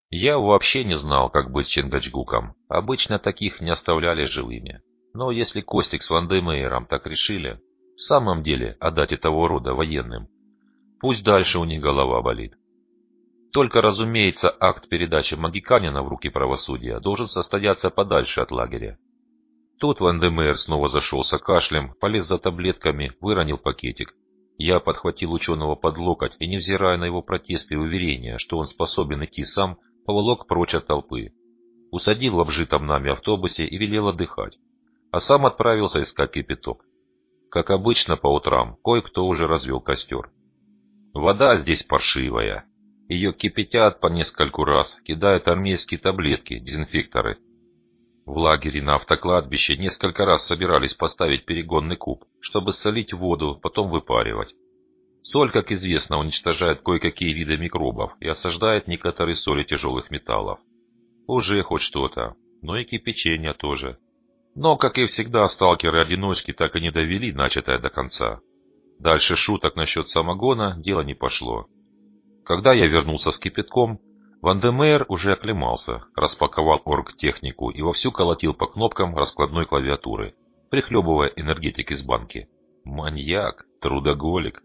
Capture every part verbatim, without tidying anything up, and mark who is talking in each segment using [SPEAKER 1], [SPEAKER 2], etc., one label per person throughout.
[SPEAKER 1] Я вообще не знал, как быть с Чингачгуком. Обычно таких не оставляли живыми. Но если Костик с Вандемейером так решили, в самом деле отдать этого рода военным, пусть дальше у них голова болит. Только, разумеется, акт передачи Магиканина в руки правосудия должен состояться подальше от лагеря. Тут Вандемейер снова зашелся кашлем, полез за таблетками, выронил пакетик. Я подхватил ученого под локоть и, невзирая на его протесты и уверения, что он способен идти сам, поволок прочь от толпы. Усадил в обжитом нами автобусе и велел отдыхать, а сам отправился искать кипяток. Как обычно по утрам, кое-кто уже развел костер. Вода здесь паршивая. Ее кипятят по нескольку раз, кидают армейские таблетки, дезинфекторы. В лагере на автокладбище несколько раз собирались поставить перегонный куб, чтобы солить воду, потом выпаривать. Соль, как известно, уничтожает кое-какие виды микробов и осаждает некоторые соли тяжелых металлов. Уже хоть что-то, но и кипячение тоже. Но, как и всегда, сталкеры-одиночки так и не довели начатое до конца. Дальше шуток насчет самогона дело не пошло. Когда я вернулся с кипятком, Вандемейер уже оклемался, распаковал оргтехнику и вовсю колотил по кнопкам раскладной клавиатуры, прихлебывая энергетик из банки. Маньяк, трудоголик.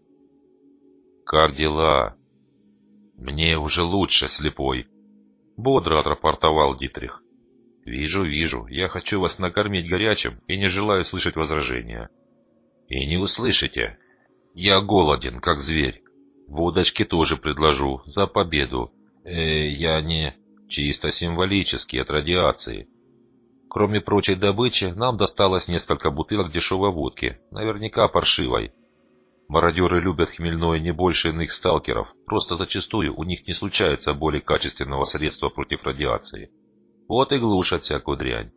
[SPEAKER 1] «Как дела?» «Мне уже лучше, слепой», — бодро отрапортовал Дитрих. «Вижу, вижу, я хочу вас накормить горячим и не желаю слышать возражения». «И не услышите. Я голоден, как зверь. Водочки тоже предложу, за победу. Э, я не... чисто символически, от радиации». Кроме прочей добычи, нам досталось несколько бутылок дешевой водки, наверняка паршивой. Мародеры любят хмельное не больше иных сталкеров, просто зачастую у них не случается более качественного средства против радиации. Вот и глушат всякую дрянь.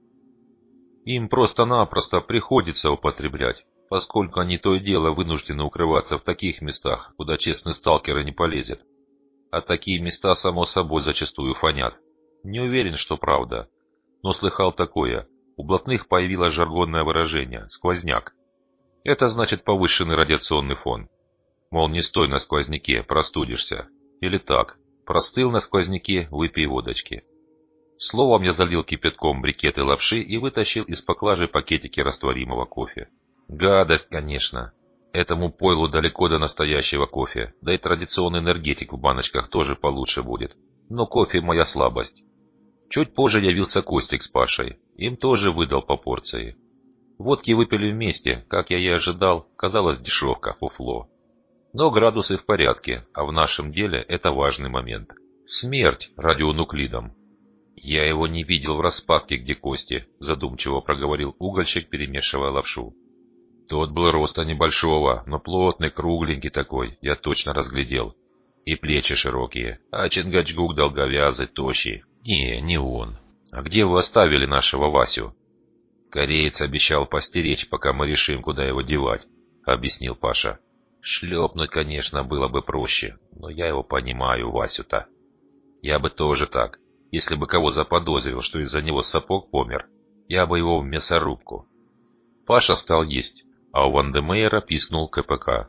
[SPEAKER 1] Им просто-напросто приходится употреблять, поскольку они то и дело вынуждены укрываться в таких местах, куда честные сталкеры не полезет. А такие места, само собой, зачастую фонят. Не уверен, что правда, но слыхал такое. У блатных появилось жаргонное выражение «сквозняк». Это значит повышенный радиационный фон. Мол, не стой на сквозняке, простудишься. Или так, простыл на сквозняке, выпей водочки. Словом, я залил кипятком брикеты лапши и вытащил из поклажи пакетики растворимого кофе. Гадость, конечно. Этому пойлу далеко до настоящего кофе, да и традиционный энергетик в баночках тоже получше будет. Но кофе моя слабость. Чуть позже явился Костик с Пашей. Им тоже выдал по порции. Водки выпили вместе, как я и ожидал, казалось дешевка, фуфло. Но градусы в порядке, а в нашем деле это важный момент. Смерть радионуклидом. Я его не видел в распадке, где кости, задумчиво проговорил угольщик, перемешивая лапшу. Тот был роста небольшого, но плотный, кругленький такой, я точно разглядел. И плечи широкие, а Чингачгук долговязый, тощий. Не, не он. А где вы оставили нашего Васю? Кореец обещал постеречь, пока мы решим, куда его девать, объяснил Паша. Шлепнуть, конечно, было бы проще, но я его понимаю, Васю-то. Я бы тоже так. Если бы кого заподозрил, что из-за него сапог помер, я бы его в мясорубку. Паша стал есть, а у Вандемейера пискнул КПК.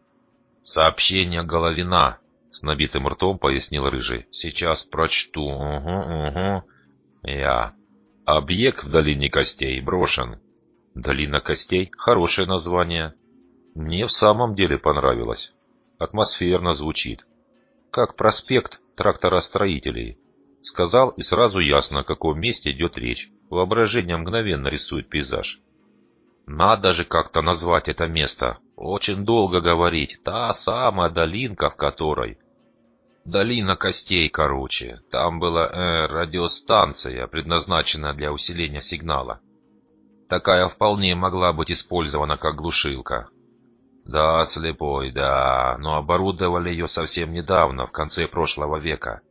[SPEAKER 1] «Сообщение Головина», — с набитым ртом пояснил Рыжий. «Сейчас прочту. Угу, угу. Я. Объект в долине костей брошен». «Долина костей» — хорошее название. Мне в самом деле понравилось. Атмосферно звучит. Как проспект тракторостроителей. Сказал, и сразу ясно, о каком месте идет речь. Воображение мгновенно рисует пейзаж. Надо же как-то назвать это место. Очень долго говорить. Та самая долинка, в которой... Долина костей, короче. Там была э, радиостанция, предназначенная для усиления сигнала. Такая вполне могла быть использована как глушилка. Да, слепой, да, но оборудовали ее совсем недавно, в конце прошлого века.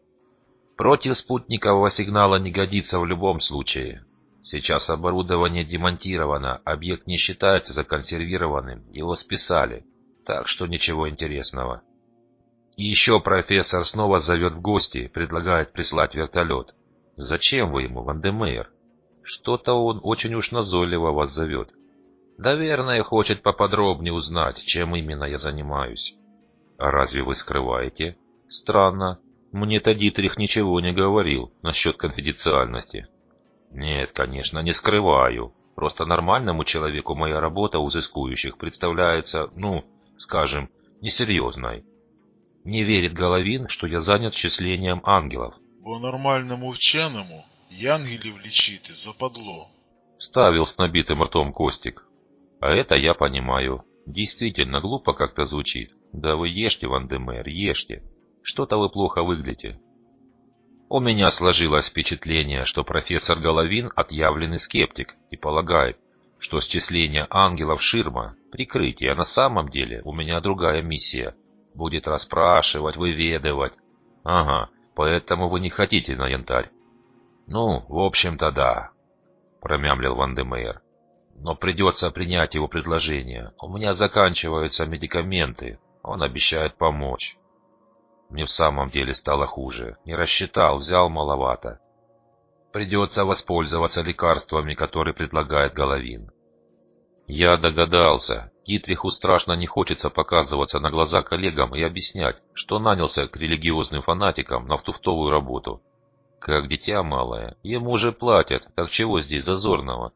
[SPEAKER 1] Против спутникового сигнала не годится в любом случае. Сейчас оборудование демонтировано, объект не считается законсервированным, его списали, так что ничего интересного. И еще профессор снова зовет в гости, предлагает прислать вертолет. Зачем вы ему, Вандемейер? Что-то он очень уж назойливо вас зовет. Наверное, хочет поподробнее узнать, чем именно я занимаюсь. А разве вы скрываете? Странно. Мне-то Дитрих ничего не говорил насчет конфиденциальности. Нет, конечно, не скрываю. Просто нормальному человеку моя работа у взыскующих представляется, ну, скажем, несерьезной. Не верит Головин, что я занят счислением ангелов.
[SPEAKER 2] Бо нормальному вченому й ангелів лічити западло.
[SPEAKER 1] Ставил с набитым ртом Костик. А это я понимаю. Действительно глупо как-то звучит. Да вы ешьте, Ван-де-Мер, ешьте. Что-то вы плохо выглядите. У меня сложилось впечатление, что профессор Головин отъявленный скептик и полагает, что счисление ангелов ширма, прикрытие, а на самом деле у меня другая миссия. Будет расспрашивать, выведывать. Ага, поэтому вы не хотите на янтарь. Ну, в общем-то да, промямлил Ван-де-Мер. Но придется принять его предложение. У меня заканчиваются медикаменты. Он обещает помочь. Мне в самом деле стало хуже. Не рассчитал, взял маловато. Придется воспользоваться лекарствами, которые предлагает Головин. Я догадался. Дитриху страшно не хочется показываться на глаза коллегам и объяснять, что нанялся к религиозным фанатикам на втуфтовую работу. Как дитя малое. Ему уже платят, так чего здесь зазорного?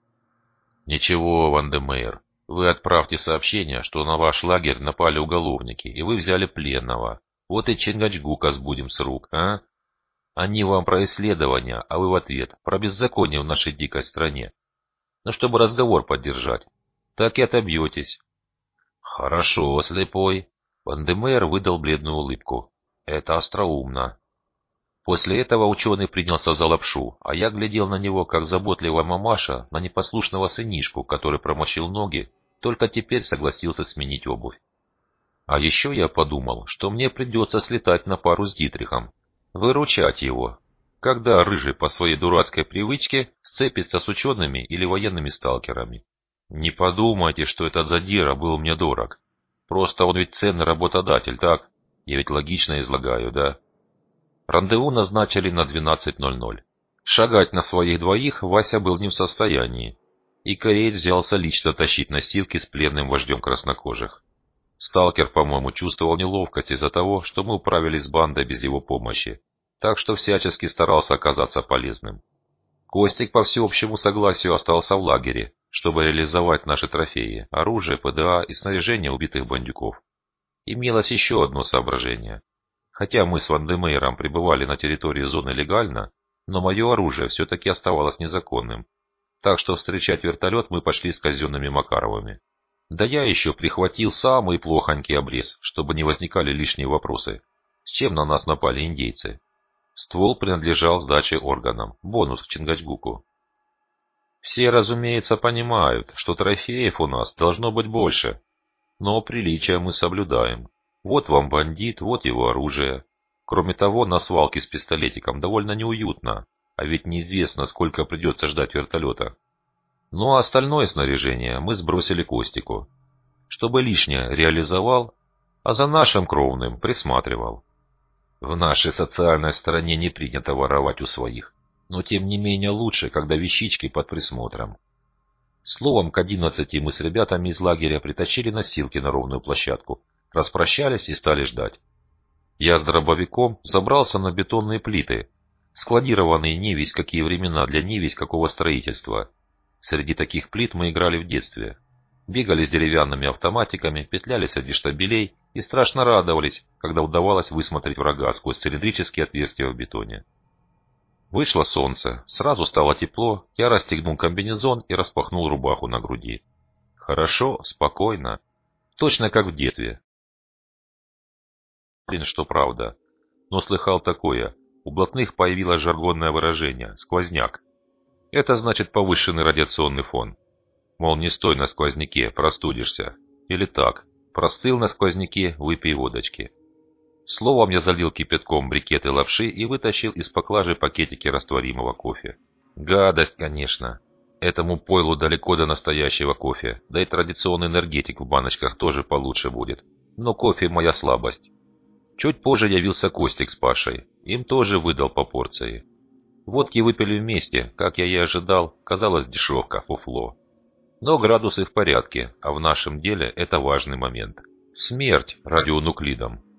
[SPEAKER 1] Ничего, Ван-де-Мер. Вы отправьте сообщение, что на ваш лагерь напали уголовники, и вы взяли пленного. Вот и Чингачгука сбудем с рук, а? Они вам про исследования, а вы в ответ про беззаконие в нашей дикой стране. Ну, чтобы разговор поддержать. Так и отобьетесь. Хорошо, слепой. Ван-де-Мер выдал бледную улыбку. Это остроумно. После этого ученый принялся за лапшу, а я глядел на него, как заботливая мамаша, на непослушного сынишку, который промочил ноги, только теперь согласился сменить обувь. А еще я подумал, что мне придется слетать на пару с Дитрихом, выручать его, когда Рыжий по своей дурацкой привычке сцепится с учеными или военными сталкерами. Не подумайте, что этот задира был мне дорог. Просто он ведь ценный работодатель, так? Я ведь логично излагаю, да? Рандеву назначили на двенадцать ноль ноль. Шагать на своих двоих Вася был не в состоянии, и кореец взялся лично тащить носилки с пленным вождем краснокожих. Сталкер, по-моему, чувствовал неловкость из-за того, что мы управились с бандой без его помощи, так что всячески старался оказаться полезным. Костик по всеобщему согласию остался в лагере, чтобы реализовать наши трофеи, оружие, ПДА и снаряжение убитых бандюков. Имелось еще одно соображение. Хотя мы с Ван-де-Мейером пребывали на территории зоны легально, но мое оружие все-таки оставалось незаконным, так что встречать вертолет мы пошли с казенными Макаровыми. Да я еще прихватил самый плохонький обрез, чтобы не возникали лишние вопросы. С чем на нас напали индейцы? Ствол принадлежал сдаче органам, бонус к Чингачгуку. Все, разумеется, понимают, что трофеев у нас должно быть больше, но приличия мы соблюдаем. Вот вам бандит, вот его оружие. Кроме того, на свалке с пистолетиком довольно неуютно, а ведь неизвестно, сколько придется ждать вертолета. Ну а остальное снаряжение мы сбросили Костику, чтобы лишнее реализовал, а за нашим кровным присматривал. В нашей социальной стране не принято воровать у своих, но тем не менее лучше, когда вещички под присмотром. Словом, к одиннадцати мы с ребятами из лагеря притащили носилки на ровную площадку, распрощались и стали ждать. Я с дробовиком забрался на бетонные плиты, складированные не весть какие времена для не весть какого строительства. Среди таких плит мы играли в детстве. Бегали с деревянными автоматиками, петляли среди штабелей и страшно радовались, когда удавалось высмотреть врага сквозь цилиндрические отверстия в бетоне. Вышло солнце, сразу стало тепло, я расстегнул комбинезон и распахнул рубаху на груди. Хорошо, спокойно, точно как в детстве. Блин, что правда, но слыхал такое, у блатных появилось жаргонное выражение «сквозняк». Это значит повышенный радиационный фон. Мол, не стой на сквозняке, простудишься. Или так, простыл на сквозняке, выпей водочки. Словом, я залил кипятком брикеты лапши и вытащил из поклажи пакетики растворимого кофе. Гадость, конечно. Этому пойлу далеко до настоящего кофе, да и традиционный энергетик в баночках тоже получше будет. Но кофе моя слабость. Чуть позже явился Костик с Пашей. Им тоже выдал по порции. Водки выпили вместе, как я и ожидал, казалось дешевка, фуфло. Но градусы в порядке, а в нашем деле это важный момент. Смерть радионуклидом.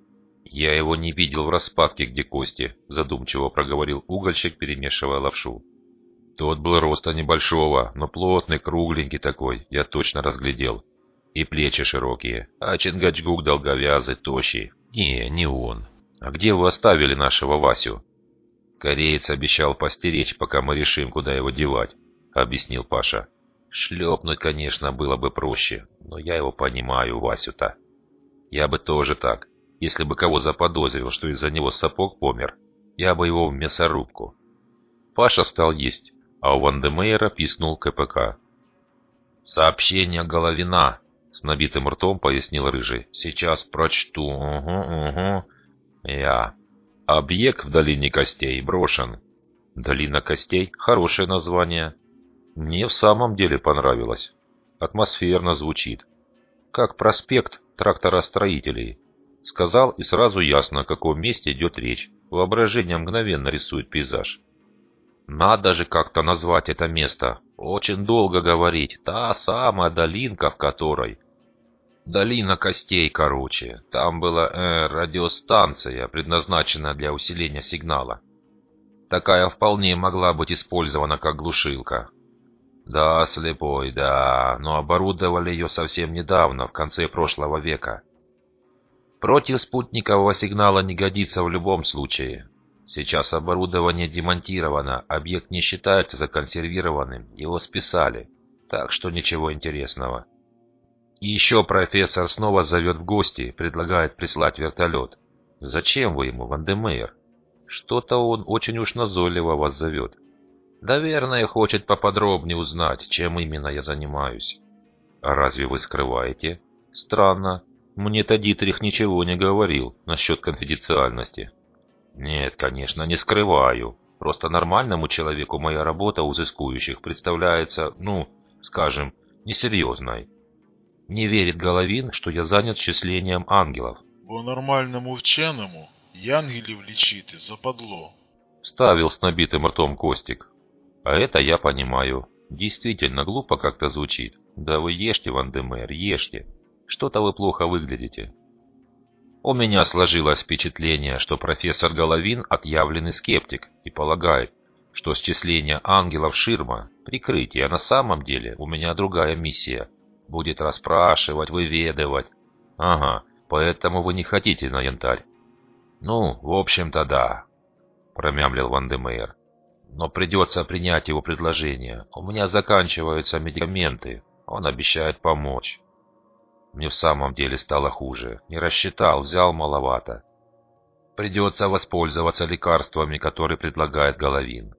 [SPEAKER 1] «Я его не видел в распадке, где кости», — задумчиво проговорил угольщик, перемешивая лапшу. «Тот был роста небольшого, но плотный, кругленький такой, я точно разглядел. И плечи широкие, а Чингачгук долговязый, тощий. Не, не он. А где вы оставили нашего Васю?» «Кореец обещал постеречь, пока мы решим, куда его девать», — объяснил Паша. «Шлепнуть, конечно, было бы проще, но я его понимаю, Васю-то. Я бы тоже так. Если бы кого заподозрил, что из-за него сапог помер, я бы его в мясорубку». Паша стал есть, а у Вандемейра пискнул ка пэ ка. «Сообщение Головина», — с набитым ртом пояснил Рыжий. «Сейчас прочту. Угу, угу. Я. Объект в долине костей брошен». «Долина костей» — хорошее название. Мне в самом деле понравилось. Атмосферно звучит. Как проспект тракторостроителей. Сказал, и сразу ясно, о каком месте идет речь. Воображение мгновенно рисует пейзаж. Надо же как-то назвать это место. Очень долго говорить. Та самая долинка, в которой... Долина костей, короче. Там была э, радиостанция, предназначенная для усиления сигнала. Такая вполне могла быть использована как глушилка. Да, слепой, да, но оборудовали ее совсем недавно, в конце прошлого века. Против спутникового сигнала не годится в любом случае. Сейчас оборудование демонтировано, объект не считается законсервированным, его списали, так что ничего интересного. И еще профессор снова зовет в гости, предлагает прислать вертолет. Зачем вы ему, Вандемейр? Что-то он очень уж назойливо вас зовет. Наверное, хочет поподробнее узнать, чем именно я занимаюсь. А разве вы скрываете? Странно. Мне-то Дитрих ничего не говорил насчет конфиденциальности. Нет, конечно, не скрываю. Просто нормальному человеку моя работа у взыскующих представляется, ну, скажем, несерьезной. Не верит Головин, что я занят счислением ангелов.
[SPEAKER 2] По нормальному вченому янгелів лічити западло.
[SPEAKER 1] Вставил с набитым ртом Костик. А это я понимаю. Действительно глупо как-то звучит. Да вы ешьте, Вандемейр, ешьте. Что-то вы плохо выглядите. У меня сложилось впечатление, что профессор Головин отъявленный скептик и полагает, что счисление ангелов ширма, прикрытие, а на самом деле у меня другая миссия. Будет расспрашивать, выведывать. Ага, поэтому вы не хотите на янтарь. Ну, в общем-то, да, промямлил Вандемейр. Но придется принять его предложение. У меня заканчиваются медикаменты. Он обещает помочь. Мне в самом деле стало хуже. Не рассчитал, взял маловато. Придется воспользоваться лекарствами, которые предлагает Головин.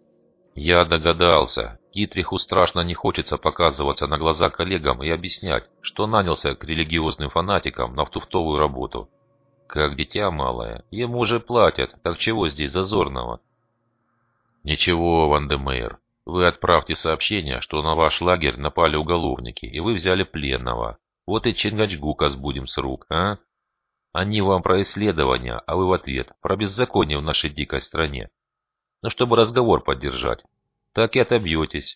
[SPEAKER 1] Я догадался. Дитриху страшно не хочется показываться на глаза коллегам и объяснять, что нанялся к религиозным фанатикам на втуфтовую работу. Как дитя малое. Ему уже платят, так чего здесь зазорного? Ничего, Вандемейр. Вы отправьте сообщение, что на ваш лагерь напали уголовники, и вы взяли пленного. Вот и Чингачгука сбудем с рук, а? Они вам про исследования, а вы в ответ про беззаконие в нашей дикой стране. Ну, чтобы разговор поддержать. Так и отобьетесь.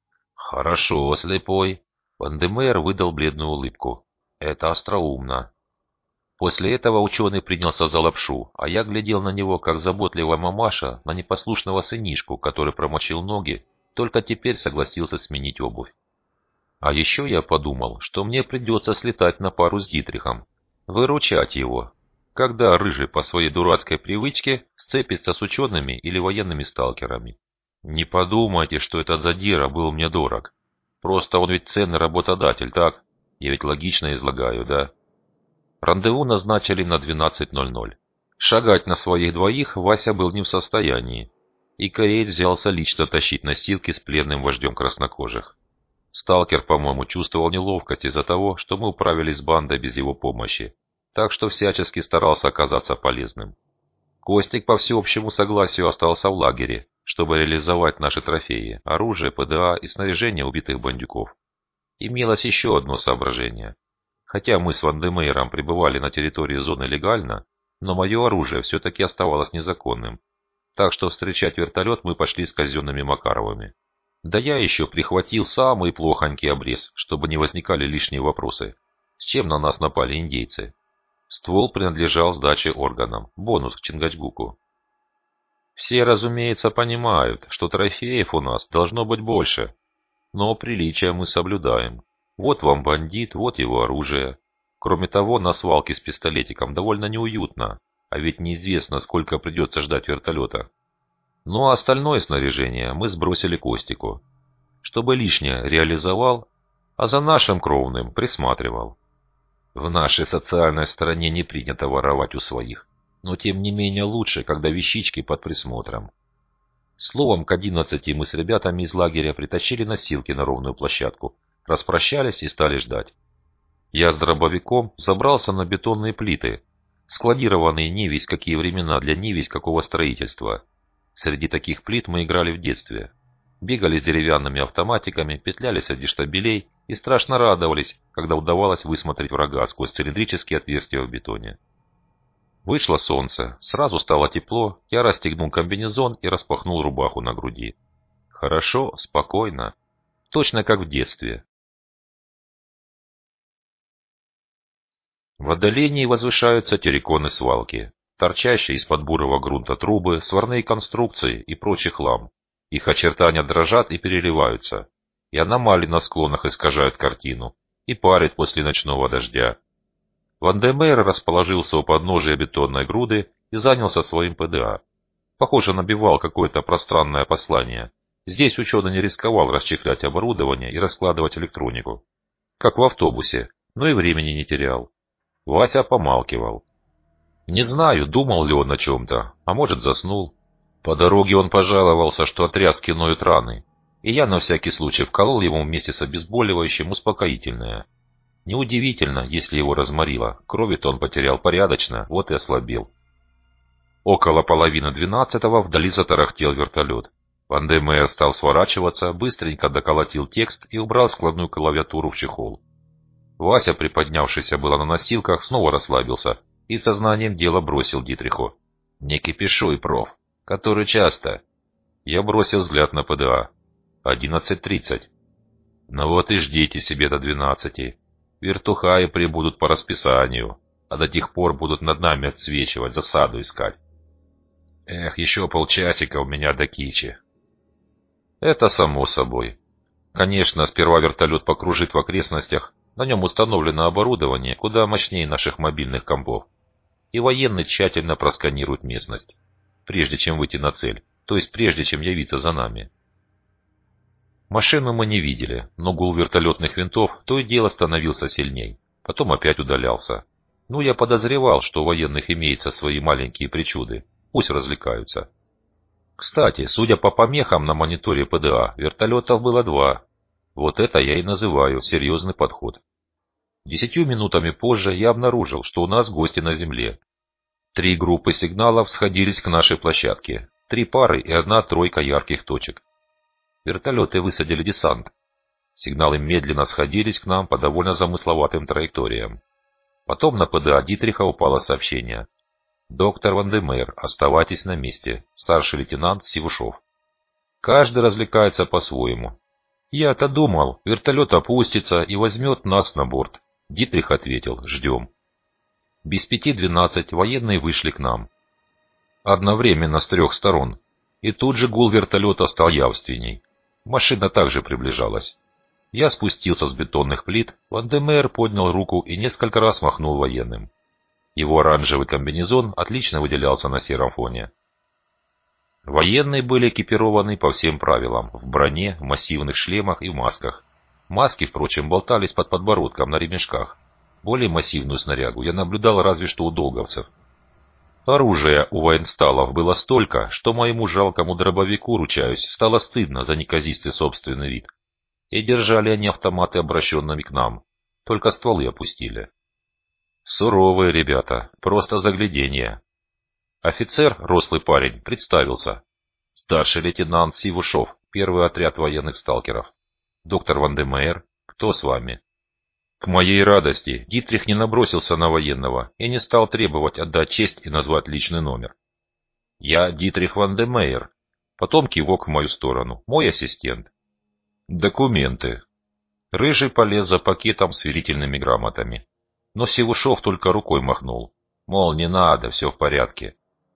[SPEAKER 1] Хорошо, слепой. Вандемейр выдал бледную улыбку. Это остроумно. После этого ученый принялся за лапшу, а я глядел на него, как заботливая мамаша, на непослушного сынишку, который промочил ноги, только теперь согласился сменить обувь. А еще я подумал, что мне придется слетать на пару с Дитрихом, выручать его, когда Рыжий по своей дурацкой привычке сцепится с учеными или военными сталкерами. Не подумайте, что этот задира был мне дорог. Просто он ведь ценный работодатель, так? Я ведь логично излагаю, да? Рандеву назначили на двенадцать ноль ноль. Шагать на своих двоих Вася был не в состоянии, и кореец взялся лично тащить носилки с пленным вождем краснокожих. Сталкер, по-моему, чувствовал неловкость из-за того, что мы управились с бандой без его помощи, так что всячески старался оказаться полезным. Костик по всеобщему согласию остался в лагере, чтобы реализовать наши трофеи, оружие, ПДА и снаряжение убитых бандюков. Имелось еще одно соображение. Хотя мы с Вандемейром пребывали на территории зоны легально, но мое оружие все-таки оставалось незаконным. Так что встречать вертолет мы пошли с казенными Макаровыми. Да я еще прихватил самый плохонький обрез, чтобы не возникали лишние вопросы. С чем на нас напали индейцы? Ствол принадлежал сдаче органам, бонус к Чингачгуку. Все, разумеется, понимают, что трофеев у нас должно быть больше, но приличия мы соблюдаем. Вот вам бандит, вот его оружие. Кроме того, на свалке с пистолетиком довольно неуютно, а ведь неизвестно, сколько придется ждать вертолета. Ну а остальное снаряжение мы сбросили Костику, чтобы лишнее реализовал, а за нашим кровным присматривал. В нашей социальной стране не принято воровать у своих, но тем не менее лучше, когда вещички под присмотром. Словом, к одиннадцати мы с ребятами из лагеря притащили носилки на ровную площадку, распрощались и стали ждать. Я с дробовиком забрался на бетонные плиты, складированные не весть какие времена для не весть какого строительства. Среди таких плит мы играли в детстве. Бегали с деревянными автоматиками, петляли среди штабелей и страшно радовались, когда удавалось высмотреть врага сквозь цилиндрические отверстия в бетоне. Вышло солнце, сразу стало тепло, я расстегнул комбинезон и распахнул рубаху на груди. Хорошо, спокойно, точно как в детстве. В отдалении возвышаются терриконы свалки, торчащие из-под бурого грунта трубы, сварные конструкции и прочий хлам. Их очертания дрожат и переливаются, и аномалии на склонах искажают картину, и парят после ночного дождя. Вандемейр расположился у подножия бетонной груды и занялся своим ПДА. Похоже, набивал какое-то пространное послание. Здесь ученый не рисковал расчехлять оборудование и раскладывать электронику. Как в автобусе, но и времени не терял. Вася помалкивал. Не знаю, думал ли он о чем-то, а может заснул. По дороге он пожаловался, что от тряски ноют раны, и я на всякий случай вколол ему вместе с обезболивающим успокоительное. Неудивительно, если его разморило, крови-то он потерял порядочно, вот и ослабел. Около половины двенадцатого вдали затарахтел вертолет. Вандемейр стал сворачиваться, быстренько доколотил текст и убрал складную клавиатуру в чехол. Вася, приподнявшийся было на носилках, снова расслабился и сознанием дела бросил Дитриху: «Не кипишуй, проф. Который час-то?» Я бросил взгляд на ПДА. «Одиннадцать тридцать». «Ну вот и ждите себе до двенадцати. Вертухаи прибудут по расписанию, а до тех пор будут над нами отсвечивать, засаду искать. Эх, еще полчасика у меня до Кичи». Это само собой. Конечно, сперва вертолет покружит в окрестностях, на нем установлено оборудование куда мощнее наших мобильных компов. И военный тщательно просканирует местность, прежде чем выйти на цель, то есть прежде чем явиться за нами. Машину мы не видели, но гул вертолетных винтов то и дело становился сильней, потом опять удалялся. Ну, я подозревал, что у военных имеются свои маленькие причуды, пусть развлекаются. Кстати, судя по помехам на мониторе ПДА, вертолетов было два. Вот это я и называю серьезный подход. Десятью минутами позже я обнаружил, что у нас гости на земле. Три группы сигналов сходились к нашей площадке. Три пары и одна тройка ярких точек. Вертолеты высадили десант. Сигналы медленно сходились к нам по довольно замысловатым траекториям. Потом на ПДА Дитриха упало сообщение: «Доктор Вандемейр, оставайтесь на месте. Старший лейтенант Сивушов». Каждый развлекается по-своему. Я-то думал, вертолет опустится и возьмет нас на борт. Дитрих ответил: «Ждем». Без пяти двенадцать военные вышли к нам. Одновременно с трех сторон. И тут же гул вертолета стал явственней. Машина также приближалась. Я спустился с бетонных плит, Вандемейр поднял руку и несколько раз махнул военным. Его оранжевый комбинезон отлично выделялся на сером фоне. Военные были экипированы по всем правилам, в броне, в массивных шлемах и в масках. Маски, впрочем, болтались под подбородком на ремешках. Более массивную снарягу я наблюдал разве что у долговцев. Оружия у военсталов было столько, что моему жалкому дробовику, ручаюсь, стало стыдно за неказистый собственный вид. И держали они автоматы обращенными к нам, только стволы опустили. Суровые ребята, просто загляденье. Офицер, рослый парень, представился. Старший лейтенант Сивушов, первый отряд военных сталкеров. Доктор Вандемейр, кто с вами? К моей радости, Дитрих не набросился на военного и не стал требовать отдать честь и назвать личный номер. Я Дитрих Вандемейр. Потом кивок в мою сторону. Мой ассистент. Документы. Рыжий полез за пакетом с верительными грамотами. Но Севушов только рукой махнул. Мол, не надо, все в порядке.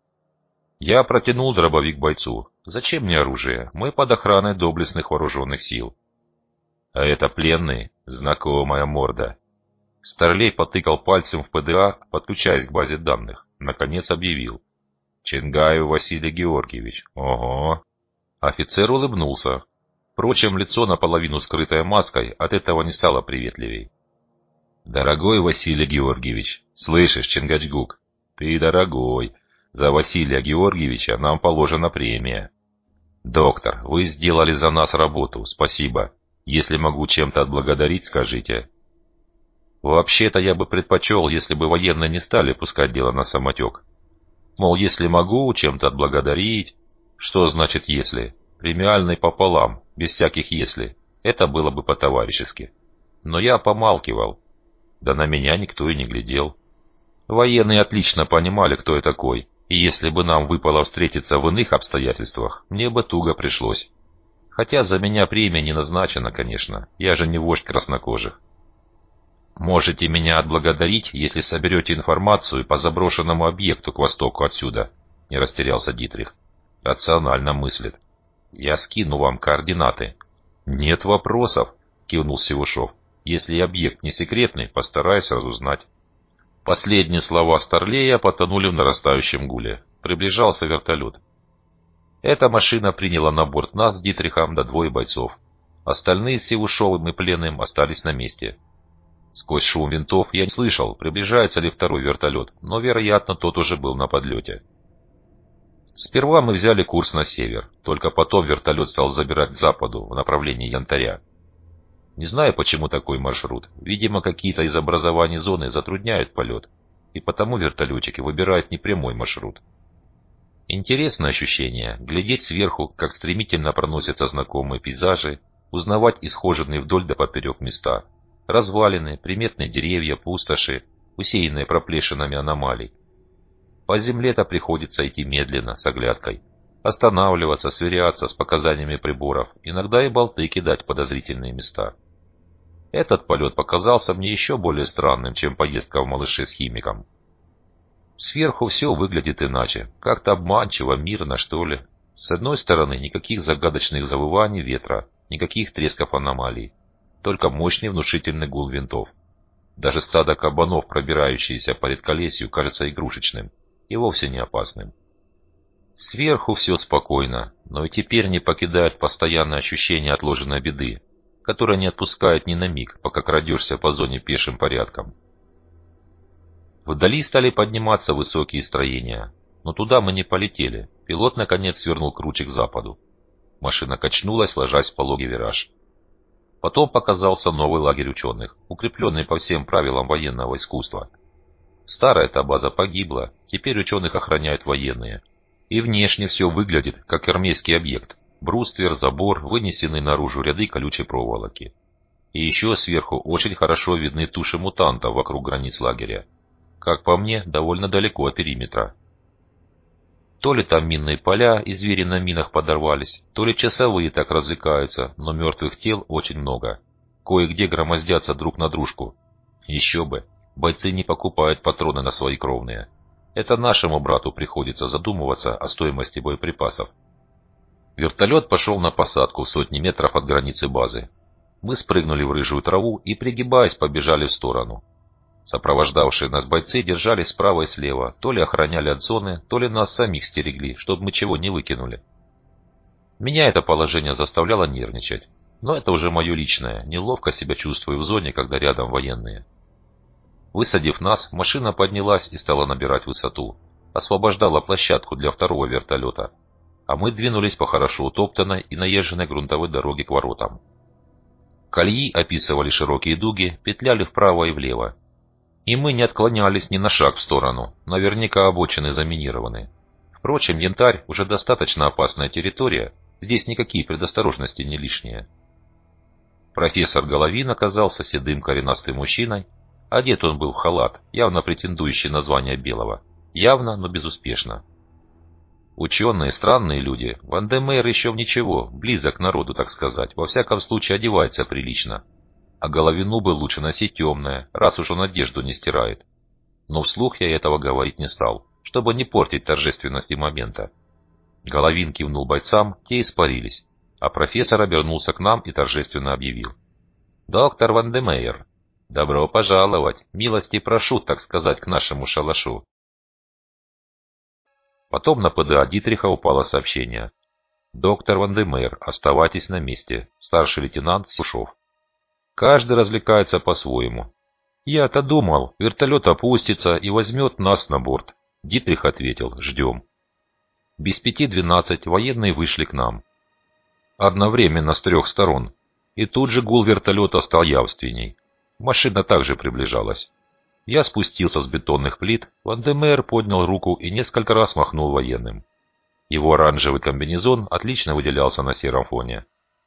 [SPEAKER 1] Я протянул дробовик бойцу. Зачем мне оружие? Мы под охраной доблестных вооруженных сил. А это пленный, знакомая морда. Старлей потыкал пальцем в ПДА, подключаясь к базе данных. Наконец объявил. Ченгаев Василий Георгиевич. Ого. Офицер улыбнулся. Впрочем, лицо наполовину скрытое маской от этого не стало приветливей. Дорогой Василий Георгиевич, слышишь, Чингачгук? Ты дорогой. За Василия Георгиевича нам положена премия. Доктор, вы сделали за нас работу, спасибо. Если могу чем-то отблагодарить, скажите. Вообще-то я бы предпочел, если бы военные не стали пускать дело на самотек. Мол, если могу чем-то отблагодарить... Что значит «если»? Премиальный пополам, без всяких «если». Это было бы по-товарищески. Но я помалкивал. Да на меня никто и не глядел. Военные отлично понимали, кто я такой, и если бы нам выпало встретиться в иных обстоятельствах, мне бы туго пришлось. Хотя за меня премия не назначена, конечно, я же не вождь краснокожих. Можете меня отблагодарить, если соберете информацию по заброшенному объекту к востоку отсюда, не растерялся Дитрих. Рационально мыслит. Я скину вам координаты. Нет вопросов, кивнул Севушов. Если объект не секретный, постараюсь разузнать. Последние слова Старлея потонули в нарастающем гуле. Приближался вертолет. Эта машина приняла на борт нас с Дитрихом до двое бойцов. Остальные с Севушовым и пленным остались на месте. Сквозь шум винтов я не слышал, приближается ли второй вертолет, но, вероятно, тот уже был на подлете. Сперва мы взяли курс на север, только потом вертолет стал забирать к западу в направлении Янтаря. Не знаю, почему такой маршрут. Видимо, какие-то из образований зоны затрудняют полет, и потому вертолетчики выбирают непрямой маршрут. Интересное ощущение — глядеть сверху, как стремительно проносятся знакомые пейзажи, узнавать исхоженные вдоль да поперек места. Развалины, приметные деревья, пустоши, усеянные проплешинами аномалий. По земле-то приходится идти медленно, с оглядкой. Останавливаться, сверяться с показаниями приборов, иногда и болты кидать в подозрительные места. Этот полет показался мне еще более странным, чем поездка в малыше с химиком. Сверху все выглядит иначе, как-то обманчиво, мирно, что ли. С одной стороны, никаких загадочных завываний ветра, никаких тресков аномалий, только мощный внушительный гул винтов. Даже стадо кабанов, пробирающиеся по редколесью, кажется игрушечным и вовсе не опасным. Сверху все спокойно, но и теперь не покидает постоянное ощущение отложенной беды, которое не отпускает ни на миг, пока крадешься по зоне пешим порядком. Вдали стали подниматься высокие строения, но туда мы не полетели. Пилот наконец свернул круче к западу. Машина качнулась, ложась в пологий вираж. Потом показался новый лагерь ученых, укрепленный по всем правилам военного искусства. Старая эта база погибла, теперь ученых охраняют военные. И внешне все выглядит, как армейский объект. Бруствер, забор, вынесенные наружу ряды колючей проволоки. И еще сверху очень хорошо видны туши мутантов вокруг границ лагеря. Как по мне, довольно далеко от периметра. То ли там минные поля и звери на минах подорвались, то ли часовые так развлекаются, но мертвых тел очень много. Кое-где громоздятся друг на дружку. Еще бы, бойцы не покупают патроны на свои кровные. Это нашему брату приходится задумываться о стоимости боеприпасов. Вертолет пошел на посадку в сотни метров от границы базы. Мы спрыгнули в рыжую траву и, пригибаясь, побежали в сторону. Сопровождавшие нас бойцы держались справа и слева, то ли охраняли от зоны, то ли нас самих стерегли, чтобы мы чего не выкинули. Меня это положение заставляло нервничать, но это уже мое личное, неловко себя чувствую в зоне, когда рядом военные. Высадив нас, машина поднялась и стала набирать высоту, освобождала площадку для второго вертолета, а мы двинулись по хорошо утоптанной и наезженной грунтовой дороге к воротам. Колеи описывали широкие дуги, петляли вправо и влево. И мы не отклонялись ни на шаг в сторону, наверняка обочины заминированы. Впрочем, Янтарь уже достаточно опасная территория, здесь никакие предосторожности не лишние. Профессор Головин оказался седым коренастым мужчиной, одет он был в халат, явно претендующий на звание белого, явно, но безуспешно. Ученые, странные люди, Ван-де-Мейер еще в ничего, близок к народу, так сказать, во всяком случае одевается прилично. А головину бы лучше носить темное, раз уж он одежду не стирает. Но вслух я этого говорить не стал, чтобы не портить торжественности момента. Головин кивнул бойцам, те испарились, а профессор обернулся к нам и торжественно объявил. «Доктор Ван де Мейер, добро пожаловать, милости прошу, так сказать, к нашему шалашу». Потом на ПДА Дитриха упало сообщение. «Доктор Ван де Мейер, оставайтесь на месте, старший лейтенант Сушов. Каждый развлекается по-своему. Я-то думал, вертолет опустится и возьмет нас на борт». Дитрих ответил: «Ждем». Без пяти двенадцать военные вышли к нам. Одновременно с трех сторон. И тут же гул вертолета стал явственней. Машина также приближалась. Я спустился с бетонных плит, Ван де Мейер поднял руку и несколько раз махнул военным. Его оранжевый комбинезон отлично выделялся на сером фоне.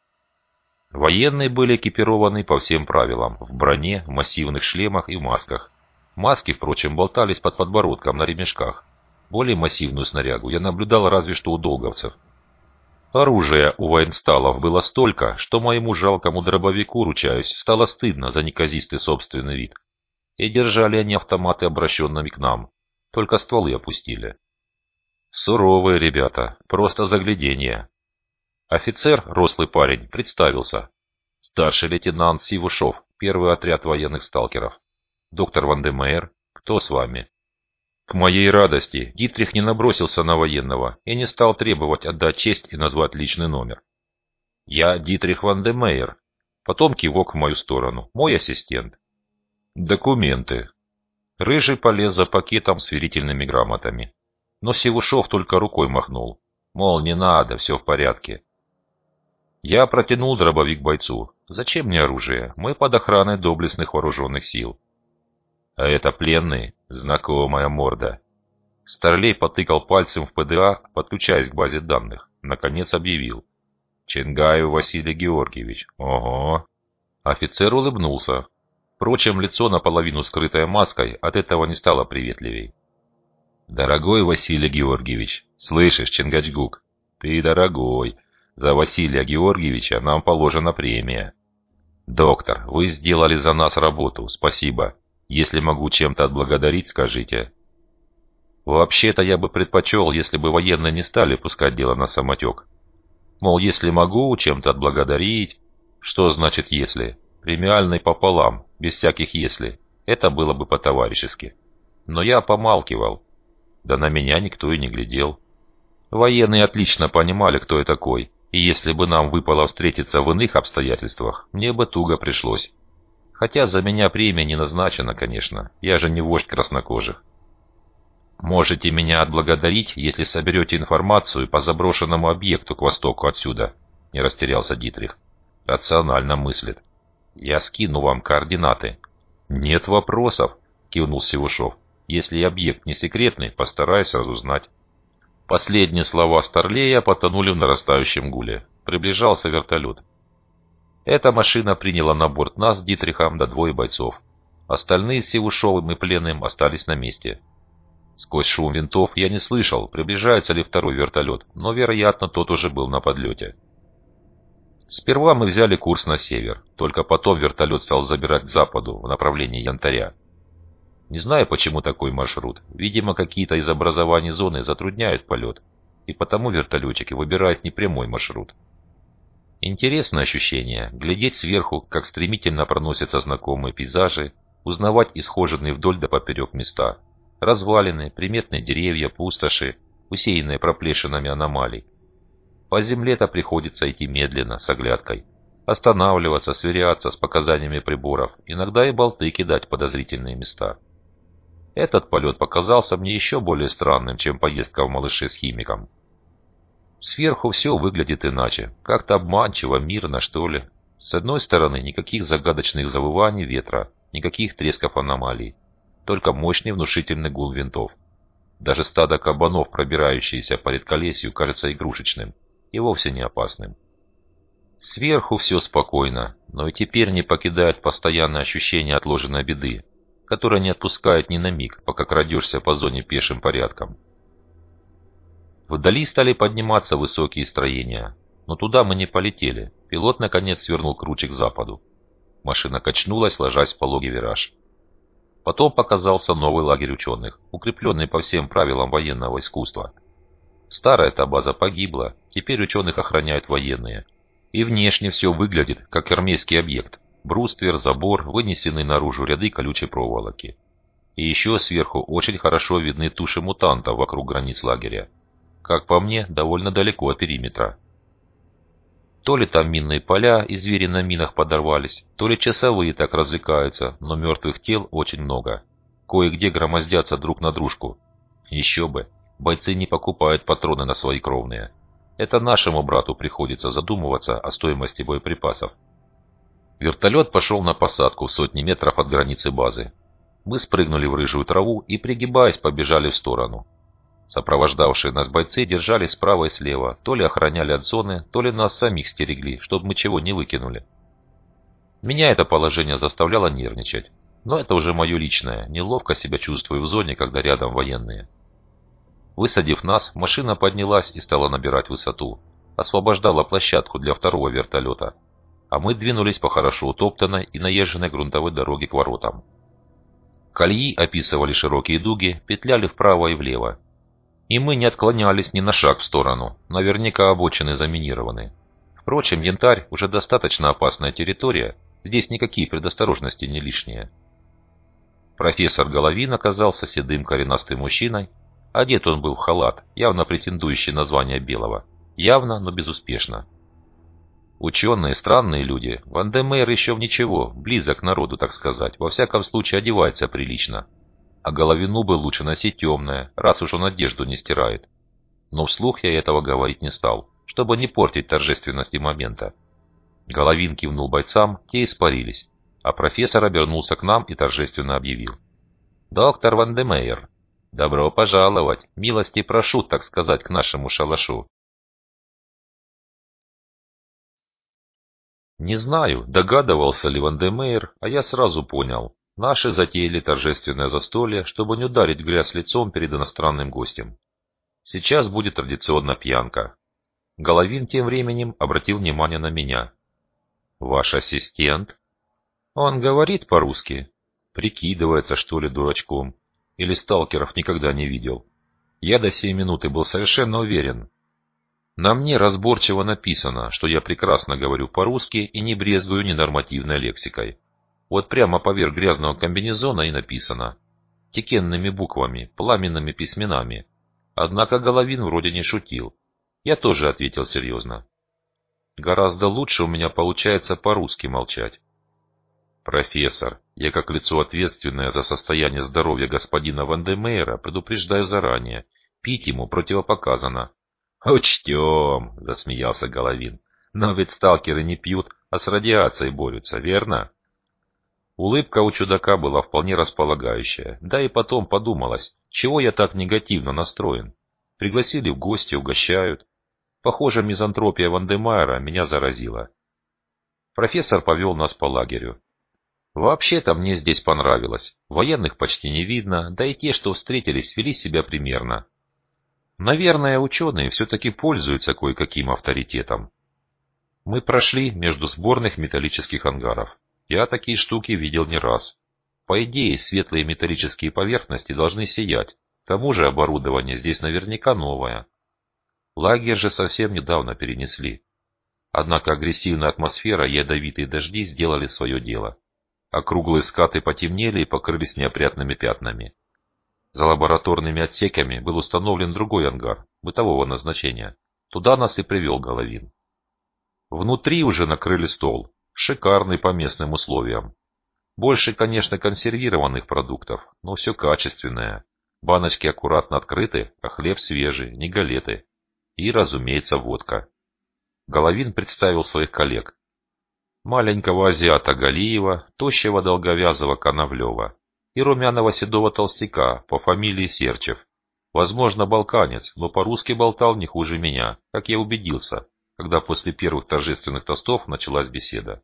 [SPEAKER 1] Военные были экипированы по всем правилам, в броне, в массивных шлемах и масках. Маски, впрочем, болтались под подбородком на ремешках. Более массивную снарягу я наблюдал разве что у долговцев. Оружия у военсталов было столько, что моему жалкому дробовику, ручаюсь, стало стыдно за неказистый собственный вид. И держали они автоматы обращенными к нам, только стволы опустили. Суровые ребята, просто загляденье. Офицер, рослый парень, представился. Старший лейтенант Сивушов, первый отряд военных сталкеров. Доктор Ван де Мейер, кто с вами? К моей радости, Дитрих не набросился на военного и не стал требовать отдать честь и назвать личный номер. Я Дитрих Ван де Мейер. Потом кивок в мою сторону. Мой ассистент. Документы. Рыжий полез за пакетом с верительными грамотами. Но Сивушов только рукой махнул. Мол, не надо, все в порядке. Я протянул дробовик бойцу. Зачем мне оружие? Мы под охраной доблестных вооруженных сил. А это пленный, знакомая морда. Старлей потыкал пальцем в ПДА, подключаясь к базе данных. Наконец объявил. Ченгаев Василий Георгиевич. Ого. Офицер улыбнулся. Впрочем, лицо, наполовину скрытое маской, от этого не стало приветливей. Дорогой Василий Георгиевич, слышишь, Чингачгук? Ты дорогой. За Василия Георгиевича нам положена премия. Доктор, вы сделали за нас работу, спасибо. Если могу чем-то отблагодарить, скажите. Вообще-то я бы предпочел, если бы военные не стали пускать дело на самотек. Мол, если могу чем-то отблагодарить... Что значит «если»? Премиальный пополам, без всяких «если». Это было бы по-товарищески. Но я помалкивал. Да на меня никто и не глядел. Военные отлично понимали, кто я такой, и если бы нам выпало встретиться в иных обстоятельствах, мне бы туго пришлось. Хотя за меня премия не назначена, конечно, я же не вождь краснокожих. Можете меня отблагодарить, если соберете информацию по заброшенному объекту к востоку отсюда, не растерялся Дитрих. Рационально мыслит. Я скину вам координаты. Нет вопросов, кивнул Сивушов. Если объект не секретный, постараюсь разузнать. Последние слова Старлея потонули в нарастающем гуле. Приближался вертолет. Эта машина приняла на борт нас с Дитрихом до двое бойцов. Остальные с Сивушовым и пленным остались на месте. Сквозь шум винтов я не слышал, приближается ли второй вертолет, но, вероятно, тот уже был на подлете. Сперва мы взяли курс на север, только потом вертолет стал забирать к западу, в направлении Янтаря. Не знаю, почему такой маршрут. Видимо, какие-то из образований зоны затрудняют полет, и потому вертолетчики выбирают непрямой маршрут. Интересное ощущение – глядеть сверху, как стремительно проносятся знакомые пейзажи, узнавать исхоженные вдоль да поперек места. Развалины, приметные деревья, пустоши, усеянные проплешинами аномалий. По земле-то приходится идти медленно, с оглядкой. Останавливаться, сверяться с показаниями приборов, иногда и болты кидать в подозрительные места. Этот полет показался мне еще более странным, чем поездка в малыше с химиком. Сверху все выглядит иначе, как-то обманчиво, мирно, что ли. С одной стороны, никаких загадочных завываний ветра, никаких тресков аномалий, только мощный внушительный гул винтов. Даже стадо кабанов, пробирающиеся по редколесью, кажется игрушечным и вовсе не опасным. Сверху все спокойно, но и теперь не покидает постоянное ощущение отложенной беды, которое не отпускает ни на миг, пока крадешься по зоне пешим порядком. Вдали стали подниматься высокие строения, но туда мы не полетели. Пилот наконец свернул круче к западу. Машина качнулась, ложась в пологий вираж. Потом показался новый лагерь ученых, укрепленный по всем правилам военного искусства. Старая эта база погибла, теперь ученых охраняют военные. И внешне все выглядит, как армейский объект. Бруствер, забор, вынесенные наружу ряды колючей проволоки. И еще сверху очень хорошо видны туши мутантов вокруг границ лагеря. Как по мне, довольно далеко от периметра. То ли там минные поля и звери на минах подорвались, то ли часовые так развлекаются, но мертвых тел очень много. Кое-где громоздятся друг на дружку. Еще бы, бойцы не покупают патроны на свои кровные. Это нашему брату приходится задумываться о стоимости боеприпасов. Вертолет пошел на посадку в сотни метров от границы базы. Мы спрыгнули в рыжую траву и, пригибаясь, побежали в сторону. Сопровождавшие нас бойцы держались справа и слева, то ли охраняли от зоны, то ли нас самих стерегли, чтобы мы чего не выкинули. Меня это положение заставляло нервничать, но это уже мое личное, неловко себя чувствую в зоне, когда рядом военные. Высадив нас, машина поднялась и стала набирать высоту, освобождала площадку для второго вертолета, а мы двинулись по хорошо утоптанной и наезженной грунтовой дороге к воротам. Колеи описывали широкие дуги, петляли вправо и влево. И мы не отклонялись ни на шаг в сторону, наверняка обочины заминированы. Впрочем, Янтарь уже достаточно опасная территория, здесь никакие предосторожности не лишние. Профессор Головин оказался седым коренастым мужчиной, одет он был в халат, явно претендующий на звание белого, явно, но безуспешно. Ученые, странные люди, Ван-де-Мейер еще в ничего, близок к народу, так сказать, во всяком случае одевается прилично. А Головину бы лучше носить темное, раз уж он одежду не стирает. Но вслух я этого говорить не стал, чтобы не портить торжественности момента. Головин кивнул бойцам, те испарились, а профессор обернулся к нам и торжественно объявил. «Доктор Ван-де-Мейер, добро пожаловать, милости прошу, так сказать, к нашему шалашу». Не знаю, догадывался ли Ван-де-Мейер, а я сразу понял. Наши затеяли торжественное застолье, чтобы не ударить в грязь лицом перед иностранным гостем. Сейчас будет традиционная пьянка. Головин тем временем обратил внимание на меня. «Ваш ассистент?» «Он говорит по-русски. Прикидывается, что ли, дурачком. Или сталкеров никогда не видел. Я до сей минуты был совершенно уверен. На мне разборчиво написано, что я прекрасно говорю по-русски и не брезгую ненормативной лексикой. Вот прямо поверх грязного комбинезона и написано. Текенными буквами, пламенными письменами. Однако Головин вроде не шутил. Я тоже ответил серьезно. Гораздо лучше у меня получается по-русски молчать. Профессор, я как лицо ответственное за состояние здоровья господина Ван-де-Мейера предупреждаю заранее. Пить ему противопоказано. «Учтем», — засмеялся Головин. «Но ведь сталкеры не пьют, а с радиацией борются, верно?» Улыбка у чудака была вполне располагающая, да и потом подумалось, чего я так негативно настроен. Пригласили в гости, угощают. Похоже, мизантропия Ван-де-Мейера меня заразила. Профессор повел нас по лагерю. Вообще-то мне здесь понравилось. Военных почти не видно, да и те, что встретились, вели себя примерно. Наверное, ученые все-таки пользуются кое-каким авторитетом. Мы прошли между сборных металлических ангаров. Я такие штуки видел не раз. По идее, светлые металлические поверхности должны сиять. К тому же оборудование здесь наверняка новое. Лагерь же совсем недавно перенесли. Однако агрессивная атмосфера и ядовитые дожди сделали свое дело. Округлые скаты потемнели и покрылись неопрятными пятнами. За лабораторными отсеками был установлен другой ангар, бытового назначения. Туда нас и привел Головин. Внутри уже накрыли стол. Шикарный по местным условиям. Больше, конечно, консервированных продуктов, но все качественное. Баночки аккуратно открыты, а хлеб свежий, не галеты. И, разумеется, водка. Головин представил своих коллег. Маленького азиата Галиева, тощего долговязого Коновлева и румяного седого толстяка по фамилии Серчев. Возможно, балканец, но по-русски болтал не хуже меня, как я убедился, когда после первых торжественных тостов началась беседа.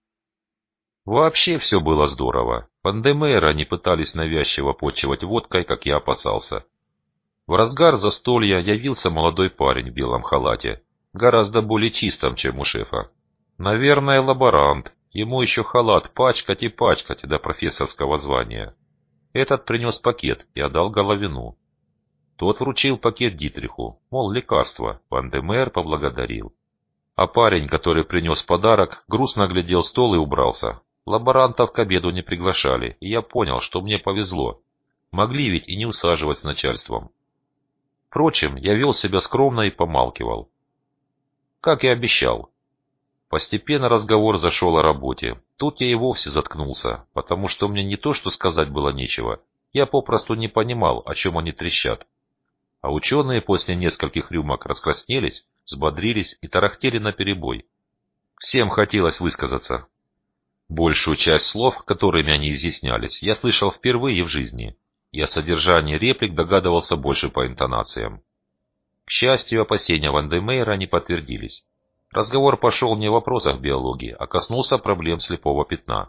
[SPEAKER 1] Вообще все было здорово. Ван-де-Мейера не пытались навязчиво почивать водкой, как я опасался. В разгар застолья явился молодой парень в белом халате, гораздо более чистом, чем у шефа. Наверное, лаборант, Ему еще халат пачкать и пачкать до профессорского звания. Этот принес пакет и отдал Головину. Тот вручил пакет Дитриху, мол, лекарство. Ван-де-Мейер поблагодарил. А парень, который принес подарок, грустно оглядел стол и убрался. Лаборантов к обеду не приглашали, и я понял, что мне повезло. Могли ведь и не усаживать с начальством. Впрочем, я вел себя скромно и помалкивал. Как и обещал. Постепенно разговор зашел о работе. Тут я и вовсе заткнулся, потому что мне не то что сказать было нечего, я попросту не понимал, о чем они трещат. А ученые после нескольких рюмок раскраснелись, взбодрились и тарахтели наперебой. Всем хотелось высказаться. Большую часть слов, которыми они изъяснялись, я слышал впервые в жизни, и о содержании реплик догадывался больше по интонациям. К счастью, опасения Ван-де-Мейера не подтвердились. Разговор пошел не о вопросах биологии, а коснулся проблем слепого пятна.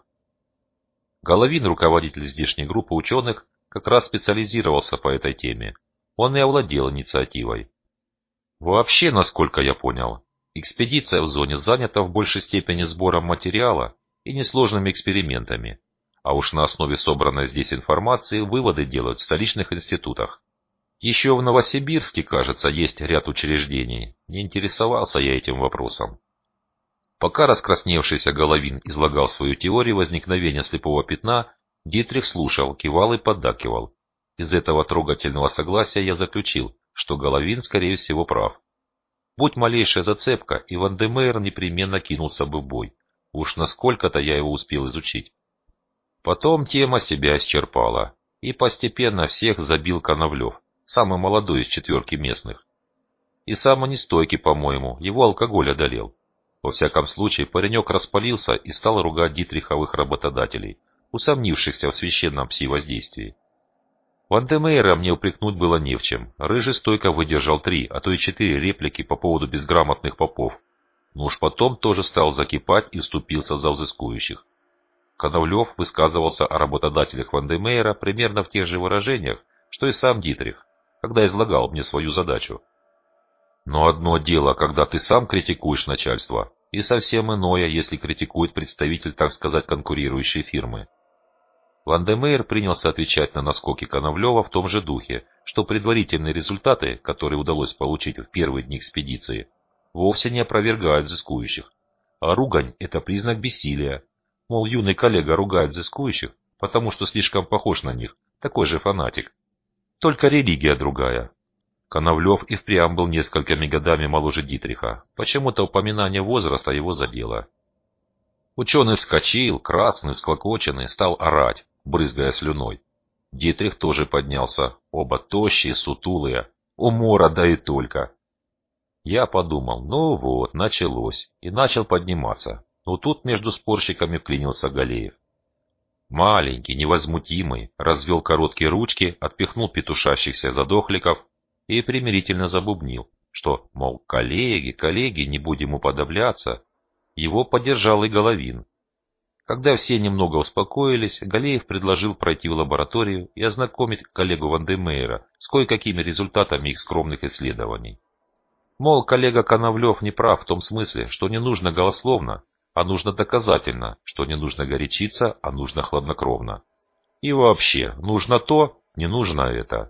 [SPEAKER 1] Головин, руководитель здешней группы ученых, как раз специализировался по этой теме. Он и овладел инициативой. Вообще, насколько я понял, экспедиция в зоне занята в большей степени сбором материала и несложными экспериментами, а уж на основе собранной здесь информации выводы делают в столичных институтах. Еще в Новосибирске, кажется, есть ряд учреждений. Не интересовался я этим вопросом. Пока раскрасневшийся Головин излагал свою теорию возникновения слепого пятна, Дитрих слушал, кивал и поддакивал. Из этого трогательного согласия я заключил, что Головин, скорее всего, прав. Будь малейшая зацепка, и Ван-де-Мейер непременно кинулся бы в бой. Уж насколько-то я его успел изучить. Потом тема себя исчерпала, и постепенно всех забил Коновлев, самый молодой из четверки местных. И самый нестойкий, по-моему, его алкоголь одолел. Во всяком случае, паренек распалился и стал ругать дитриховых работодателей, усомнившихся в священном пси-воздействии. Ван-де-Мейера мне упрекнуть было не в чем. Рыжий стойко выдержал три, а то и четыре реплики по поводу безграмотных попов. Но уж потом тоже стал закипать и вступился за взыскующих. Коновлев высказывался о работодателях Ван-де-Мейера примерно в тех же выражениях, что и сам Дитрих, когда излагал мне свою задачу. Но одно дело, когда ты сам критикуешь начальство, и совсем иное, если критикует представитель, так сказать, конкурирующей фирмы. Ван-де-Мейер принялся отвечать на наскоки Коновлева в том же духе, что предварительные результаты, которые удалось получить в первые дни экспедиции, вовсе не опровергают взыскующих. А ругань – это признак бессилия. Мол, юный коллега ругает взыскующих, потому что слишком похож на них, такой же фанатик. Только религия другая. Коновлев и впрямь был несколькими годами моложе Дитриха. Почему-то упоминание возраста его задело. Ученый вскочил, красный, всклокоченный, стал орать, брызгая слюной. Дитрих тоже поднялся, оба тощие, сутулые, умора да и только. Я подумал, ну вот, началось, и начал подниматься. Но тут между спорщиками вклинился Галеев. Маленький, невозмутимый, развел короткие ручки, отпихнул петушащихся задохликов и примирительно забубнил, что, мол, коллеги, коллеги, не будем уподобляться. Его поддержал и Головин. Когда все немного успокоились, Галеев предложил пройти в лабораторию и ознакомить коллегу Ван-де-Мейера с кое-какими результатами их скромных исследований. Мол, коллега Коновлев не прав в том смысле, что не нужно голословно, а нужно доказательно, что не нужно горячиться, а нужно хладнокровно. И вообще, нужно то, не нужно это.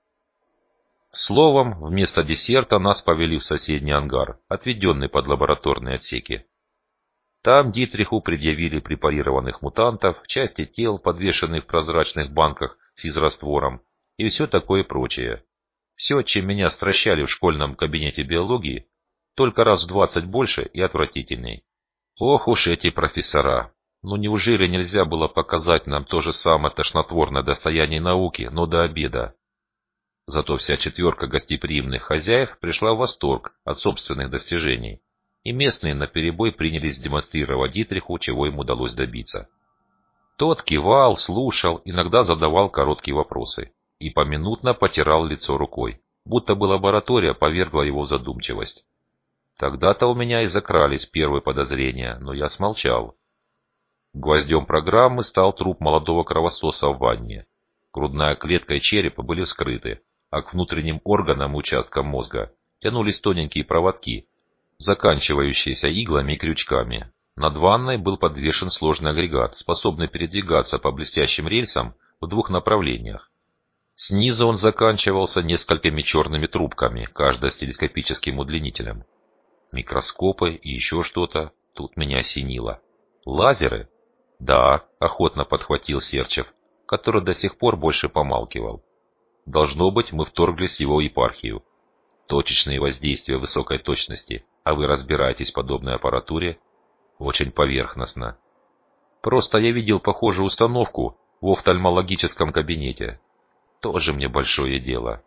[SPEAKER 1] Словом, вместо десерта нас повели в соседний ангар, отведенный под лабораторные отсеки. Там Дитриху предъявили препарированных мутантов, части тел, подвешенных в прозрачных банках физраствором, и все такое прочее. Все, чем меня стращали в школьном кабинете биологии, только раз в двадцать больше и отвратительней. Ох уж эти профессора! Ну неужели нельзя было показать нам то же самое тошнотворное достояние науки, но до обеда? Зато вся четверка гостеприимных хозяев пришла в восторг от собственных достижений, и местные наперебой принялись демонстрировать Дитриху, чего им удалось добиться. Тот кивал, слушал, иногда задавал короткие вопросы и поминутно потирал лицо рукой, будто бы лаборатория повергла его в задумчивость. Тогда-то у меня и закрались первые подозрения, но я смолчал. Гвоздем программы стал труп молодого кровососа в ванне. Грудная клетка и череп были вскрыты, а к внутренним органам и участкам мозга тянулись тоненькие проводки, заканчивающиеся иглами и крючками. Над ванной был подвешен сложный агрегат, способный передвигаться по блестящим рельсам в двух направлениях. Снизу он заканчивался несколькими черными трубками, каждая с телескопическим удлинителем. Микроскопы и еще что-то. Тут меня осенило. Лазеры? Да, охотно подхватил Серчев, который до сих пор больше помалкивал. Должно быть, мы вторглись в его епархию. Точечные воздействия высокой точности, а вы разбираетесь в подобной аппаратуре? Очень поверхностно. Просто я видел похожую установку в офтальмологическом кабинете. Тоже мне большое дело.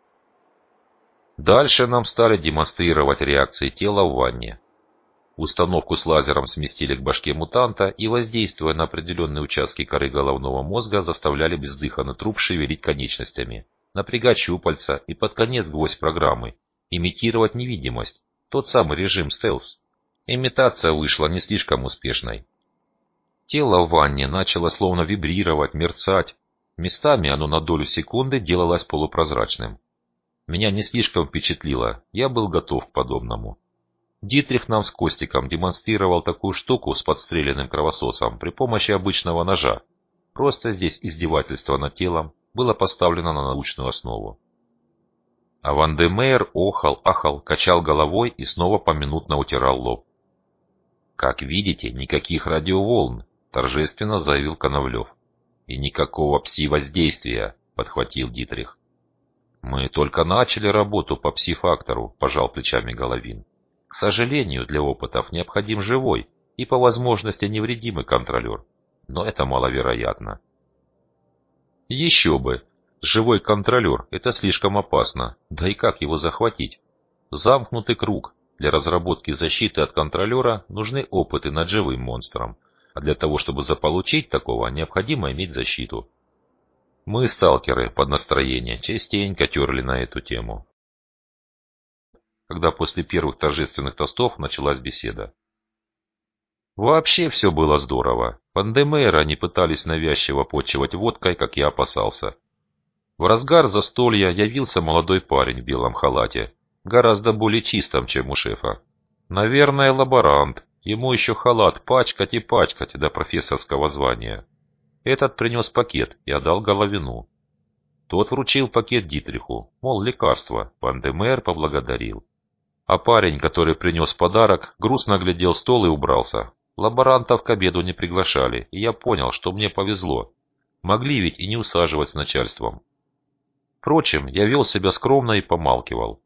[SPEAKER 1] Дальше нам стали демонстрировать реакции тела в ванне. Установку с лазером сместили к башке мутанта и, воздействуя на определенные участки коры головного мозга, заставляли бездыханный труп шевелить конечностями, напрягать щупальца и под конец гвоздь программы, имитировать невидимость, тот самый режим стелс. Имитация вышла не слишком успешной. Тело в ванне начало словно вибрировать, мерцать. Местами оно на долю секунды делалось полупрозрачным. Меня не слишком впечатлило, я был готов к подобному. Дитрих нам с Костиком демонстрировал такую штуку с подстреленным кровососом при помощи обычного ножа. Просто здесь издевательство над телом было поставлено на научную основу. А Ван де Мейер охал, ахал, качал головой и снова поминутно утирал лоб. «Как видите, никаких радиоволн», — торжественно заявил Коновлев. «И никакого пси-воздействия», — подхватил Дитрих. «Мы только начали работу по пси-фактору», — пожал плечами Головин. «К сожалению, для опытов необходим живой и по возможности невредимый контролер. Но это маловероятно». «Еще бы! Живой контролер — это слишком опасно. Да и как его захватить? Замкнутый круг. Для разработки защиты от контролера нужны опыты над живым монстром. А для того, чтобы заполучить такого, необходимо иметь защиту». Мы, сталкеры, под настроение, частенько терли на эту тему. Когда после первых торжественных тостов началась беседа. Вообще все было здорово. Ван де Мейера не пытались навязчиво почивать водкой, как я опасался. В разгар застолья явился молодой парень в белом халате, гораздо более чистом, чем у шефа. Наверное, лаборант. Ему еще халат пачкать и пачкать до профессорского звания. Этот принес пакет и отдал Головину. Тот вручил пакет Дитриху, мол, лекарство. Ван де Мейер поблагодарил. А парень, который принес подарок, грустно оглядел стол и убрался. Лаборантов к обеду не приглашали, и я понял, что мне повезло. Могли ведь и не усаживать с начальством. Впрочем, я вел себя скромно и помалкивал.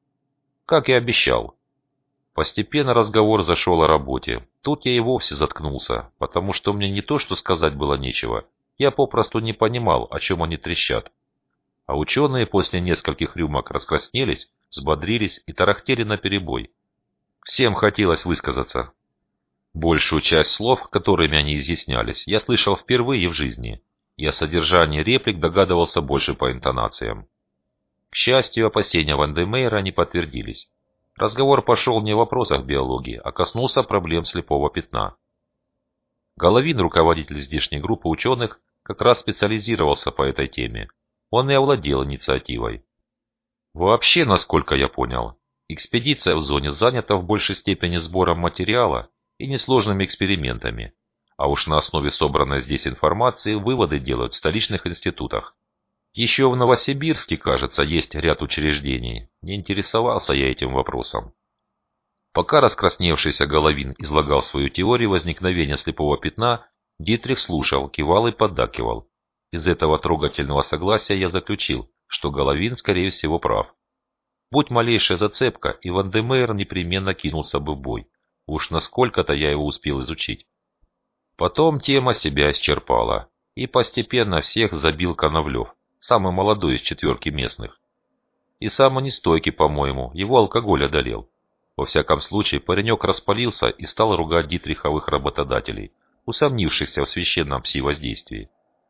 [SPEAKER 1] Как и обещал. Постепенно разговор зашел о работе. Тут я и вовсе заткнулся, потому что мне не то что сказать было нечего. Я попросту не понимал, о чем они трещат. А ученые после нескольких рюмок раскраснелись, взбодрились и тарахтели наперебой. Всем хотелось высказаться. Большую часть слов, которыми они изъяснялись, я слышал впервые в жизни, и о содержании реплик догадывался больше по интонациям. К счастью, опасения Ван де Мейера не подтвердились. Разговор пошел не о вопросах биологии, а коснулся проблем слепого пятна. Головин, руководитель здешней группы ученых, как раз специализировался по этой теме. Он и овладел инициативой. Вообще, насколько я понял, экспедиция в зоне занята в большей степени сбором материала и несложными экспериментами, а уж на основе собранной здесь информации выводы делают в столичных институтах. Еще в Новосибирске, кажется, есть ряд учреждений. Не интересовался я этим вопросом. Пока раскрасневшийся Головин излагал свою теорию возникновения слепого пятна, Дитрих слушал, кивал и поддакивал. Из этого трогательного согласия я заключил, что Головин, скорее всего, прав. Будь малейшая зацепка, и Ван де Мейер непременно кинулся бы в бой. Уж насколько-то я его успел изучить. Потом тема себя исчерпала, и постепенно всех забил Коновлев, самый молодой из четверки местных. И самый нестойкий, по-моему, его алкоголь одолел. Во всяком случае, паренек распалился и стал ругать дитриховых работодателей, усомнившихся в священном пси-воздействии.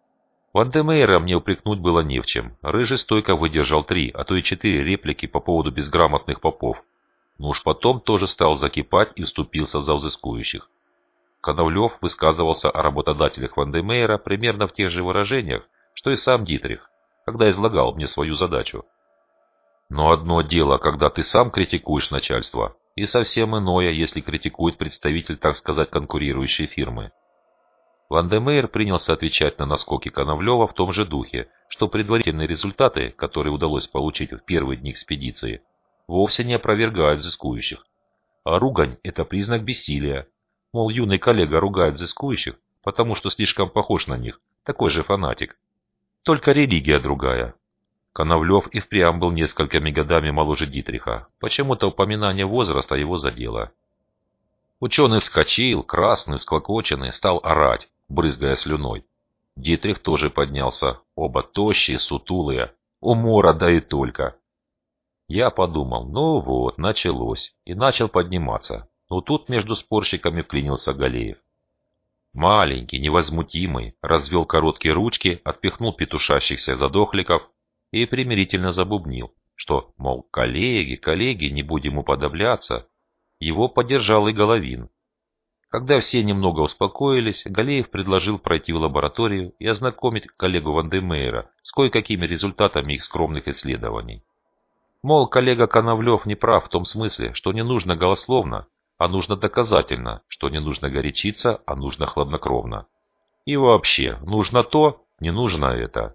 [SPEAKER 1] Ван де Мейера мне упрекнуть было не в чем. Рыжий стойко выдержал три, а то и четыре реплики по поводу безграмотных попов. Но уж потом тоже стал закипать и вступился за взыскующих. Коновлев высказывался о работодателях Ван де Мейера примерно в тех же выражениях, что и сам Дитрих, когда излагал мне свою задачу. Но одно дело, когда ты сам критикуешь начальство, и совсем иное, если критикует представитель, так сказать, конкурирующей фирмы. Вандемейр принялся отвечать на наскоки Коновлева в том же духе, что предварительные результаты, которые удалось получить в первые дни экспедиции, вовсе не опровергают взыскующих. А ругань – это признак бессилия. Мол, юный коллега ругает взыскующих, потому что слишком похож на них, такой же фанатик. Только религия другая. Коновлев и впрямь был несколькими годами моложе Дитриха. Почему-то упоминание возраста его задело. Ученый вскочил, красный, всклокоченный, стал орать, брызгая слюной. Дитрих тоже поднялся, оба тощие, сутулые, умора да и только. Я подумал, ну вот, началось, и начал подниматься. Но тут между спорщиками вклинился Галеев. Маленький, невозмутимый, развел короткие ручки, отпихнул петушащихся задохликов и примирительно забубнил, что, мол, коллеги, коллеги, не будем уподобляться. Его поддержал и Головин. Когда все немного успокоились, Галеев предложил пройти в лабораторию и ознакомить коллегу Вандемейра с кое-какими результатами их скромных исследований. Мол, коллега Коновлев не прав в том смысле, что не нужно голословно, а нужно доказательно, что не нужно горячиться, а нужно хладнокровно. И вообще, нужно то, не нужно это.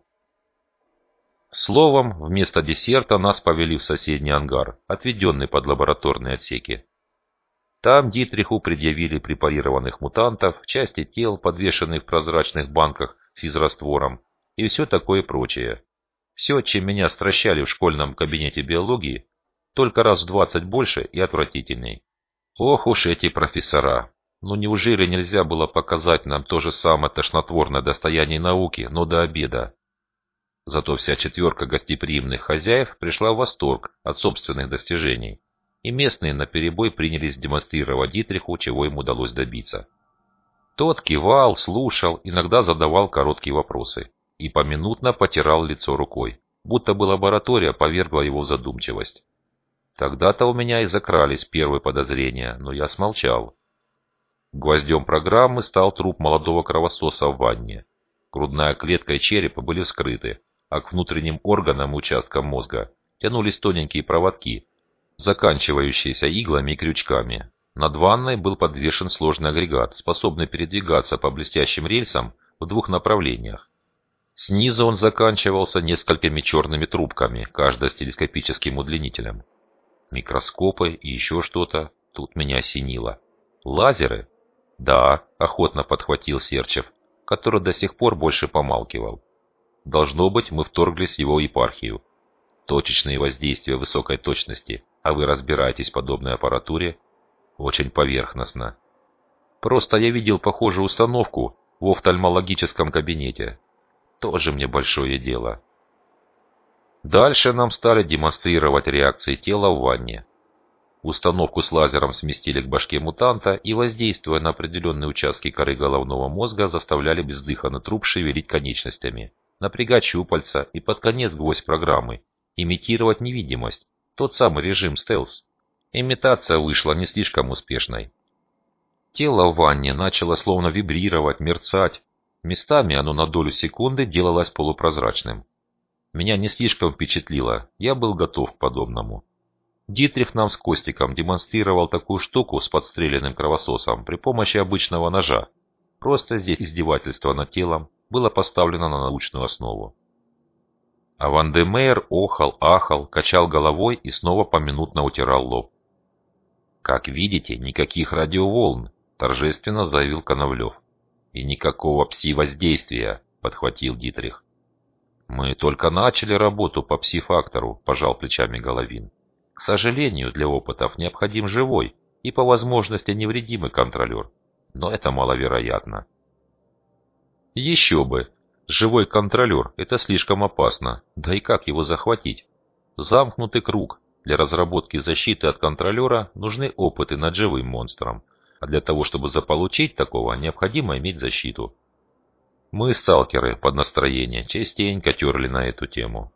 [SPEAKER 1] Словом, вместо десерта нас повели в соседний ангар, отведенный под лабораторные отсеки. Там Дитриху предъявили препарированных мутантов, части тел, подвешенные в прозрачных банках физраствором, и все такое прочее. Все, чем меня стращали в школьном кабинете биологии, только раз в двадцать больше и отвратительней. Ох уж эти профессора! Ну неужели нельзя было показать нам то же самое тошнотворное достояние науки, но до обеда? Зато вся четверка гостеприимных хозяев пришла в восторг от собственных достижений, и местные наперебой принялись демонстрировать Дитриху, чего им удалось добиться. Тот кивал, слушал, иногда задавал короткие вопросы и поминутно потирал лицо рукой, будто бы лаборатория повергла его в задумчивость. Тогда-то у меня и закрались первые подозрения, но я смолчал. Гвоздем программы стал труп молодого кровососа в ванне. Грудная клетка и череп были вскрыты, а к внутренним органам и участкам мозга тянулись тоненькие проводки, заканчивающиеся иглами и крючками. Над ванной был подвешен сложный агрегат, способный передвигаться по блестящим рельсам в двух направлениях. Снизу он заканчивался несколькими черными трубками, каждая с телескопическим удлинителем. Микроскопы и еще что-то. Тут меня осенило. Лазеры? Да, охотно подхватил Серчев, который до сих пор больше помалкивал. Должно быть, мы вторглись в его епархию. Точечные воздействия высокой точности, а вы разбираетесь в подобной аппаратуре? Очень поверхностно. Просто я видел похожую установку в офтальмологическом кабинете. Тоже мне большое дело. Дальше нам стали демонстрировать реакции тела в ванне. Установку с лазером сместили к башке мутанта и, воздействуя на определенные участки коры головного мозга, заставляли бездыханный труп шевелить конечностями, напрягать щупальца и под конец гвоздь программы, имитировать невидимость, тот самый режим стелс. Имитация вышла не слишком успешной. Тело в ванне начало словно вибрировать, мерцать. Местами оно на долю секунды делалось полупрозрачным. Меня не слишком впечатлило, я был готов к подобному. Дитрих нам с Костиком демонстрировал такую штуку с подстреленным кровососом при помощи обычного ножа. Просто здесь издевательство над телом было поставлено на научную основу. А Вандемейр охал, ахал, качал головой и снова поминутно утирал лоб. «Как видите, никаких радиоволн», — торжественно заявил Коновлев. «И никакого пси-воздействия», — подхватил Дитрих. «Мы только начали работу по пси-фактору», — пожал плечами Головин. «К сожалению, для опытов необходим живой и по возможности невредимый контролер, но это маловероятно». «Еще бы! Живой контролер – это слишком опасно, да и как его захватить? Замкнутый круг. Для разработки защиты от контролера нужны опыты над живым монстром, а для того, чтобы заполучить такого, необходимо иметь защиту». Мы, сталкеры, под настроение, частенько терли на эту тему.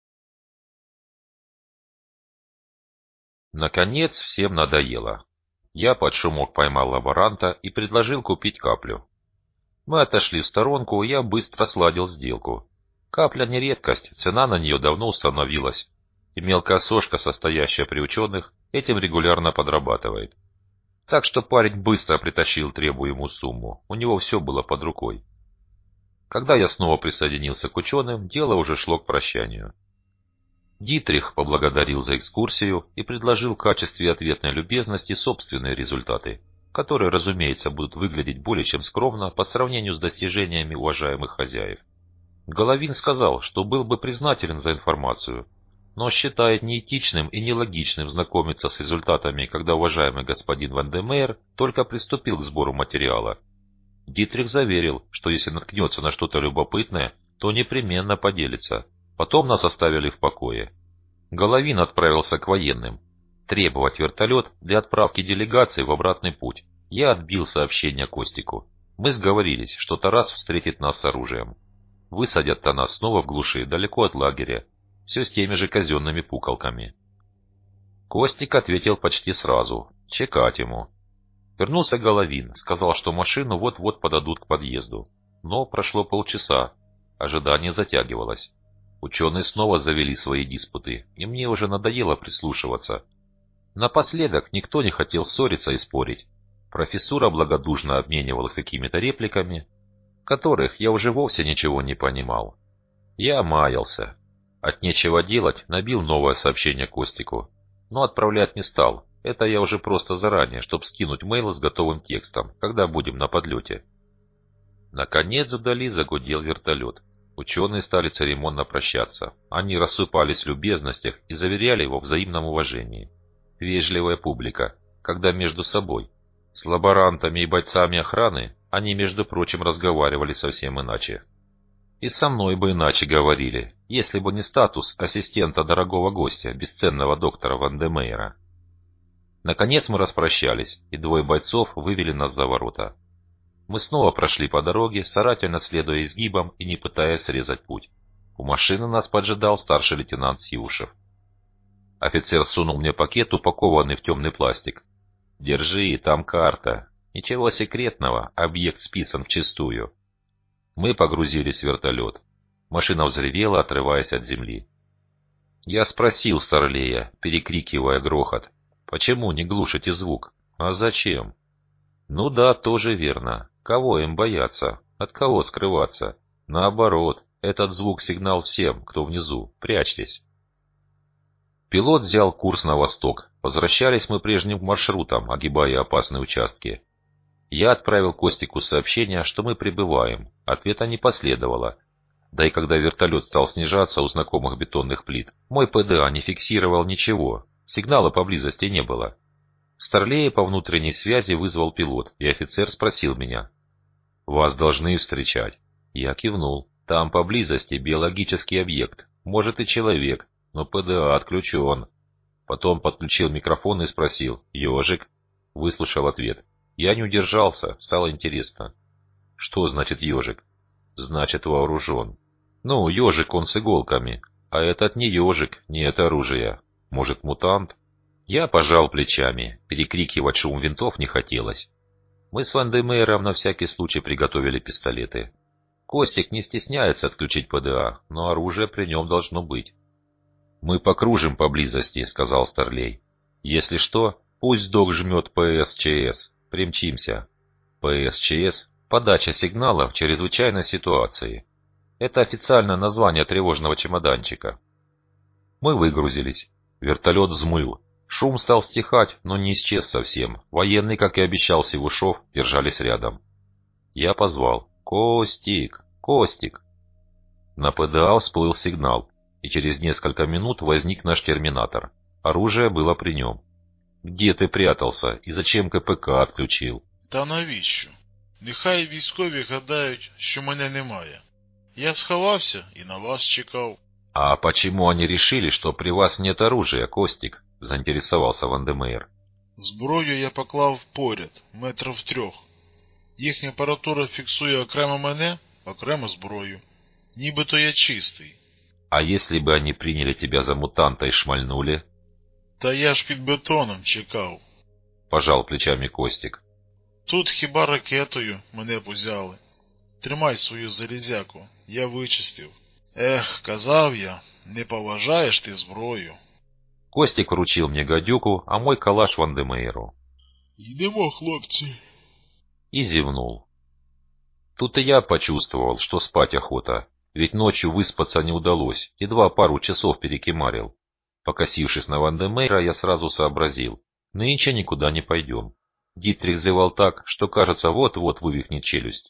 [SPEAKER 1] Наконец, всем надоело. Я под шумок поймал лаборанта и предложил купить каплю. Мы отошли в сторонку, и я быстро сладил сделку. Капля не редкость, цена на нее давно установилась. и мелкая сошка, состоящая при ученых, этим регулярно подрабатывает. Так что парень быстро притащил требуемую сумму, у него все было под рукой. Когда я снова присоединился к ученым, дело уже шло к прощанию. Дитрих поблагодарил за экскурсию и предложил в качестве ответной любезности собственные результаты, которые, разумеется, будут выглядеть более чем скромно по сравнению с достижениями уважаемых хозяев. Головин сказал, что был бы признателен за информацию, но считает неэтичным и нелогичным знакомиться с результатами, когда уважаемый господин Ван де Мейер только приступил к сбору материала. Дитрих заверил, что если наткнется на что-то любопытное, то непременно поделится. Потом нас оставили в покое. Головин отправился к военным. Требовать вертолет для отправки делегации в обратный путь. Я отбил сообщение Костику. Мы сговорились, что Тарас встретит нас с оружием. Высадят-то нас снова в глуши, далеко от лагеря. Все с теми же казенными пукалками. Костик ответил почти сразу. Чекать ему. Вернулся Головин, сказал, что машину вот-вот подадут к подъезду. Но прошло полчаса. Ожидание затягивалось. Ученые снова завели свои диспуты, и мне уже надоело прислушиваться. Напоследок никто не хотел ссориться и спорить. Профессура благодушно обменивалась какими-то репликами, которых я уже вовсе ничего не понимал. Я маялся. От нечего делать набил новое сообщение Костику, но отправлять не стал. Это я уже просто заранее, чтобы скинуть мейл с готовым текстом, когда будем на подлете. Наконец вдали загудел вертолет. Ученые стали церемонно прощаться. Они рассыпались в любезностях и заверяли его взаимном уважении. Вежливая публика, когда между собой. С лаборантами и бойцами охраны они, между прочим, разговаривали совсем иначе. И со мной бы иначе говорили, если бы не статус ассистента дорогого гостя, бесценного доктора Ван де Мейера. Наконец мы распрощались, и двое бойцов вывели нас за ворота. Мы снова прошли по дороге, старательно следуя изгибам и не пытаясь срезать путь. У машины нас поджидал старший лейтенант Сивушев. Офицер сунул мне пакет, упакованный в темный пластик. «Держи, там карта. Ничего секретного, объект списан вчистую». Мы погрузились в вертолет. Машина взревела, отрываясь от земли. Я спросил Старлея, перекрикивая грохот: «Почему не глушите звук?» «А зачем?» «Ну да, тоже верно. Кого им бояться? От кого скрываться? Наоборот, этот звук сигнал всем, кто внизу. Прячьтесь». Пилот взял курс на восток. Возвращались мы прежним маршрутом, огибая опасные участки. Я отправил Костику сообщение, что мы прибываем. Ответа не последовало. Да и когда вертолет стал снижаться у знакомых бетонных плит, мой ПДА не фиксировал ничего. Сигнала поблизости не было. Старлея по внутренней связи вызвал пилот, и офицер спросил меня: «Вас должны встречать». Я кивнул. «Там поблизости биологический объект, может и человек, но ПДА отключен». Потом подключил микрофон и спросил: «Ежик?» Выслушал ответ. Я не удержался, стало интересно. «Что значит ежик?» «Значит, вооружен». «Ну, ежик он с иголками, а этот не ежик, не это оружие. Может, мутант?» Я пожал плечами, перекрикивать шум винтов не хотелось. Мы с Ван де Мейером на всякий случай приготовили пистолеты. Костик не стесняется отключить ПДА, но оружие при нем должно быть. «Мы покружим поблизости», — сказал Старлей. «Если что, пусть док жмет ПСЧС. Примчимся». ПСЧС — подача сигнала в чрезвычайной ситуации. Это официальное название тревожного чемоданчика. Мы выгрузились. Вертолет взмыл. Шум стал стихать, но не исчез совсем. Военные, как и обещал Сивушов, держались рядом. Я позвал: «Костик! Костик!» На ПДА всплыл сигнал, и через несколько минут возник наш терминатор. Оружие было при нем. «Где ты прятался и зачем КПК отключил?»
[SPEAKER 2] Та навіщо? Нехай військові гадають, що мене немає. Я сховався і на вас чекав.
[SPEAKER 1] «А почему они решили, что при вас нет оружия, Костик?» — заинтересовался Ван де Мейер.
[SPEAKER 2] Зброю я поклав поряд, метрів трьох. Їхня апаратура фіксує окремо мене, окремо зброю. Нібито я чистий.
[SPEAKER 1] «А если бы они приняли тебя за мутанта и шмальнули?»
[SPEAKER 2] Та я ж під бетоном чекав.
[SPEAKER 1] Пожал плечами Костик.
[SPEAKER 2] Тут хіба ракетою мене б узяли. Тримай свою залізяку, я вичистив. Ех, казав я, не поважаєш ти зброю.
[SPEAKER 1] Костик вручил мне гадюку, а мой калаш Вандемейру.
[SPEAKER 2] «Йдемо, хлопці!»
[SPEAKER 1] И зевнул. Тут и я почувствовал, что спать охота, ведь ночью выспаться не удалось, едва пару часов перекимарил. Покосившись на Вандемейра, я сразу сообразил: нынче никуда не пойдем. Дитрих зевал так, что, кажется, вот-вот вывихнет челюсть.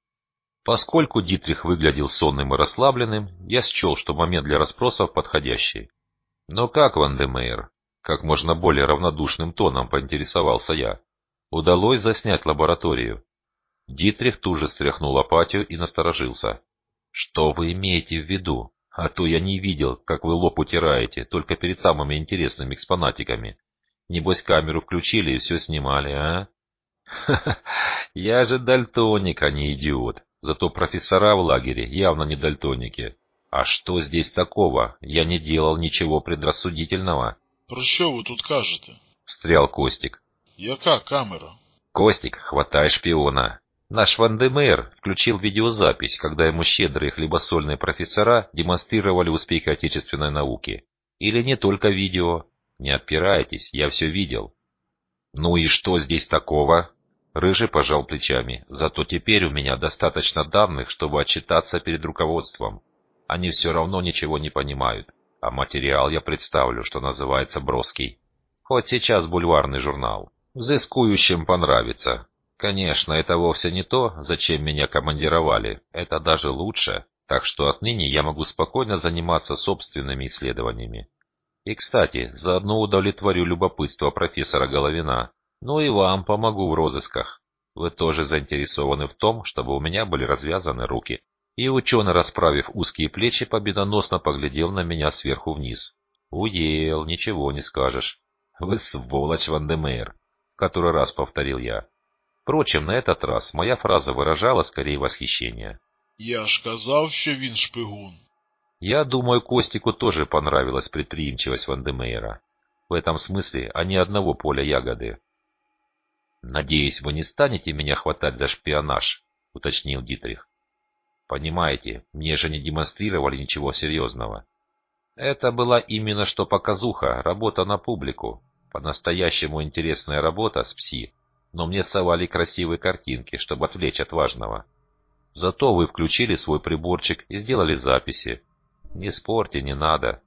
[SPEAKER 1] Поскольку Дитрих выглядел сонным и расслабленным, я счел, что момент для расспросов подходящий. «Но как, Вандемейр?» — как можно более равнодушным тоном поинтересовался я. «Удалось заснять лабораторию?» Дитрих тут же стряхнул апатию и насторожился. «Что вы имеете в виду? А то я не видел, как вы лоб утираете, только перед самыми интересными экспонатиками. Небось, камеру включили и все снимали, а?» «Ха-ха, я же дальтоник, а не идиот. Зато профессора в лагере явно не дальтоники. А что здесь такого? Я не делал ничего предрассудительного».
[SPEAKER 2] «Про що ви тут кажете?»
[SPEAKER 1] — встрял Костик.
[SPEAKER 2] «Яка камера?»
[SPEAKER 1] «Костик, хватай шпиона». Наш Вандемейр включил видеозапись, когда ему щедрые хлебосольные профессора демонстрировали успехи отечественной науки. Или не только видео. Не отпирайтесь, я все видел. «Ну и что здесь такого?» Рыжий пожал плечами. «Зато теперь у меня достаточно данных, чтобы отчитаться перед руководством. Они все равно ничего не понимают. А материал я представлю, что называется, броский. Хоть сейчас бульварный журнал. Взыскующим понравится. Конечно, это вовсе не то, зачем меня командировали. Это даже лучше. Так что отныне я могу спокойно заниматься собственными исследованиями. И, кстати, заодно удовлетворю любопытство профессора Головина. Ну и вам помогу в розысках. Вы тоже заинтересованы в том, чтобы у меня были развязаны руки». И ученый, расправив узкие плечи, победоносно поглядел на меня сверху вниз. «Уел, ничего не скажешь». «Вы сволочь, Вандемейр», — в который раз повторил я. Впрочем, на этот раз моя фраза выражала скорее восхищение.
[SPEAKER 2] «Я ж казав, що він шпигун».
[SPEAKER 1] Я думаю, Костику тоже понравилась предприимчивость Вандемейра. В этом смысле они одного поля ягоды. «Надеюсь, вы не станете меня хватать за шпионаж», — уточнил Дитрих. «Понимаете, мне же не демонстрировали ничего серьезного. Это была именно что показуха, работа на публику. По-настоящему интересная работа с пси, но мне совали красивые картинки, чтобы отвлечь от важного. Зато вы включили свой приборчик и сделали записи. Не спорьте, не надо.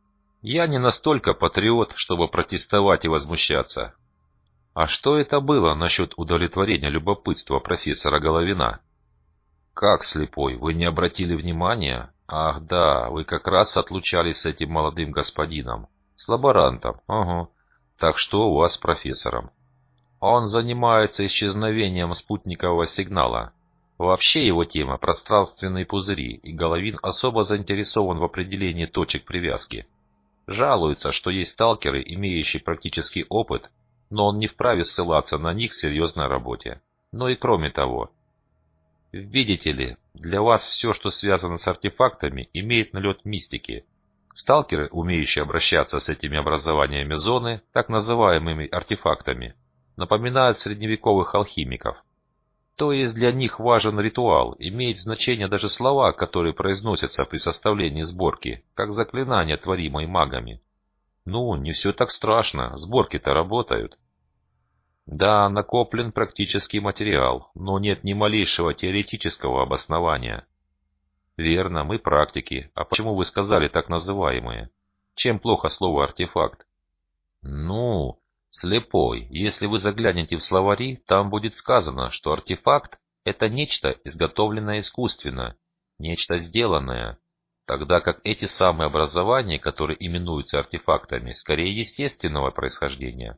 [SPEAKER 1] Я не настолько патриот, чтобы протестовать и возмущаться». «А что это было насчет удовлетворения любопытства профессора Головина?» «Как, слепой, вы не обратили внимания? Ах да, вы как раз отлучались с этим молодым господином. С лаборантом, ага. Так что у вас с профессором?» «Он занимается исчезновением спутникового сигнала. Вообще его тема — пространственные пузыри, и Головин особо заинтересован в определении точек привязки. Жалуется, что есть сталкеры, имеющие практический опыт, но он не вправе ссылаться на них в серьезной работе. Ну и кроме того, видите ли, для вас все, что связано с артефактами, имеет налет мистики. Сталкеры, умеющие обращаться с этими образованиями зоны, так называемыми артефактами, напоминают средневековых алхимиков. То есть для них важен ритуал, имеет значение даже слова, которые произносятся при составлении сборки, как заклинания, творимые магами. Ну, не все так страшно, сборки-то работают. Да, накоплен практический материал, но нет ни малейшего теоретического обоснования. Верно, мы практики. А почему вы сказали так называемые? Чем плохо слово «артефакт»? Ну, слепой, если вы заглянете в словари, там будет сказано, что артефакт — это нечто, изготовленное искусственно, нечто сделанное, тогда как эти самые образования, которые именуются артефактами, скорее естественного происхождения.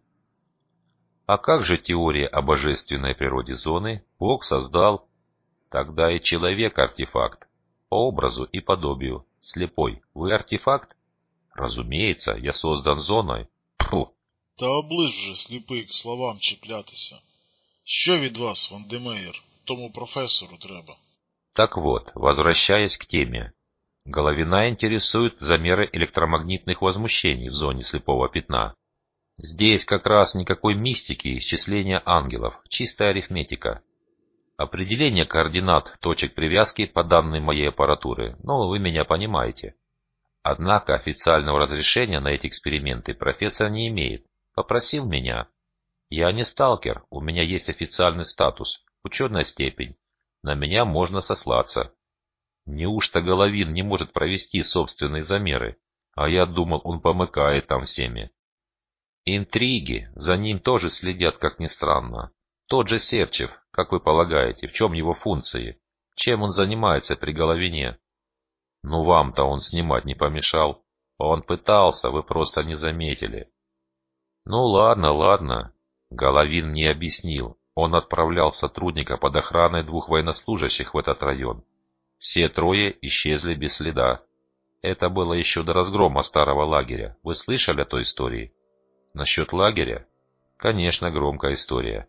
[SPEAKER 1] А как же теория о божественной природе зоны? Бог создал. Тогда и человек артефакт. По образу и подобию. Слепой, вы артефакт? Разумеется, я создан зоной. Фу.
[SPEAKER 2] Та оближ же, сліпий, к словам чіплятися. Що від вас, Вандемейр, тому професору треба?
[SPEAKER 1] Так вот, возвращаясь к теме. Головина интересует замеры электромагнитных возмущений в зоне слепого пятна. Здесь как раз никакой мистики и исчисления ангелов, чистая арифметика. Определение координат точек привязки по данным моей аппаратуры, ну, вы меня понимаете. Однако официального разрешения на эти эксперименты профессор не имеет. Попросил меня. Я не сталкер, у меня есть официальный статус, ученая степень. На меня можно сослаться. Неужто Головин не может провести собственные замеры? А я думал, он помыкает там всеми. Интриги, за ним тоже следят, как ни странно. Тот же Севчев, как вы полагаете, в чем его функции? Чем он занимается при Головине? Ну вам-то он снимать не помешал. Он пытался, вы просто не заметили. Ну ладно, ладно. Головин не объяснил. Он отправлял сотрудника под охраной двух военнослужащих в этот район. Все трое исчезли без следа. Это было еще до разгрома старого лагеря. Вы слышали о той истории? Насчет лагеря? Конечно, громкая история.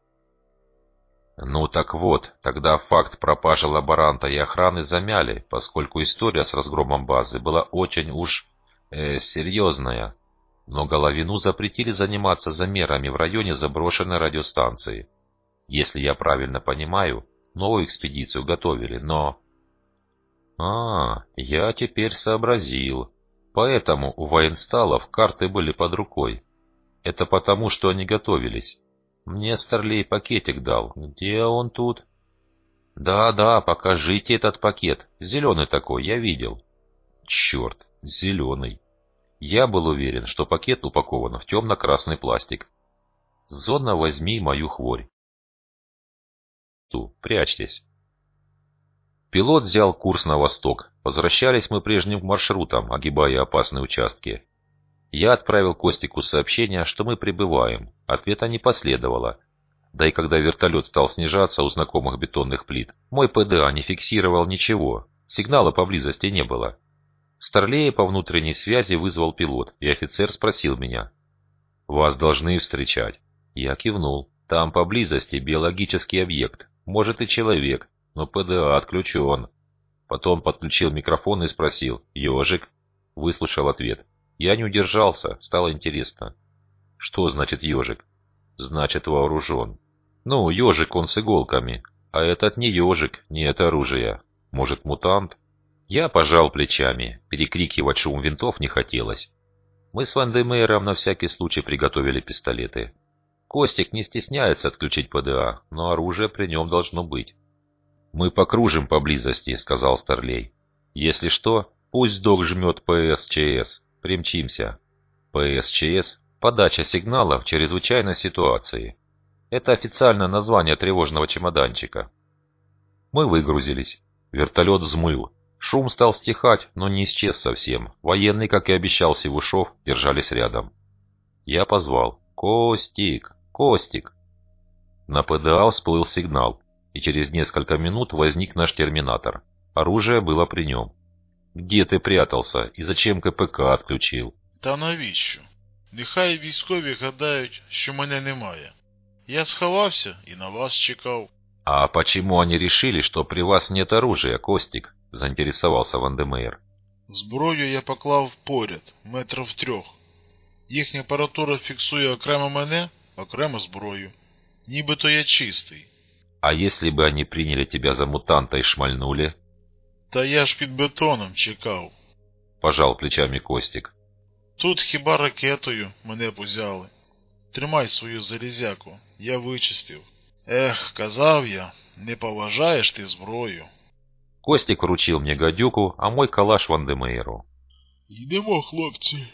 [SPEAKER 1] Ну так вот, тогда факт пропажи лаборанта и охраны замяли, поскольку история с разгромом базы была очень уж э, серьезная. Но Головину запретили заниматься замерами в районе заброшенной радиостанции. Если я правильно понимаю, новую экспедицию готовили, но... А, я теперь сообразил. Поэтому у военсталов карты были под рукой. Это потому, что они готовились. Мне Старлей пакетик дал. Где он тут? Да-да, покажите этот пакет. Зеленый такой, я видел. Черт, зеленый. Я был уверен, что пакет упакован в темно-красный пластик. Зона, возьми мою хворь. Ту, прячьтесь. Пилот взял курс на восток. Возвращались мы прежним маршрутом, огибая опасные участки. Я отправил Костику сообщение, что мы прибываем. Ответа не последовало. Да и когда вертолет стал снижаться у знакомых бетонных плит, мой ПДА не фиксировал ничего. Сигнала поблизости не было. Старлея по внутренней связи вызвал пилот, и офицер спросил меня. «Вас должны встречать». Я кивнул. «Там поблизости биологический объект. Может и человек, но ПДА отключен». Потом подключил микрофон и спросил. «Ежик?» Выслушал ответ. Я не удержался, стало интересно. Что значит ежик? Значит вооружен. Ну, ежик он с иголками, а этот не ежик, не это оружие. Может, мутант? Я пожал плечами, перекрикивать шум винтов не хотелось. Мы с Вандемейром на всякий случай приготовили пистолеты. Костик не стесняется отключить ПДА, но оружие при нем должно быть. «Мы покружим поблизости», — сказал Старлей. «Если что, пусть док жмет ПСЧС. Примчимся». ПСЧС – подача сигнала в чрезвычайной ситуации. Это официальное название тревожного чемоданчика. Мы выгрузились. Вертолет взмыл. Шум стал стихать, но не исчез совсем. Военные, как и обещал Сивушов, держались рядом. Я позвал. «Костик! Костик!» На ПДА всплыл сигнал, и через несколько минут возник наш терминатор. Оружие было при нем. «Где ти прятався і зачем КПК відключив?»
[SPEAKER 2] Та навіщо? Нехай військові гадають, що мене немає. Я сховався і на вас чекав.
[SPEAKER 1] «А почему они решили, что при вас нет оружия, Костик?» – заинтересовался Вандемейр.
[SPEAKER 2] Зброю я поклав поряд, метрів трьох. Їхня апаратура фіксує окремо мене, окремо зброю. Нібито я чистий.
[SPEAKER 1] «А если бы они приняли тебя за мутанта и шмальнули?»
[SPEAKER 2] Та я ж під бетоном чекав.
[SPEAKER 1] Пожал плечами Костик.
[SPEAKER 2] Тут хіба ракетою мене б узяли. Тримай свою залізяку, я вичистив. Ех, казав я, не поважаєш ти зброю.
[SPEAKER 1] Костик вручил мне гадюку, а мой калаш Вандемейру.
[SPEAKER 2] Йдемо, хлопці.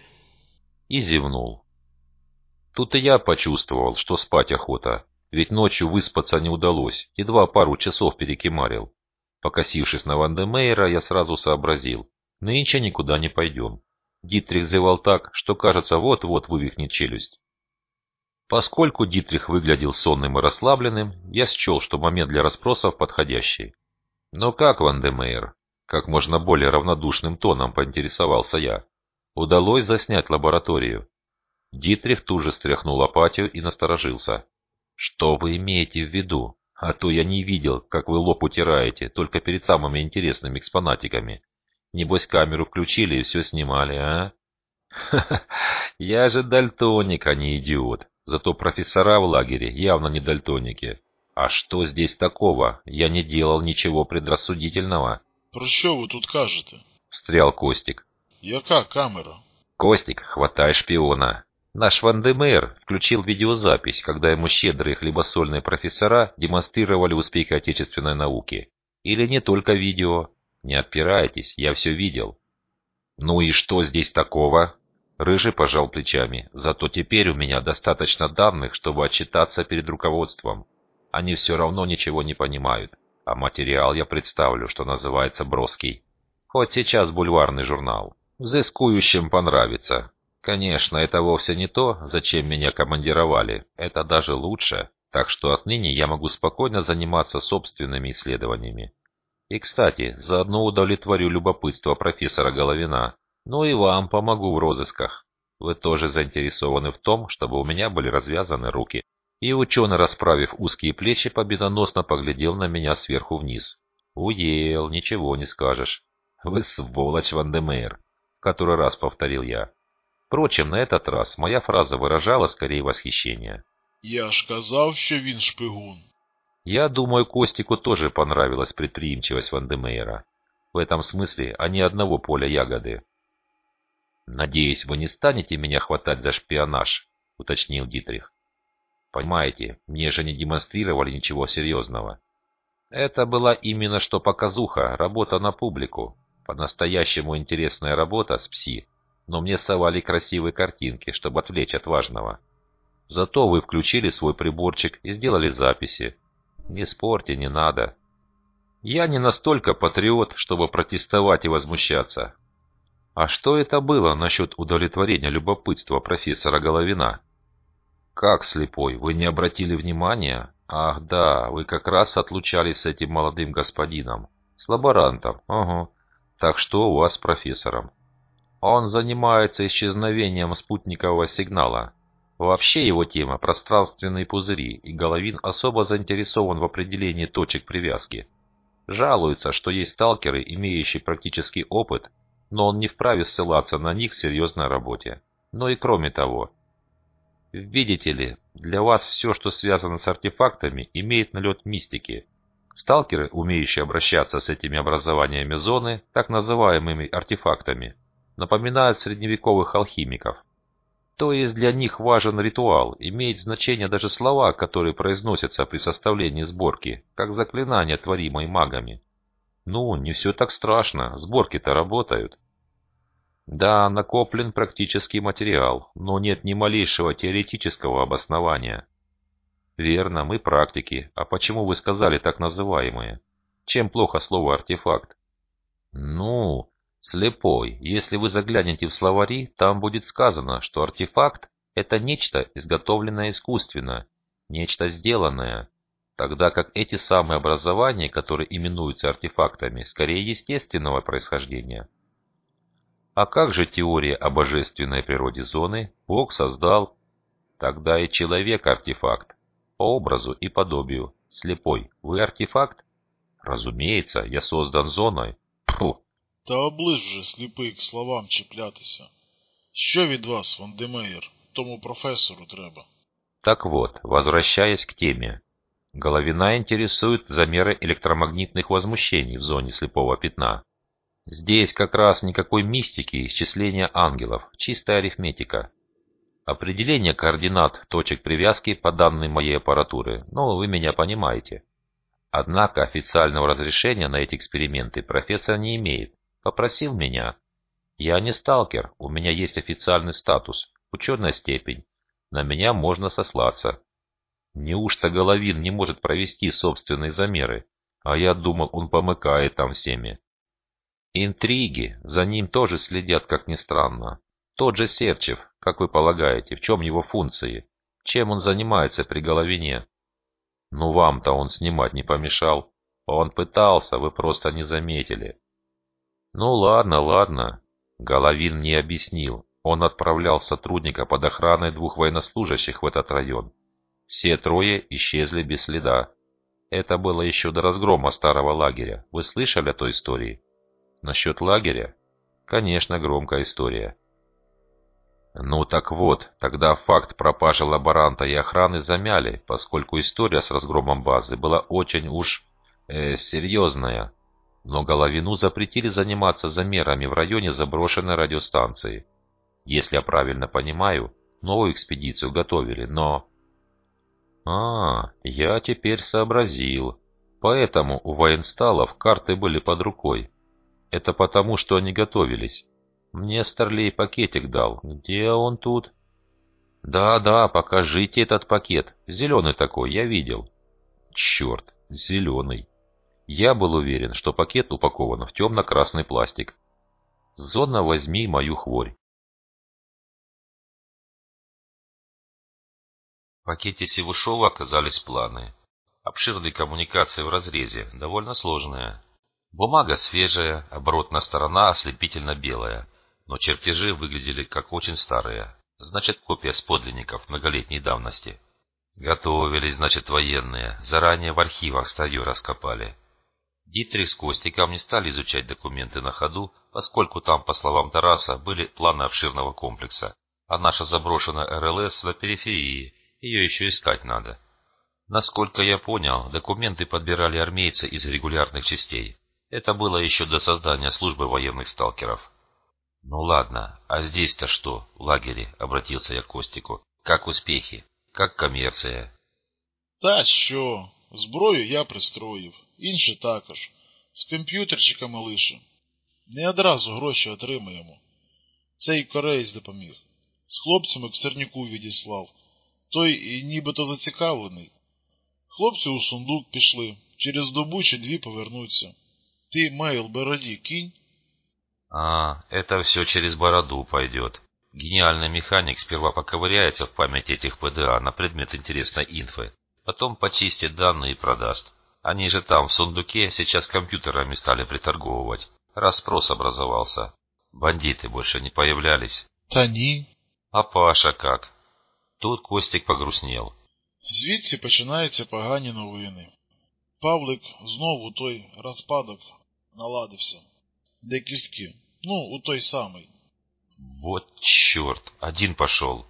[SPEAKER 1] И зевнул. Тут и я почувствовал, что спать охота, ведь ночью выспаться не удалось, едва пару часов перекимарил. Покосившись на Вандемейра, я сразу сообразил. Нынче никуда не пойдем. Дитрих зевал так, что, кажется, вот-вот вывихнет челюсть. Поскольку Дитрих выглядел сонным и расслабленным, я счел, что момент для расспросов подходящий. «Но как, Вандемейр?» — как можно более равнодушным тоном поинтересовался я. «Удалось заснять лабораторию?» Дитрих тут же стряхнул апатию и насторожился. «Что вы имеете в виду? А то я не видел, как вы лоб утираете, только перед самыми интересными экспонатиками. Небось, камеру включили и все снимали, а?» «Ха-ха, я же дальтоник, а не идиот. Зато профессора в лагере явно не дальтоники. А что здесь такого? Я не делал ничего предрассудительного».
[SPEAKER 2] Про що ви тут кажете?
[SPEAKER 1] Встрял Костик.
[SPEAKER 2] Яка камера?
[SPEAKER 1] Костик, хватай шпиона. Наш Вандемейр включил видеозапись, когда ему щедрые хлебосольные профессора демонстрировали успехи отечественной науки. Или не только видео. Не отпирайтесь, я все видел. Ну и что здесь такого? Рыжий пожал плечами. Зато теперь у меня достаточно данных, чтобы отчитаться перед руководством. Они все равно ничего не понимают. А материал я представлю, что называется, броский. Хоть сейчас бульварный журнал. Взыскующим понравится. Конечно, это вовсе не то, зачем меня командировали. Это даже лучше. Так что отныне я могу спокойно заниматься собственными исследованиями. И, кстати, заодно удовлетворю любопытство профессора Головина. Ну и вам помогу в розысках. Вы тоже заинтересованы в том, чтобы у меня были развязаны руки. И ученый, расправив узкие плечи, победоносно поглядел на меня сверху вниз. Уел, ничего не скажешь. Вы сволочь, Вандемейр, в который раз повторил я. Впрочем, на этот раз моя фраза выражала скорее восхищение.
[SPEAKER 2] Я ж казав, що він шпигун.
[SPEAKER 1] Я думаю, Костику тоже понравилась предприимчивость Вандемейра. В этом смысле они одного поля ягоды. «Надеюсь, вы не станете меня хватать за шпионаж», — уточнил Дитрих. «Понимаете, мне же не демонстрировали ничего серьезного. Это была именно что показуха, работа на публику. По-настоящему интересная работа с пси, но мне совали красивые картинки, чтобы отвлечь от важного. Зато вы включили свой приборчик и сделали записи. Не спорьте, не надо. Я не настолько патриот, чтобы протестовать и возмущаться». «А что это было насчет удовлетворения любопытства профессора Головина?» «Как, слепой, вы не обратили внимания? Ах да, вы как раз отлучались с этим молодым господином. С лаборантом, ага. Так что у вас с профессором?» «Он занимается исчезновением спутникового сигнала. Вообще его тема – пространственные пузыри, и Головин особо заинтересован в определении точек привязки. Жалуется, что есть сталкеры, имеющие практический опыт, но он не вправе ссылаться на них в серьезной работе. Но и кроме того, видите ли, для вас все, что связано с артефактами, имеет налет мистики. Сталкеры, умеющие обращаться с этими образованиями зоны, так называемыми артефактами, напоминают средневековых алхимиков. То есть для них важен ритуал, имеет значение даже слова, которые произносятся при составлении сборки, как заклинания, творимые магами. Ну, не все так страшно, сборки-то работают. Да, накоплен практический материал, но нет ни малейшего теоретического обоснования. Верно, мы практики. А почему вы сказали так называемые? Чем плохо слово «артефакт»? Ну, слепой, если вы заглянете в словари, там будет сказано, что артефакт – это нечто, изготовленное искусственно, нечто сделанное. Тогда как эти самые образования, которые именуются артефактами, скорее естественного происхождения. А как же теория о божественной природе зоны? Бог создал. Тогда и человек артефакт. По образу и подобию. Слепой, вы артефакт? Разумеется, я создан зоной. Фу.
[SPEAKER 2] Та оближ же, сліпий, к словам чіплятися. Що від вас, Вандемейр, тому професору треба?
[SPEAKER 1] Так вот, возвращаясь к теме. Головина интересует замеры электромагнитных возмущений в зоне слепого пятна. Здесь как раз никакой мистики, исчисления ангелов, чистая арифметика. Определение координат точек привязки по данным моей аппаратуры, ну, вы меня понимаете. Однако официального разрешения на эти эксперименты профессор не имеет. Попросил меня. Я не сталкер, у меня есть официальный статус, ученая степень. На меня можно сослаться. Неужто Головин не может провести собственные замеры? А я думал, он помыкает там всеми. Интриги, за ним тоже следят, как ни странно. Тот же Серчев, как вы полагаете, в чем его функции? Чем он занимается при Головине? Ну вам-то он снимать не помешал. Он пытался, вы просто не заметили. Ну ладно, ладно. Головин мне объяснил. Он отправлял сотрудника под охраной двух военнослужащих в этот район. Все трое исчезли без следа. Это было еще до разгрома старого лагеря. Вы слышали о той истории? Насчет лагеря? Конечно, громкая история. Ну так вот, тогда факт пропажи лаборанта и охраны замяли, поскольку история с разгромом базы была очень уж э, серьезная. но Головину запретили заниматься замерами в районе заброшенной радиостанции. Если я правильно понимаю, новую экспедицию готовили, но... А, я теперь сообразил. Поэтому у военсталов карты были под рукой. Это потому, что они готовились. Мне Старлей пакетик дал. Где он тут? Да-да, покажите этот пакет. Зеленый такой, я видел. Черт, зеленый. Я был уверен, что пакет упакован в темно-красный пластик. Зона, возьми мою хворь. В пакете Севушова оказались планы. Обширные коммуникации в разрезе, довольно сложные. Бумага свежая, оборотная сторона ослепительно белая, но чертежи выглядели как очень старые. Значит, копия с подлинников многолетней давности. Готовились, значит, военные, заранее в архивах старье раскопали. Дитрих с Костиком не стали изучать документы на ходу, поскольку там, по словам Тараса, были планы обширного комплекса, а наша заброшенная эр эл эс на периферии, ее еще искать надо. Насколько я понял, документы подбирали армейцы из регулярных частей. Это было еще до создания службы военных сталкеров. «Ну ладно, а здесь-то что, в лагере?» — обратился я к Костику. «Как успехи? Как коммерция?»
[SPEAKER 2] Та що, зброю я пристроїв, інші також. З комп'ютерчиками лише. Не одразу гроші отримаємо. Цей кореєць допоміг. З хлопцями к Серняку відіслав. Той і нібито зацікавлений. Хлопці у сундук пішли. Через добу чи дві повернуться. Ты мейл Бороди кинь.
[SPEAKER 1] А, это все через Бороду пойдет. Гениальный механик сперва поковыряется в памяти этих пэ дэ а на предмет интересной инфы. Потом почистит данные и продаст. Они же там, в сундуке, сейчас компьютерами стали приторговывать. Раз спрос образовался. Бандиты больше не появлялись.
[SPEAKER 2] Та ні.
[SPEAKER 1] А Паша как? Тут Костик погрустнел.
[SPEAKER 2] Звідси починаються погані новини. Павлик знову у той розпадок наладився. Де кістки? Ну, у той самий.
[SPEAKER 1] Вот черт, один пошел.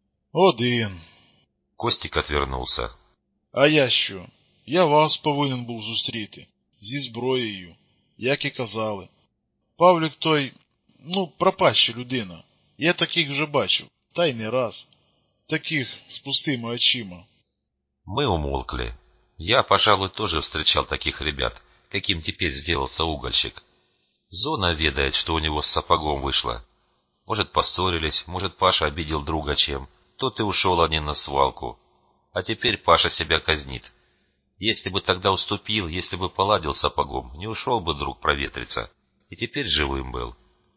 [SPEAKER 2] Один.
[SPEAKER 1] Костик отвернулся.
[SPEAKER 2] А я що? Я вас повинен був зустріти. Зі зброєю. Як і казали. Павлик той, ну, пропаща людина. Я таких вже бачив. Та й не раз. Таких з пустими очима.
[SPEAKER 1] Мы умолкли. Я, пожалуй, тоже встречал таких ребят, каким теперь сделался угольщик. Зона ведает, что у него с сапогом вышло. Может, поссорились, может, Паша обидел друга чем. Тот и ушел один на свалку. А теперь Паша себя казнит. Если бы тогда уступил, если бы поладил сапогом, не ушел бы друг проветриться. И теперь живым был.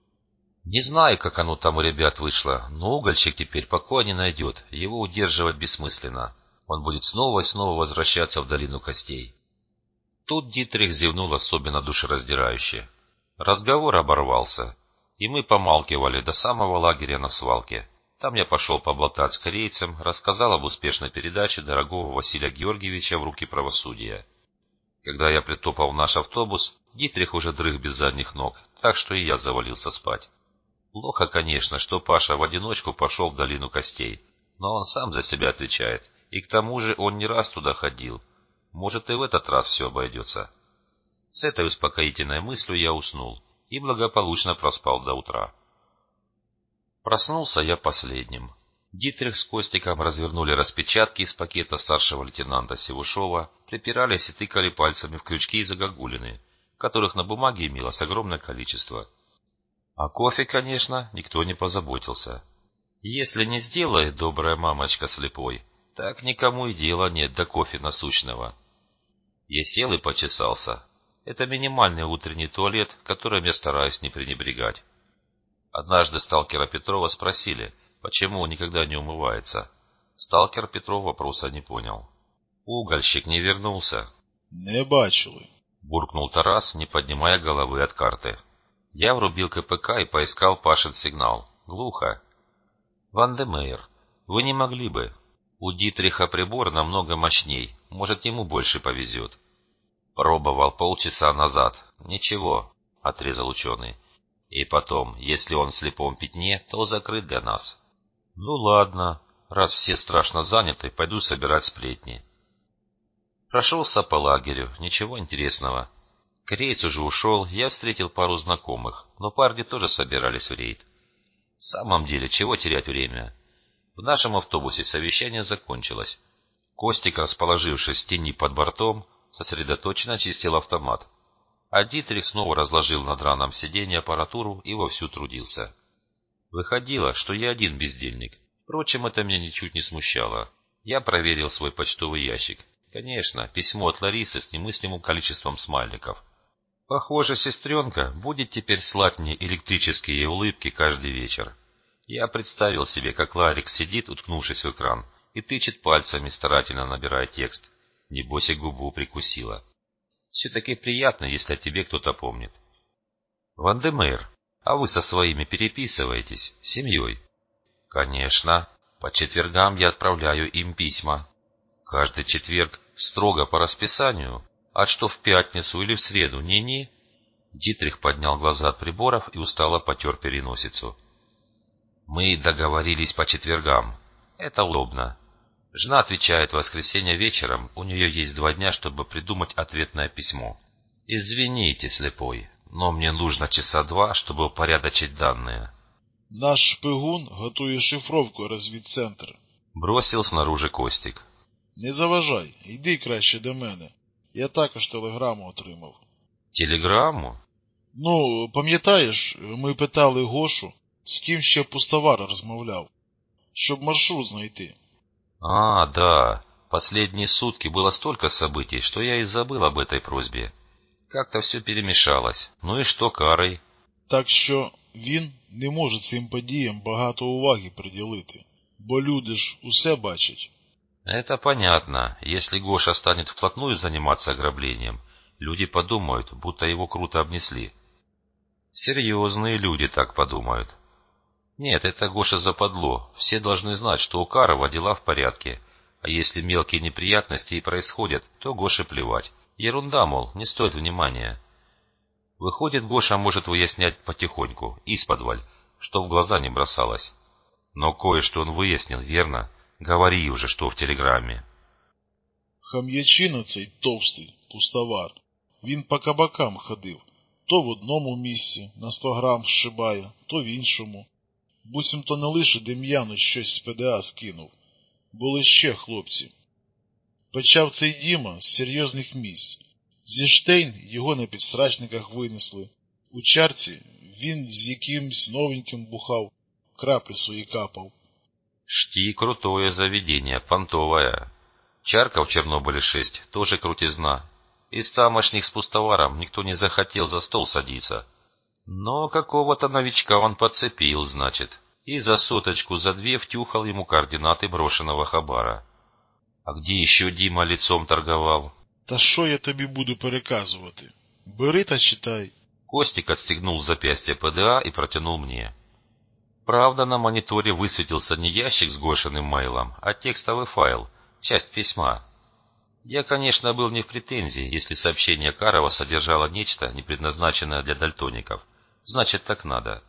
[SPEAKER 1] Не знаю, как оно там у ребят вышло, но угольщик теперь покоя не найдет. Его удерживать бессмысленно. Он будет снова и снова возвращаться в долину костей. Тут Дитрих зевнул особенно душераздирающе. Разговор оборвался, и мы помалкивали до самого лагеря на свалке. Там я пошел поболтать с корейцем, рассказал об успешной передаче дорогого Василия Георгиевича в руки правосудия. Когда я притопал в наш автобус, Дитрих уже дрых без задних ног, так что и я завалился спать. Плохо, конечно, что Паша в одиночку пошел в долину костей, но он сам за себя отвечает, и к тому же он не раз туда ходил. Может, и в этот раз все обойдется. С этой успокоительной мыслью я уснул и благополучно проспал до утра. Проснулся я последним. Дитрих с Костиком развернули распечатки из пакета старшего лейтенанта Севушова, припирались и тыкали пальцами в крючки и загогулины, которых на бумаге имелось огромное количество. А кофе, конечно, никто не позаботился. Если не сделает добрая мамочка слепой, так никому и дела нет до кофе насущного. Я сел и почесался. Это минимальный утренний туалет, которым я стараюсь не пренебрегать. Однажды сталкера Петрова спросили, почему он никогда не умывается. Сталкер Петров вопроса не понял. Угольщик не вернулся.
[SPEAKER 2] Не бачили.
[SPEAKER 1] Буркнул Тарас, не поднимая головы от карты. Я врубил ка пэ ка и поискал Пашин сигнал. Глухо. Ван де Мейер, вы не могли бы? У Дитриха прибор намного мощней, может, ему больше повезет. Пробовал полчаса назад. Ничего, отрезал ученый. И потом, если он в слепом пятне, то закрыт для нас. Ну ладно, раз все страшно заняты, пойду собирать сплетни. Прошелся по лагерю, ничего интересного. Кореец уже ушел, я встретил пару знакомых, но парни тоже собирались в рейд. В самом деле, чего терять время? В нашем автобусе совещание закончилось. Костик, расположившись в тени под бортом, сосредоточенно чистил автомат. А Дитрих снова разложил на драном сиденье аппаратуру и вовсю трудился. Выходило, что я один бездельник. Впрочем, это меня ничуть не смущало. Я проверил свой почтовый ящик. Конечно, письмо от Ларисы с немыслимым количеством смайликов. Похоже, сестренка будет теперь слать мне электрические улыбки каждый вечер. Я представил себе, как Ларик сидит, уткнувшись в экран, и тычет пальцами, старательно набирая текст. Небось и губу прикусила. Все-таки приятно, если о тебе кто-то помнит. Вандемейр, а вы со своими переписываетесь, с семьей? Конечно. По четвергам я отправляю им письма. Каждый четверг строго по расписанию? А что в пятницу или в среду, ни-ни? Дитрих поднял глаза от приборов и устало потер переносицу. Мы договорились по четвергам. Это удобно. Жена отвечает в воскресенье вечером, у нее есть два дня, чтобы придумать ответное письмо. Извините, слепой, но мне нужно часа два, чтобы упорядочить данные.
[SPEAKER 2] Наш шпигун готує шифровку розвідцентр.
[SPEAKER 1] Бросил снаружи Костик.
[SPEAKER 2] Не заважай, йди краще до мене. Я також телеграму отримав.
[SPEAKER 1] Телеграму?
[SPEAKER 2] Ну, пам'ятаєш, ми питали Гошу, з ким ще Пустовар розмовляв, щоб маршрут знайти.
[SPEAKER 1] А, да. Последние сутки было столько событий, что я и забыл об этой просьбе. Как-то все перемешалось. Ну и что карой?
[SPEAKER 2] Так що він не може цим подіям багато уваги приділити, бо люди ж усе бачать.
[SPEAKER 1] Это понятно. Если Гоша станет вплотную заниматься ограблением, люди подумают, будто его круто обнесли. Серьезные люди так подумают. Нет, это Гоша западло. Все должны знать, что у Карова дела в порядке. А если мелкие неприятности и происходят, то Гоше плевать. Ерунда, мол, не стоит внимания. Выходит, Гоша может выяснять потихоньку, исподволь, что в глаза не бросалось. Но кое-что он выяснил, верно? Говори уже, что в телеграмме.
[SPEAKER 2] Хам'ячина цей товстий, Пустовар. Він по кабакам ходив. То в одному місці на сто грам зшибає, то в іншому. Буцімто не лише Дем'яну щось з ПДА скинув. Були ще хлопці. Почав цей Діма з серйозних місць. Зі Штейн його на підстрачниках винесли. У чарці він з якимсь новеньким бухав, краплі свої капав.
[SPEAKER 1] Шти крутое заведение, понтовое. Чарка в Чернобыле шесть, тоже крутизна. Из тамошних с Пустоваром никто не захотел за стол садиться. Но какого-то новичка он подцепил, значит, и за соточку, за две втюхал ему координаты брошенного хабара. А где еще Дима лицом торговал?
[SPEAKER 2] Та що я тобі буду переказувати? Бери та читай.
[SPEAKER 1] Костик отстегнул запястье ПДА и протянул мне. Правда, на мониторе высветился не ящик с Гошиным мейлом, а текстовый файл, часть письма. Я, конечно, был не в претензии, если сообщение Карова содержало нечто, не предназначенное для дальтоников. Значит, так надо.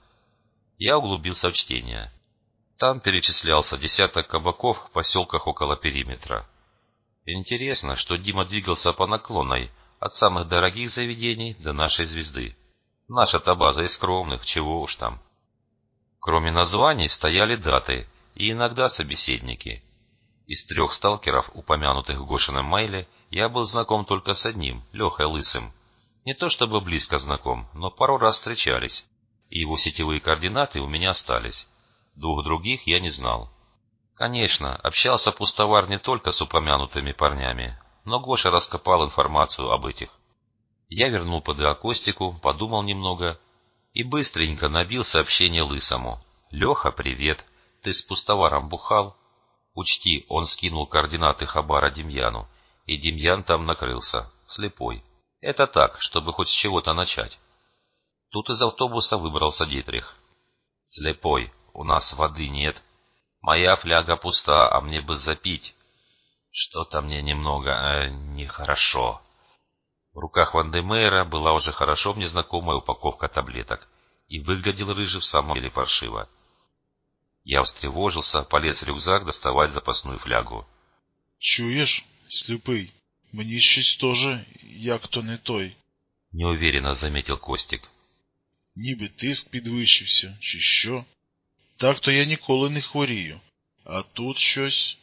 [SPEAKER 1] Я углубился в чтение. Там перечислялся десяток кабаков в поселках около периметра. Интересно, что Дима двигался по наклонной, от самых дорогих заведений до нашей звезды. Наша-то база из скромных, чего уж там. Кроме названий стояли даты и иногда собеседники. Из трех сталкеров, упомянутых в Гошином мейле, я был знаком только с одним, Лехой Лысым. Не то чтобы близко знаком, но пару раз встречались, и его сетевые координаты у меня остались. Двух других я не знал. Конечно, общался Пустовар не только с упомянутыми парнями, но Гоша раскопал информацию об этих. Я вернул ПДА Костику, подумал немного и быстренько набил сообщение Лысому. «Леха, привет. Ты с Пустоваром бухал?» Учти, он скинул координаты хабара Демьяну, и Демьян там накрылся, слепой. Это так, чтобы хоть с чего-то начать. Тут из автобуса выбрался Дитрих. «Слепой, у нас воды нет. Моя фляга пуста, а мне бы запить. Что-то мне немного э, нехорошо». В руках Вандемейра была уже хорошо мне знакомая упаковка таблеток, и выглядел Рыжий в самом деле паршиво. Я встревожился, полез в рюкзак доставать запасную флягу.
[SPEAKER 2] Чуєш, сліпий, мені щось теж, як то не той.
[SPEAKER 1] неуверенно заметил Костик.
[SPEAKER 2] Ніби тиск підвищився, чи що. Так-то я ніколи не хворію. А тут щось...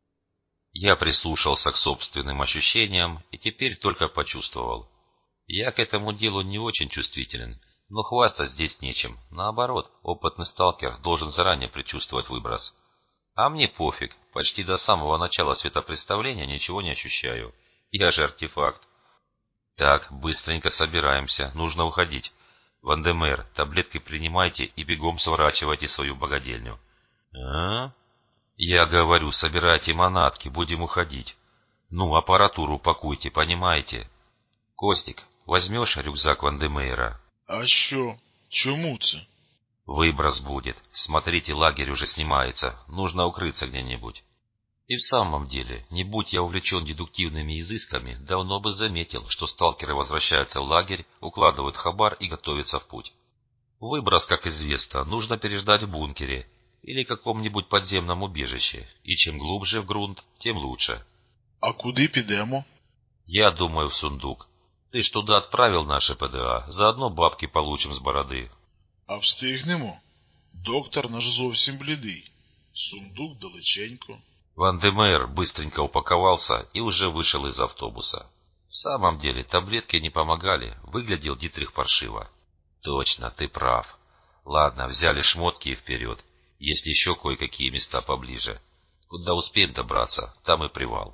[SPEAKER 1] Я прислушался к собственным ощущениям и теперь только почувствовал. Я к этому делу не очень чувствителен, но хвастать здесь нечем. Наоборот, опытный сталкер должен заранее предчувствовать выброс. А мне пофиг, почти до самого начала светопредставления ничего не ощущаю. Я же артефакт. Так, быстренько собираемся, нужно уходить. Вандемер, таблетки принимайте и бегом сворачивайте свою богадельню. А? Я говорю, собирайте манатки, будем уходить. Ну, аппаратуру пакуйте, понимаете? Костик, возьмешь рюкзак Вандемейра?
[SPEAKER 2] А що? Чому це?
[SPEAKER 1] Выброс будет. Смотрите, лагерь уже снимается. Нужно укрыться где-нибудь. И в самом деле, не будь я увлечен дедуктивными изысками, давно бы заметил, что сталкеры возвращаются в лагерь, укладывают хабар и готовятся в путь. Выброс, как известно, нужно переждать в бункере или каком-нибудь подземном убежище, и чем глубже в грунт, тем лучше.
[SPEAKER 2] А куди підемо?
[SPEAKER 1] Я думаю, в сундук. Ты ж туда отправил наши ПДА, заодно бабки получим с бороды.
[SPEAKER 2] А встигнемо? Доктор наш зовсім блідий. Сундук далеченько.
[SPEAKER 1] Вандемейр быстренько упаковался и уже вышел из автобуса. В самом деле, таблетки не помогали, выглядел Дитрих паршиво. Точно, ты прав. Ладно, взяли шмотки и вперед. Есть еще кое-какие места поближе. Куда успеем добраться, там и привал.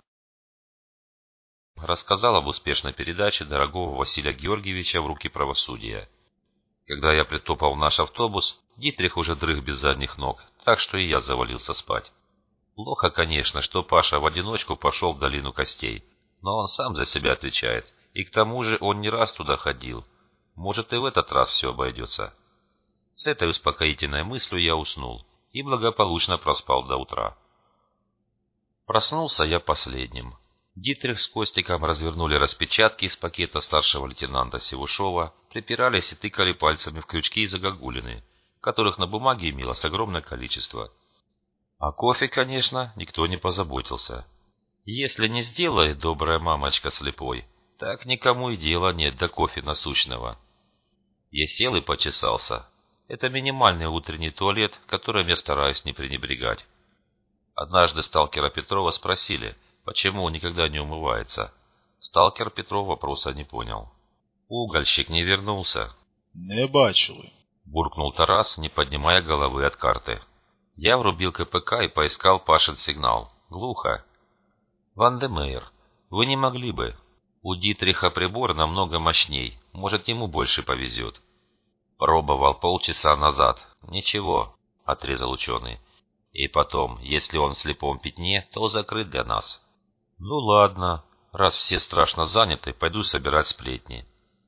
[SPEAKER 1] Рассказал об успешной передаче дорогого Василия Георгиевича в руки правосудия. Когда я притопал в наш автобус, Дитрих уже дрых без задних ног, так что и я завалился спать. Плохо, конечно, что Паша в одиночку пошел в долину костей, но он сам за себя отвечает, и к тому же он не раз туда ходил. Может, и в этот раз все обойдется. С этой успокоительной мыслью я уснул и благополучно проспал до утра. Проснулся я последним. Дитрих с Костиком развернули распечатки из пакета старшего лейтенанта Севушова, припирались и тыкали пальцами в крючки и загогулины, которых на бумаге имелось огромное количество. А кофе, конечно, никто не позаботился. Если не сделает добрая мамочка слепой, так никому и дела нет до кофе насущного. Я сел и почесался. Это минимальный утренний туалет, которым я стараюсь не пренебрегать. Однажды сталкера Петрова спросили, почему он никогда не умывается. Сталкер Петров вопроса не понял. «Угольщик не вернулся?»
[SPEAKER 2] Не бачили.
[SPEAKER 1] Буркнул Тарас, не поднимая головы от карты. Я врубил КПК и поискал Пашин сигнал. Глухо. «Вандемейр, вы не могли бы? У Дитриха прибор намного мощней. Может, ему больше повезет». «Пробовал полчаса назад. Ничего», — отрезал ученый. «И потом, если он в слепом пятне, то закрыт для нас». «Ну ладно. Раз все страшно заняты, пойду собирать сплетни».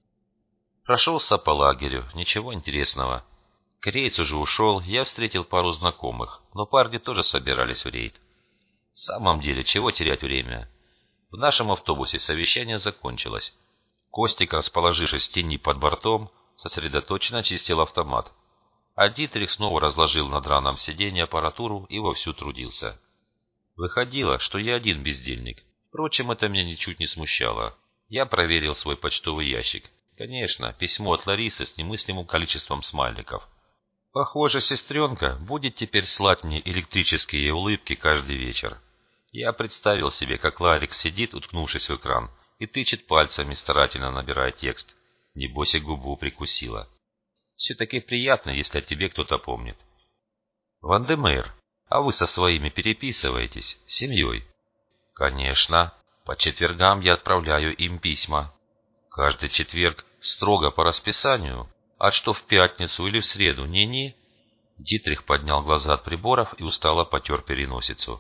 [SPEAKER 1] Прошелся по лагерю. Ничего интересного. Кореец уже ушел, я встретил пару знакомых, но парни тоже собирались в рейд. В самом деле, чего терять время? В нашем автобусе совещание закончилось. Костик, расположившись в тени под бортом, сосредоточенно чистил автомат. А Дитрих снова разложил на драном сиденье аппаратуру и вовсю трудился. Выходило, что я один бездельник. Впрочем, это меня ничуть не смущало. Я проверил свой почтовый ящик. Конечно, письмо от Ларисы с немыслимым количеством смайликов. Похоже, сестренка будет теперь слать мне электрические улыбки каждый вечер. Я представил себе, как Ларик сидит, уткнувшись в экран, и тычет пальцами, старательно набирая текст. Небось и губу прикусила. Все-таки приятно, если о тебе кто-то помнит. Вандемейр, а вы со своими переписываетесь, с семьей? Конечно. По четвергам я отправляю им письма. Каждый четверг строго по расписанию. А что в пятницу или в среду, не-не? Дитрих поднял глаза от приборов и устало потер переносицу.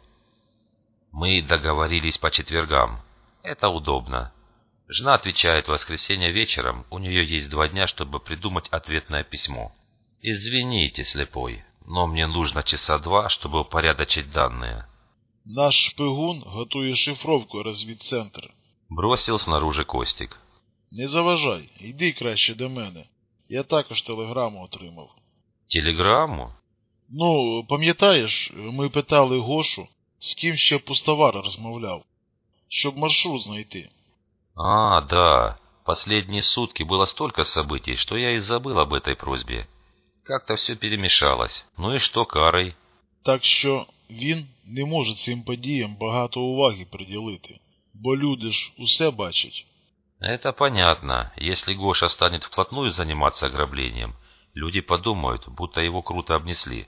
[SPEAKER 1] Мы договорились по четвергам. Это удобно. Жена отвечает в воскресенье вечером, у нее есть два дня, чтобы придумать ответное письмо. Извините, слепой, но мне нужно часа два, чтобы упорядочить данные.
[SPEAKER 2] Наш шпигун готує шифровку розвідцентр.
[SPEAKER 1] Бросил снаружи Костик.
[SPEAKER 2] Не заважай, йди краще до мене. Я також телеграму отримав.
[SPEAKER 1] Телеграму?
[SPEAKER 2] Ну, пам'ятаєш, ми питали Гошу, з ким ще Пустовар розмовляв, щоб маршрут знайти.
[SPEAKER 1] А, да. Последние сутки было столько событий, что я и забыл об этой просьбе. Как-то все перемешалось. Ну и что карой?
[SPEAKER 2] Так що він не може цим подіям багато уваги приділити, бо люди ж усе бачать.
[SPEAKER 1] Это понятно. Если Гоша станет вплотную заниматься ограблением, люди подумают, будто его круто обнесли.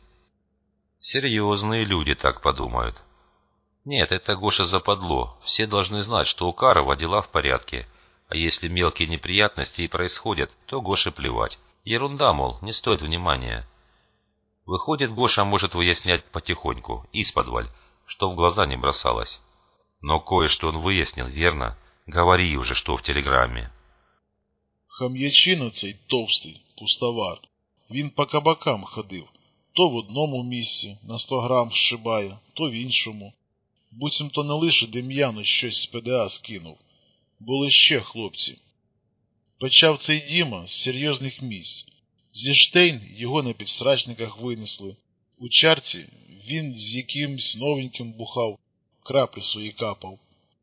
[SPEAKER 1] Серьезные люди так подумают. Нет, это Гоша западло. Все должны знать, что у Карова дела в порядке. А если мелкие неприятности и происходят, то Гоше плевать. Ерунда, мол, не стоит внимания. Выходит, Гоша может выяснять потихоньку, исподволь, что в глаза не бросалось. Но кое-что он выяснил, верно? Говори уже, что в телеграмме.
[SPEAKER 2] Хам'ячина цей товстий, пустовар. Він по кабакам ходив. То в одному місці на сто грам вшибає, то в іншому. Буцімто не лише Дем'яну щось з ПДА скинув. Були ще хлопці. Почав цей Діма з серйозних місць. Зі Штейн його на підстрачниках винесли. У чарці він з якимсь новеньким бухав, краплі свої капав.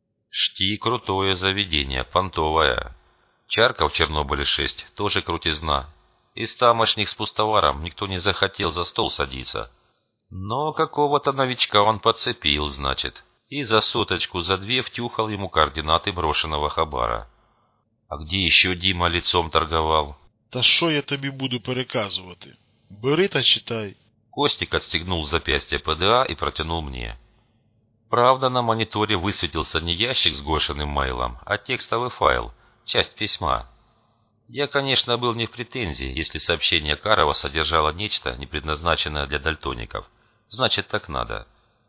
[SPEAKER 1] Шти крутое заведение, понтовое. Чарка в Чернобыле шесть, тоже крутизна. Из тамошних с пустоваром никто не захотел за стол садиться. Но какого-то новичка он подцепил, значит, и за соточку, за две втюхал ему координаты брошенного хабара. А где еще Дима лицом торговал?
[SPEAKER 2] Та що я тобі буду переказувати? Бери та читай.
[SPEAKER 1] Костик отстегнул запястье ПДА и протянул мне. Правда, на мониторе высветился не ящик с Гошиным мейлом, а текстовый файл, часть письма. Я, конечно, был не в претензии, если сообщение Карова содержало нечто, не предназначенное для дальтоников. Значит, так надо.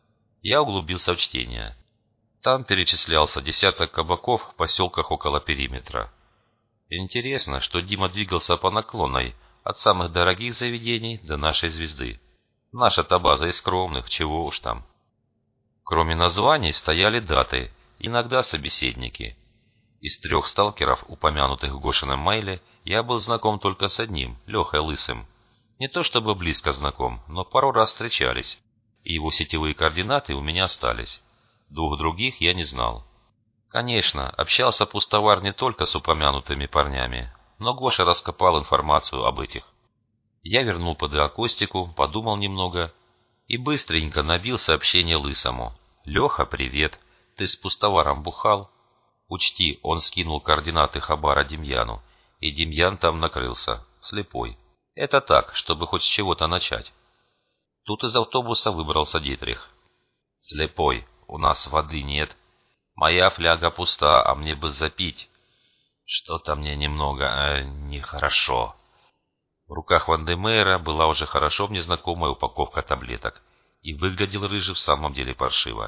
[SPEAKER 1] Я углубился в чтение. Там перечислялся десяток кабаков в поселках около периметра. Интересно, что Дима двигался по наклонной, от самых дорогих заведений до нашей звезды. Наша-то база из скромных, чего уж там. Кроме названий стояли даты, иногда собеседники. Из трех сталкеров, упомянутых в Гошином мейле, я был знаком только с одним, Лехой Лысым. Не то чтобы близко знаком, но пару раз встречались, и его сетевые координаты у меня остались. Двух других я не знал. Конечно, общался пустовар не только с упомянутыми парнями, но Гоша раскопал информацию об этих. Я вернул ПДА Костику, подумал немного и быстренько набил сообщение Лысому. «Леха, привет. Ты с пустоваром бухал?» Учти, он скинул координаты хабара Демьяну, и Демьян там накрылся, слепой. Это так, чтобы хоть с чего-то начать. Тут из автобуса выбрался Дитрих. «Слепой, у нас воды нет. Моя фляга пуста, а мне бы запить. Что-то мне немного э, нехорошо». В руках Вандемейра была уже хорошо мне знакомая упаковка таблеток, и выглядел Рыжий в самом деле паршиво.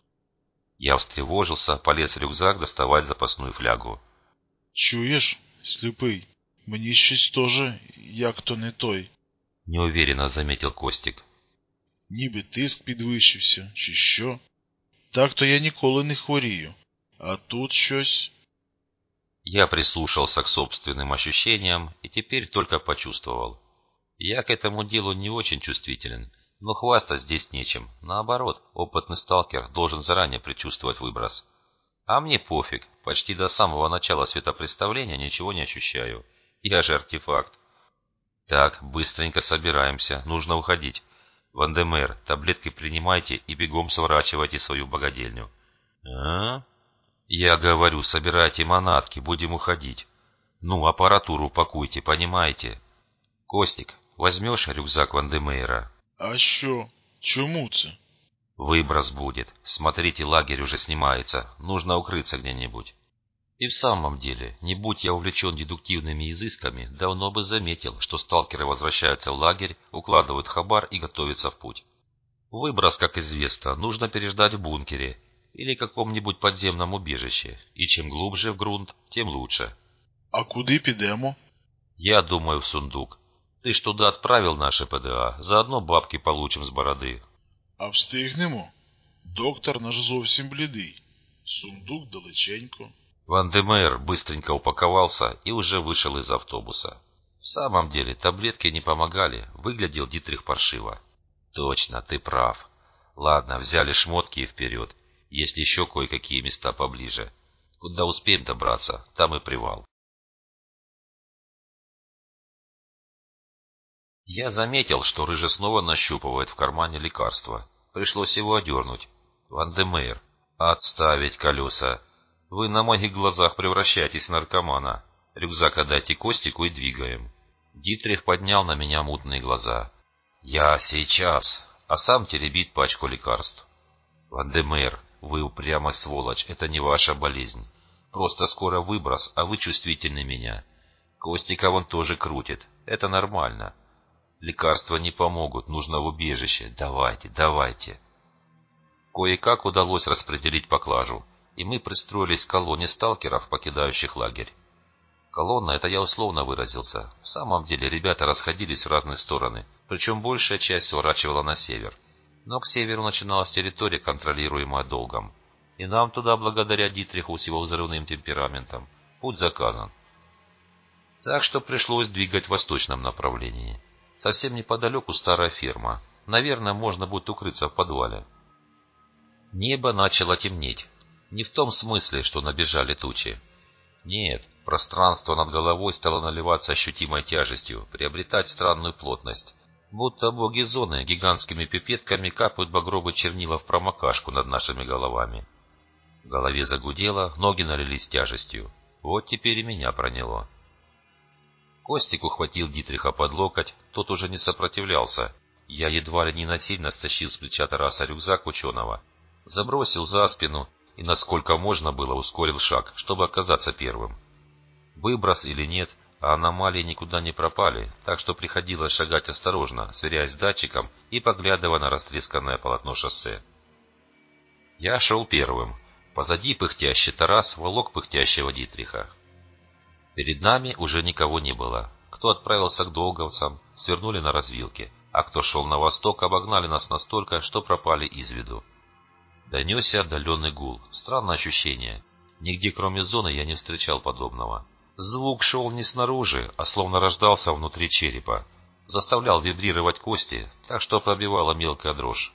[SPEAKER 1] Я встревожился, полез в рюкзак доставать запасную флягу.
[SPEAKER 2] «Чуєш, сліпий, мені щось тоже, як то не той».
[SPEAKER 1] Неуверенно заметил Костик.
[SPEAKER 2] Ніби тиск підвищився, чи що. Так-то я ніколи не хворію. А тут щось...
[SPEAKER 1] Я прислушался к собственным ощущениям и теперь только почувствовал. Я к этому делу не очень чувствителен, но хвастать здесь нечем. Наоборот, опытный сталкер должен заранее предчувствовать выброс. А мне пофиг, почти до самого начала светопредставления ничего не ощущаю. Я же артефакт. Так, быстренько собираемся, нужно уходить. Вандемейр, таблетки принимайте и бегом сворачивайте свою богадельню. А? Я говорю, собирайте манатки, будем уходить. Ну, аппаратуру пакуйте, понимаете? Костик, возьмешь рюкзак Вандемейра?
[SPEAKER 2] А що? Чому це?
[SPEAKER 1] Выброс будет. Смотрите, лагерь уже снимается. Нужно укрыться где-нибудь. И в самом деле, не будь я увлечен дедуктивными изысками, давно бы заметил, что сталкеры возвращаются в лагерь, укладывают хабар и готовятся в путь. Выброс, как известно, нужно переждать в бункере или каком-нибудь подземном убежище, и чем глубже в грунт, тем лучше.
[SPEAKER 2] А куди підемо?
[SPEAKER 1] Я думаю, в сундук. Ты ж туда отправил наши ПДА, заодно бабки получим с бороды.
[SPEAKER 2] А встигнемо? Доктор наш зовсім блідий. Сундук далеченько.
[SPEAKER 1] Вандемейр быстренько упаковался и уже вышел из автобуса. В самом деле, таблетки не помогали, выглядел Дитрих паршиво. Точно, ты прав. Ладно, взяли шмотки и вперед. Есть еще кое-какие места поближе. Куда успеем добраться, там и привал. Я заметил, что Рыжий снова нащупывает в кармане лекарство. Пришлось его одернуть. Вандемейр, отставить колеса. Вы на моих глазах превращаетесь в наркомана. Рюкзак отдайте Костику и двигаем. Дитрих поднял на меня мутные глаза. Я сейчас, а сам теребит пачку лекарств. Вандемейр, вы упрямая сволочь, это не ваша болезнь. Просто скоро выброс, а вы чувствительны меня. Костика вон тоже крутит, это нормально. Лекарства не помогут, нужно в убежище. Давайте, давайте. Кое-как удалось распределить поклажу, и мы пристроились к колонне сталкеров, покидающих лагерь. Колонна — это я условно выразился. В самом деле ребята расходились в разные стороны, причем большая часть сворачивала на север. Но к северу начиналась территория, контролируемая долгом. И нам туда, благодаря Дитриху с его взрывным темпераментом, путь заказан. Так что пришлось двигать в восточном направлении. Совсем неподалеку старая ферма. Наверное, можно будет укрыться в подвале. Небо начало темнеть. Не в том смысле, что набежали тучи. Нет, пространство над головой стало наливаться ощутимой тяжестью, приобретать странную плотность. Будто боги зоны гигантскими пипетками капают багровые чернила в промокашку над нашими головами. В голове загудело, ноги налились тяжестью. Вот теперь и меня проняло. Костик ухватил Дитриха под локоть, тот уже не сопротивлялся. Я едва ли не насильно стащил с плеча Тараса рюкзак ученого, забросил за спину и, насколько можно было, ускорил шаг, чтобы оказаться первым. Выброс или нет, а аномалии никуда не пропали, так что приходилось шагать осторожно, сверяясь с датчиком и поглядывая на растресканное полотно шоссе. Я шел первым. Позади пыхтящий Тарас волок пыхтящего Дитриха. Перед нами уже никого не было. Кто отправился к долговцам, свернули на развилке, а кто шел на восток, обогнали нас настолько, что пропали из виду. Донесся отдаленный гул. Странное ощущение. Нигде, кроме зоны, я не встречал подобного. Звук шел не снаружи, а словно рождался внутри черепа. Заставлял вибрировать кости, так что пробивала мелкая дрожь.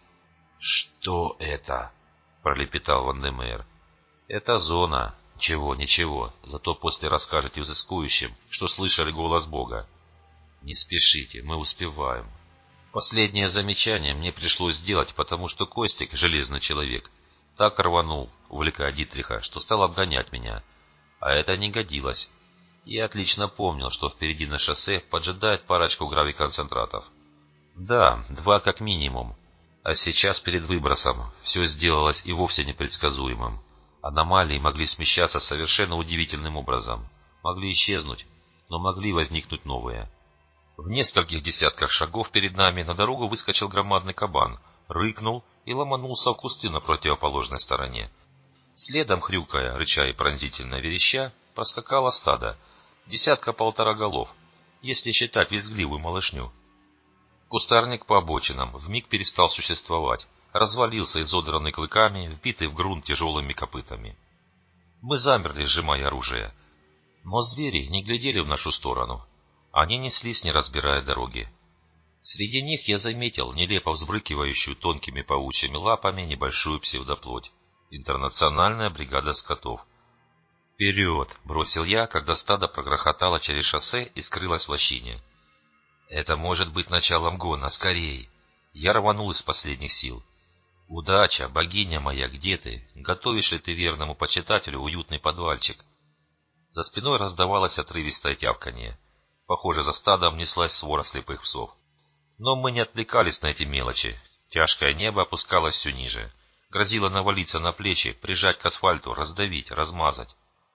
[SPEAKER 1] «Что это?» — пролепетал Вандемейр. «Это зона. Ничего, ничего. Зато после расскажете взыскующим, что слышали голос Бога. Не спешите, мы успеваем». Последнее замечание мне пришлось сделать, потому что Костик, железный человек, так рванул, увлекая Дитриха, что стал обгонять меня. А это не годилось. Я отлично помнил, что впереди на шоссе поджидает парочку гравиконцентратов. Да, два как минимум. А сейчас перед выбросом все сделалось и вовсе непредсказуемым. Аномалии могли смещаться совершенно удивительным образом. Могли исчезнуть, но могли возникнуть новые. В нескольких десятках шагов перед нами на дорогу выскочил громадный кабан, рыкнул и ломанулся в кусты на противоположной стороне. Следом, хрюкая, рыча и пронзительно вереща, проскакало стадо, десятка-полтора голов, если считать визгливую малышню. Кустарник по обочинам вмиг перестал существовать, развалился изодранный клыками, вбитый в грунт тяжелыми копытами. Мы замерли, сжимая оружие. Но звери не глядели в нашу сторону. Они неслись, не разбирая дороги. Среди них я заметил нелепо взбрыкивающую тонкими паучьими лапами небольшую псевдоплоть. Интернациональная бригада скотов. «Вперед!» — бросил я, когда стадо прогрохотало через шоссе и скрылось в лощине. «Это может быть началом гона, скорей!» Я рванул из последних сил. «Удача, богиня моя, где ты? Готовишь ли ты верному почитателю уютный подвальчик?» За спиной раздавалось отрывистое тявканье. Похоже, за стадом неслась свора слепых псов. Но мы не отвлекались на эти мелочи. Тяжкое небо опускалось все ниже. Грозило навалиться на плечи, прижать к асфальту, раздавить, размазать.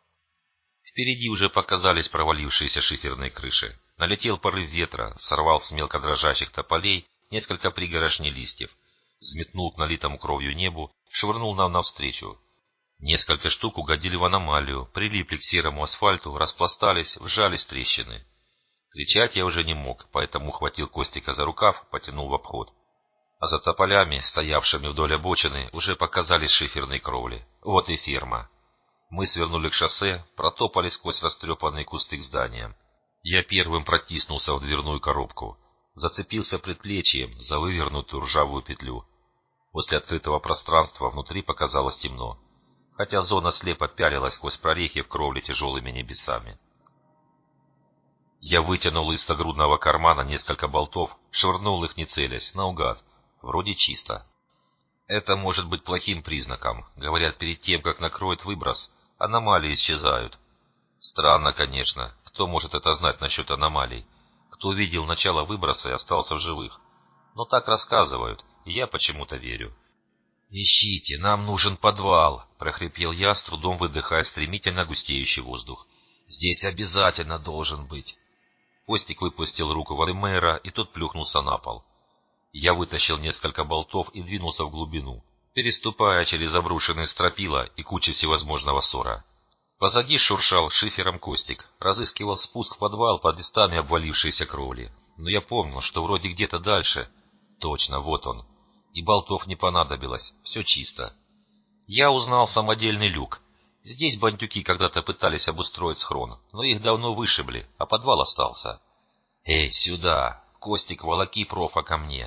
[SPEAKER 1] Впереди уже показались провалившиеся шиферные крыши. Налетел порыв ветра, сорвал с мелко дрожащих тополей несколько пригорошней листьев, взметнул к налитому кровью небу, швырнул нам навстречу. Несколько штук угодили в аномалию, прилипли к серому асфальту, распластались, вжались в трещины. Кричать я уже не мог, поэтому ухватил Костика за рукав, потянул в обход. А за тополями, стоявшими вдоль обочины, уже показались шиферные кровли. Вот и ферма. Мы свернули к шоссе, протопали сквозь растрепанные кусты к зданиям. Я первым протиснулся в дверную коробку. Зацепился предплечьем за вывернутую ржавую петлю. После открытого пространства внутри показалось темно, хотя зона слепо пялилась сквозь прорехи в кровле тяжелыми небесами. Я вытянул из нагрудного кармана несколько болтов, швырнул их не целясь, наугад. Вроде чисто. Это может быть плохим признаком. Говорят, перед тем, как накроет выброс, аномалии исчезают. Странно, конечно. Кто может это знать насчет аномалий? Кто видел начало выброса и остался в живых? Но так рассказывают, и я почему-то верю. «Ищите, нам нужен подвал», — прохрипел я, с трудом выдыхая стремительно густеющий воздух. «Здесь обязательно должен быть». Костик выпустил руку Вандемейра, и тот плюхнулся на пол. Я вытащил несколько болтов и двинулся в глубину, переступая через обрушенные стропила и кучи всевозможного ссора. Позади шуршал шифером Костик, разыскивал спуск в подвал под листами обвалившейся кровли. Но я помнил, что вроде где-то дальше. Точно, вот он. И болтов не понадобилось, все чисто. Я узнал самодельный люк. Здесь бандюки когда-то пытались обустроить схрон, но их давно вышибли, а подвал остался. «Эй, сюда! Костик, волоки профа ко мне!»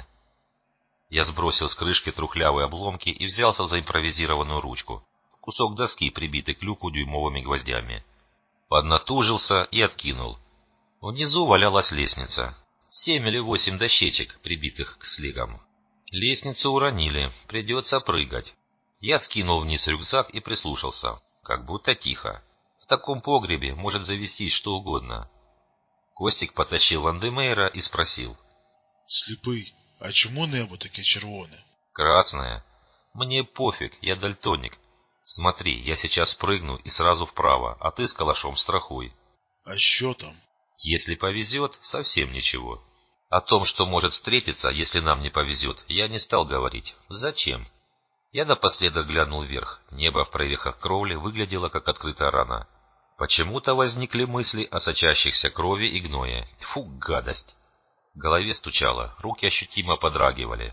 [SPEAKER 1] Я сбросил с крышки трухлявые обломки и взялся за импровизированную ручку. Кусок доски, прибитый к люку дюймовыми гвоздями. Поднатужился и откинул. Внизу валялась лестница. Семь или восемь дощечек, прибитых к слегам. Лестницу уронили, придется прыгать. Я скинул вниз рюкзак и прислушался. Как будто тихо. В таком погребе может завестись что угодно. Костик потащил Вандемейра и спросил.
[SPEAKER 2] «Сліпий, а чому небо таке червоне?»
[SPEAKER 1] «Красное. Мне пофиг, я дальтоник. Смотри, я сейчас прыгну и сразу вправо, а ты с калашом страхуй».
[SPEAKER 2] «А що там?»
[SPEAKER 1] «Если повезет, совсем ничего». О том, что может встретиться, если нам не повезет, я не стал говорить. Зачем? Я напоследок глянул вверх. Небо в прорехах кровли выглядело, как открытая рана. Почему-то возникли мысли о сочащихся крови и гное. Тьфу, гадость! В голове стучало, руки ощутимо подрагивали.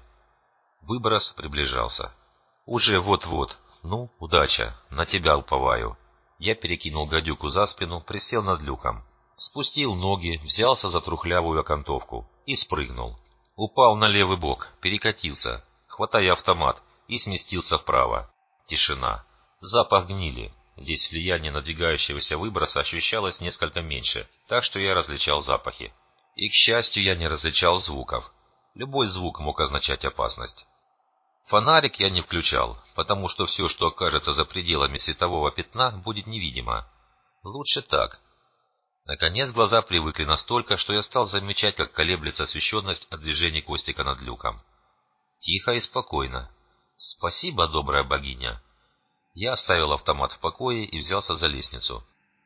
[SPEAKER 1] Выброс приближался. Уже вот-вот. Ну, удача, на тебя уповаю. Я перекинул гадюку за спину, присел над люком. Спустил ноги, взялся за трухлявую окантовку и спрыгнул. Упал на левый бок, перекатился, хватая автомат, и сместился вправо. Тишина. Запах гнили. Здесь влияние надвигающегося выброса ощущалось несколько меньше, так что я различал запахи. И, к счастью, я не различал звуков. Любой звук мог означать опасность. Фонарик я не включал, потому что все, что окажется за пределами светового пятна, будет невидимо. Лучше так. Наконец глаза привыкли настолько, что я стал замечать, как колеблется освещенность от движений Костика над люком. Тихо и спокойно. Спасибо, добрая богиня. Я оставил автомат в покое и взялся за лестницу.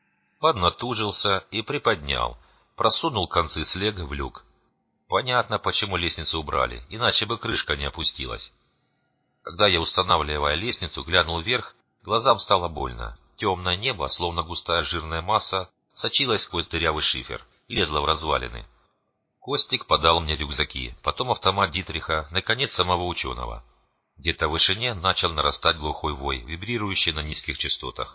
[SPEAKER 1] Поднатужился и приподнял, просунул концы слега в люк. Понятно, почему лестницу убрали, иначе бы крышка не опустилась. Когда я, устанавливая лестницу, глянул вверх, глазам стало больно. Темное небо, словно густая жирная масса, сочилась сквозь дырявый шифер, лезла в развалины. Костик подал мне рюкзаки, потом автомат Дитриха, наконец самого ученого. Где-то в вышине начал нарастать глухой вой, вибрирующий на низких частотах.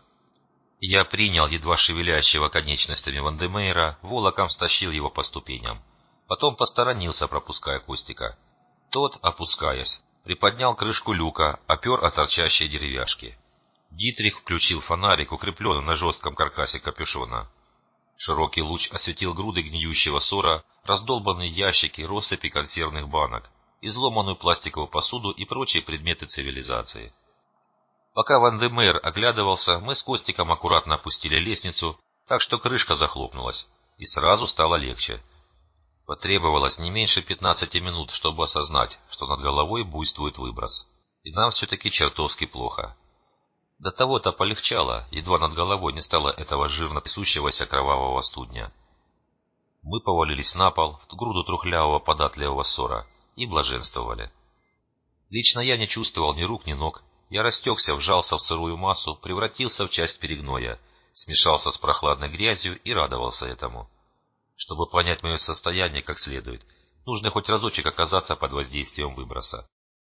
[SPEAKER 1] Я принял едва шевелящего конечностями Вандемейра, волоком стащил его по ступеням. Потом посторонился, пропуская Костика. Тот, опускаясь, приподнял крышку люка, опер о торчащие деревяшки. Дитрих включил фонарик, укрепленный на жестком каркасе капюшона. Широкий луч осветил груды гниющего ссора, раздолбанные ящики, россыпи консервных банок, изломанную пластиковую посуду и прочие предметы цивилизации. Пока Вандемейр оглядывался, мы с Костиком аккуратно опустили лестницу, так что крышка захлопнулась, и сразу стало легче. Потребовалось не меньше пятнадцати минут, чтобы осознать, что над головой буйствует выброс, и нам все-таки чертовски плохо. До того-то полегчало, едва над головой не стало этого жирно трясущегося кровавого студня. Мы повалились на пол, в груду трухлявого податливого ссора, и блаженствовали. Лично я не чувствовал ни рук, ни ног. Я растекся, вжался в сырую массу, превратился в часть перегноя, смешался с прохладной грязью и радовался этому. Чтобы понять мое состояние как следует, нужно хоть разочек оказаться под воздействием выброса.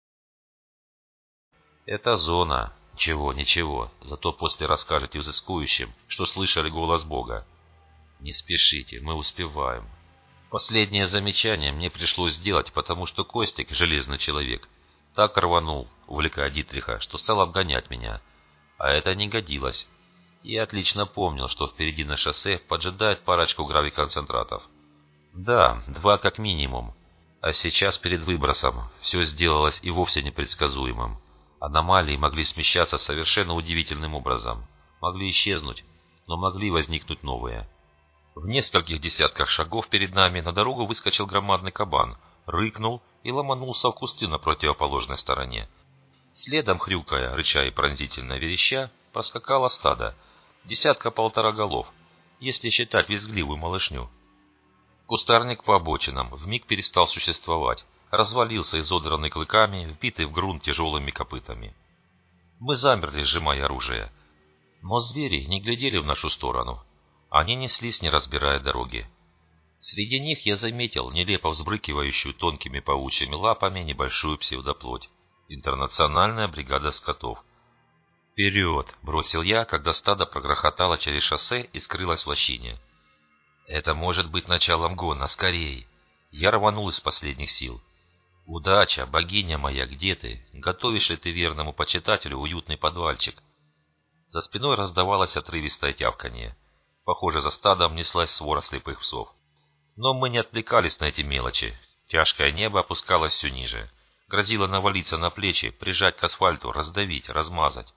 [SPEAKER 1] Это зона. Ничего, ничего, зато после расскажете взыскующим, что слышали голос Бога. Не спешите, мы успеваем. Последнее замечание мне пришлось сделать, потому что Костик, железный человек, так рванул, увлекая Дитриха, что стал обгонять меня. А это не годилось. Я отлично помнил, что впереди на шоссе поджидает парочку гравиконцентратов. Да, два как минимум. А сейчас перед выбросом все сделалось и вовсе непредсказуемым. Аномалии могли смещаться совершенно удивительным образом. Могли исчезнуть, но могли возникнуть новые. В нескольких десятках шагов перед нами на дорогу выскочил громадный кабан, рыкнул и ломанулся в кусты на противоположной стороне. Следом, хрюкая, рыча и пронзительно вереща, проскакало стадо. Десятка-полтора голов, если считать визгливую малышню. Кустарник по обочинам вмиг перестал существовать, развалился изодранный клыками, вбитый в грунт тяжелыми копытами. Мы замерли, сжимая оружие. Но звери не глядели в нашу сторону. Они неслись, не разбирая дороги. Среди них я заметил нелепо взбрыкивающую тонкими паучьими лапами небольшую псевдоплоть. Интернациональная бригада скотов. «Вперед!» — бросил я, когда стадо прогрохотало через шоссе и скрылось в лощине. «Это может быть началом гона, скорей!» Я рванул из последних сил. «Удача, богиня моя, где ты? Готовишь ли ты верному почитателю уютный подвальчик?» За спиной раздавалось отрывистое тявканье. Похоже, за стадом неслась свора слепых псов. Но мы не отвлекались на эти мелочи. Тяжкое небо опускалось все ниже. Грозило навалиться на плечи, прижать к асфальту, раздавить, размазать.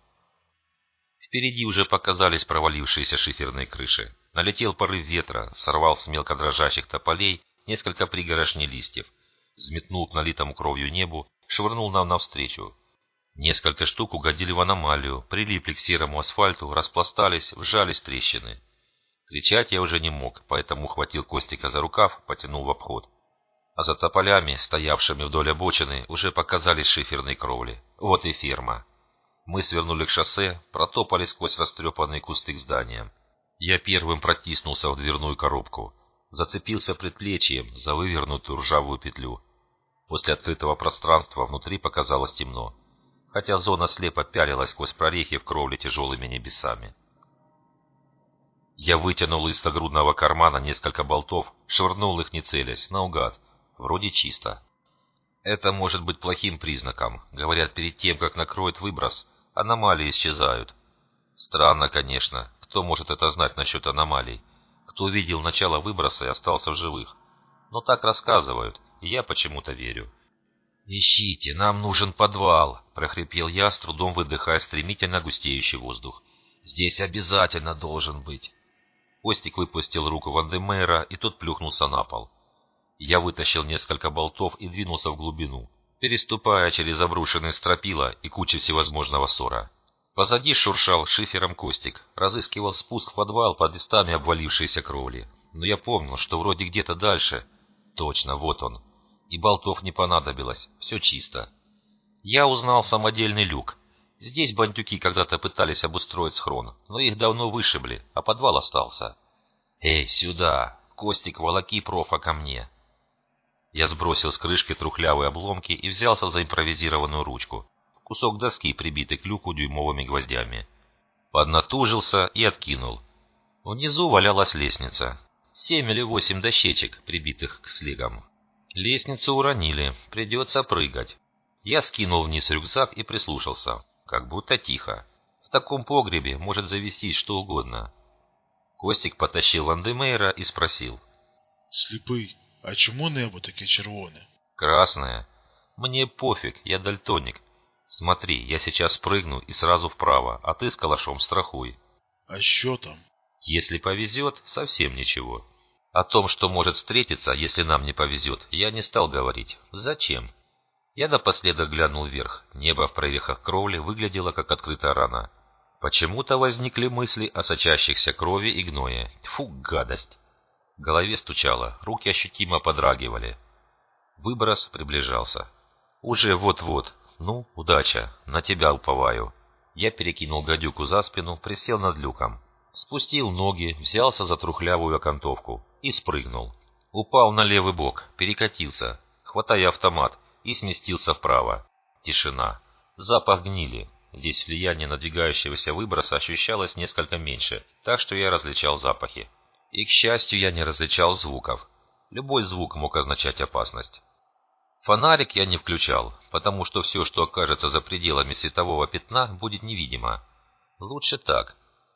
[SPEAKER 1] Впереди уже показались провалившиеся шиферные крыши. Налетел порыв ветра, сорвал с мелко дрожащих тополей несколько пригорошней листьев, взметнул к налитому кровью небу, швырнул нам навстречу. Несколько штук угодили в аномалию, прилипли к серому асфальту, распластались, вжались в трещины. Кричать я уже не мог, поэтому ухватил Костика за рукав, потянул в обход. А за тополями, стоявшими вдоль обочины, уже показались шиферные кровли. Вот и ферма. Мы свернули к шоссе, протопали сквозь растрепанные кусты к зданиям. Я первым протиснулся в дверную коробку, зацепился предплечьем за вывернутую ржавую петлю. После открытого пространства внутри показалось темно, хотя зона слепо пялилась сквозь прорехи в кровле тяжелыми небесами. Я вытянул из нагрудного кармана несколько болтов, швырнул их не целясь, наугад. Вроде чисто. Это может быть плохим признаком. Говорят, перед тем, как накроет выброс, аномалии исчезают. Странно, конечно. Кто может это знать насчет аномалий? Кто видел начало выброса и остался в живых? Но так рассказывают, и я почему-то верю. «Ищите, нам нужен подвал», — прохрипел я, с трудом выдыхая стремительно густеющий воздух. «Здесь обязательно должен быть». Костик выпустил руку Вандемейра, и тот плюхнулся на пол. Я вытащил несколько болтов и двинулся в глубину, переступая через обрушенные стропила и кучи всевозможного ссора. Позади шуршал шифером Костик, разыскивал спуск в подвал под листами обвалившейся кровли. Но я помнил, что вроде где-то дальше. Точно, вот он. И болтов не понадобилось, все чисто. Я узнал самодельный люк. Здесь бандюки когда-то пытались обустроить схрон, но их давно вышибли, а подвал остался. «Эй, сюда! Костик, волоки профа ко мне!» Я сбросил с крышки трухлявые обломки и взялся за импровизированную ручку. Кусок доски, прибитый к люку дюймовыми гвоздями. Поднатужился и откинул. Внизу валялась лестница. Семь или восемь дощечек, прибитых к слегам. Лестницу уронили, придется прыгать. Я скинул вниз рюкзак и прислушался. Как будто тихо. В таком погребе может завестись что угодно. Костик потащил Вандемейра и спросил.
[SPEAKER 2] «Сліпий, а чому небо таке червоне?»
[SPEAKER 1] «Красное. Мне пофиг, я дальтоник. Смотри, я сейчас прыгну и сразу вправо, а ты с калашом страхуй».
[SPEAKER 2] «А що там?»
[SPEAKER 1] «Если повезет, совсем ничего». О том, что может встретиться, если нам не повезет, я не стал говорить. Зачем? Я напоследок глянул вверх. Небо в прорехах кровли выглядело, как открытая рана. Почему-то возникли мысли о сочащихся крови и гное. Тьфу, гадость! В голове стучало, руки ощутимо подрагивали. Выброс приближался. Уже вот-вот. Ну, удача, на тебя уповаю. Я перекинул гадюку за спину, присел над люком. Спустил ноги, взялся за трухлявую окантовку и спрыгнул. Упал на левый бок, перекатился, хватая автомат, и сместился вправо. Тишина. Запах гнили. Здесь влияние надвигающегося выброса ощущалось несколько меньше, так что я различал запахи. И, к счастью, я не различал звуков. Любой звук мог означать опасность. Фонарик я не включал, потому что все, что окажется за пределами светового пятна, будет невидимо. Лучше так.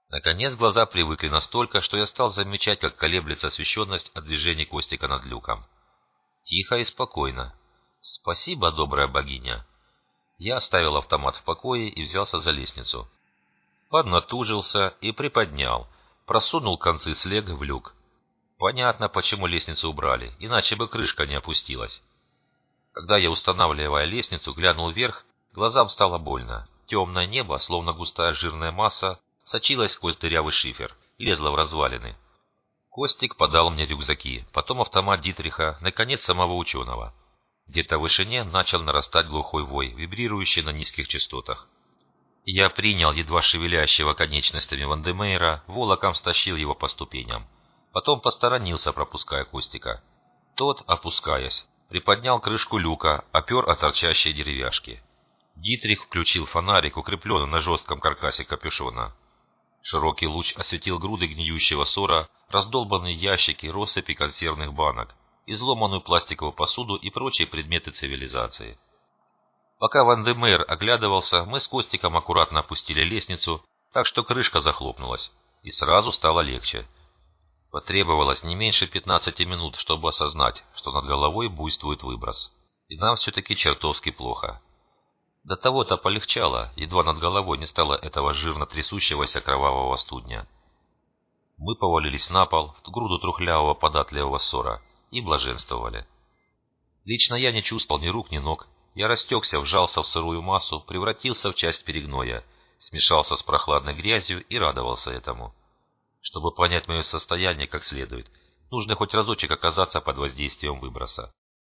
[SPEAKER 1] Наконец глаза привыкли настолько, что я стал замечать, как колеблется освещенность от движений Костика над люком. Тихо и спокойно. Спасибо, добрая богиня. Я оставил автомат в покое и взялся за лестницу. Поднатужился и приподнял, просунул концы слега в люк. Понятно, почему лестницу убрали, иначе бы крышка не опустилась. Когда я, устанавливая лестницу, глянул вверх, глазам стало больно. Темное небо, словно густая жирная масса, сочилось сквозь дырявый шифер, лезло в развалины. Костик подал мне рюкзаки, потом автомат Дитриха, наконец самого ученого. Где-то в вышине начал нарастать глухой вой, вибрирующий на низких частотах. Я принял едва шевелящего конечностями Вандемейра, волоком стащил его по ступеням. Потом посторонился, пропуская Костика. Тот, опускаясь, приподнял крышку люка, опер о торчащие деревяшки. Дитрих включил фонарик, укрепленный на жестком каркасе капюшона. Широкий луч осветил груды гниющего сора, раздолбанные ящики, россыпи консервных банок, изломанную пластиковую посуду и прочие предметы цивилизации. Пока Вандемейр оглядывался, мы с Костиком аккуратно опустили лестницу, так что крышка захлопнулась, и сразу стало легче. Потребовалось не меньше пятнадцати минут, чтобы осознать, что над головой буйствует выброс. И нам все-таки чертовски плохо. До того-то полегчало, едва над головой не стало этого жирно трясущегося кровавого студня. Мы повалились на пол, в груду трухлявого податливого ссора, и блаженствовали. Лично я не чувствовал ни рук, ни ног. Я растекся, вжался в сырую массу, превратился в часть перегноя, смешался с прохладной грязью и радовался этому. Чтобы понять мое состояние как следует, нужно хоть разочек оказаться под воздействием выброса.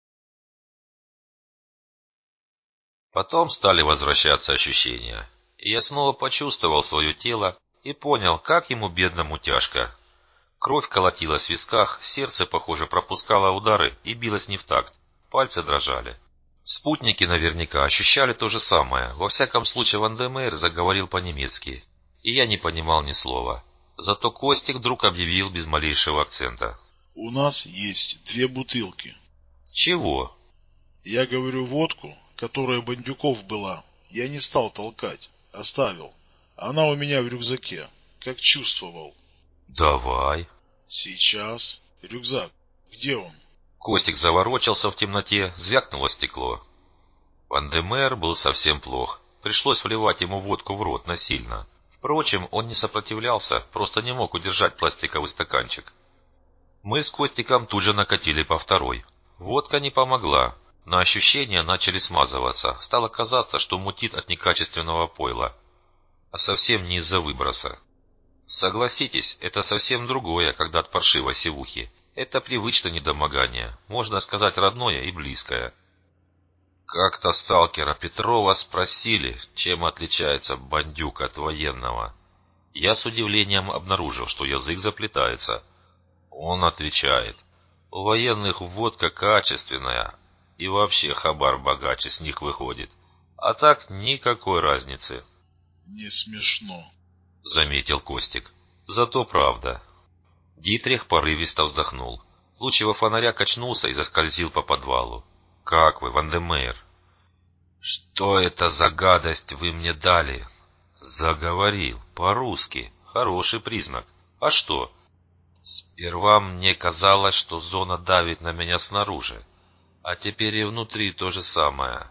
[SPEAKER 1] Потом стали возвращаться ощущения, и я снова почувствовал свое тело и понял, как ему бедному тяжко. Кровь колотилась в висках, сердце, похоже, пропускало удары и билось не в такт, пальцы дрожали. Спутники наверняка ощущали то же самое, во всяком случае Вандемейр заговорил по-немецки, и я не понимал ни слова. Зато Костик вдруг объявил без малейшего акцента.
[SPEAKER 2] «У нас есть две бутылки».
[SPEAKER 1] «Чего?»
[SPEAKER 2] «Я говорю водку, которая Бандюков была. Я не стал толкать, оставил. Она у меня в рюкзаке, как чувствовал».
[SPEAKER 1] «Давай».
[SPEAKER 2] «Сейчас. Рюкзак. Где он?»
[SPEAKER 1] Костик заворочался в темноте, звякнуло стекло. Вандемейр был совсем плох. Пришлось вливать ему водку в рот насильно. Впрочем, он не сопротивлялся, просто не мог удержать пластиковый стаканчик. Мы с Костиком тут же накатили по второй. Водка не помогла. На ощущения начали смазываться. Стало казаться, что мутит от некачественного пойла. А совсем не из-за выброса. Согласитесь, это совсем другое, когда от паршивой сивухи. Это привычное недомогание, можно сказать, родное и близкое. Как-то сталкера Петрова спросили, чем отличается бандюк от военного. Я с удивлением обнаружил, что язык заплетается. Он отвечает: у военных водка качественная, и вообще хабар богаче с них выходит. А так никакой разницы.
[SPEAKER 2] «Не смешно»,
[SPEAKER 1] — заметил Костик. «Зато правда». Дитрих порывисто вздохнул. Луч его фонаря качнулся и заскользил по подвалу. «Как вы, Вандемейр?» «Что это за гадость вы мне дали?» «Заговорил. По-русски. Хороший признак. А что?» «Сперва мне казалось, что зона давит на меня снаружи, а теперь и внутри то же самое».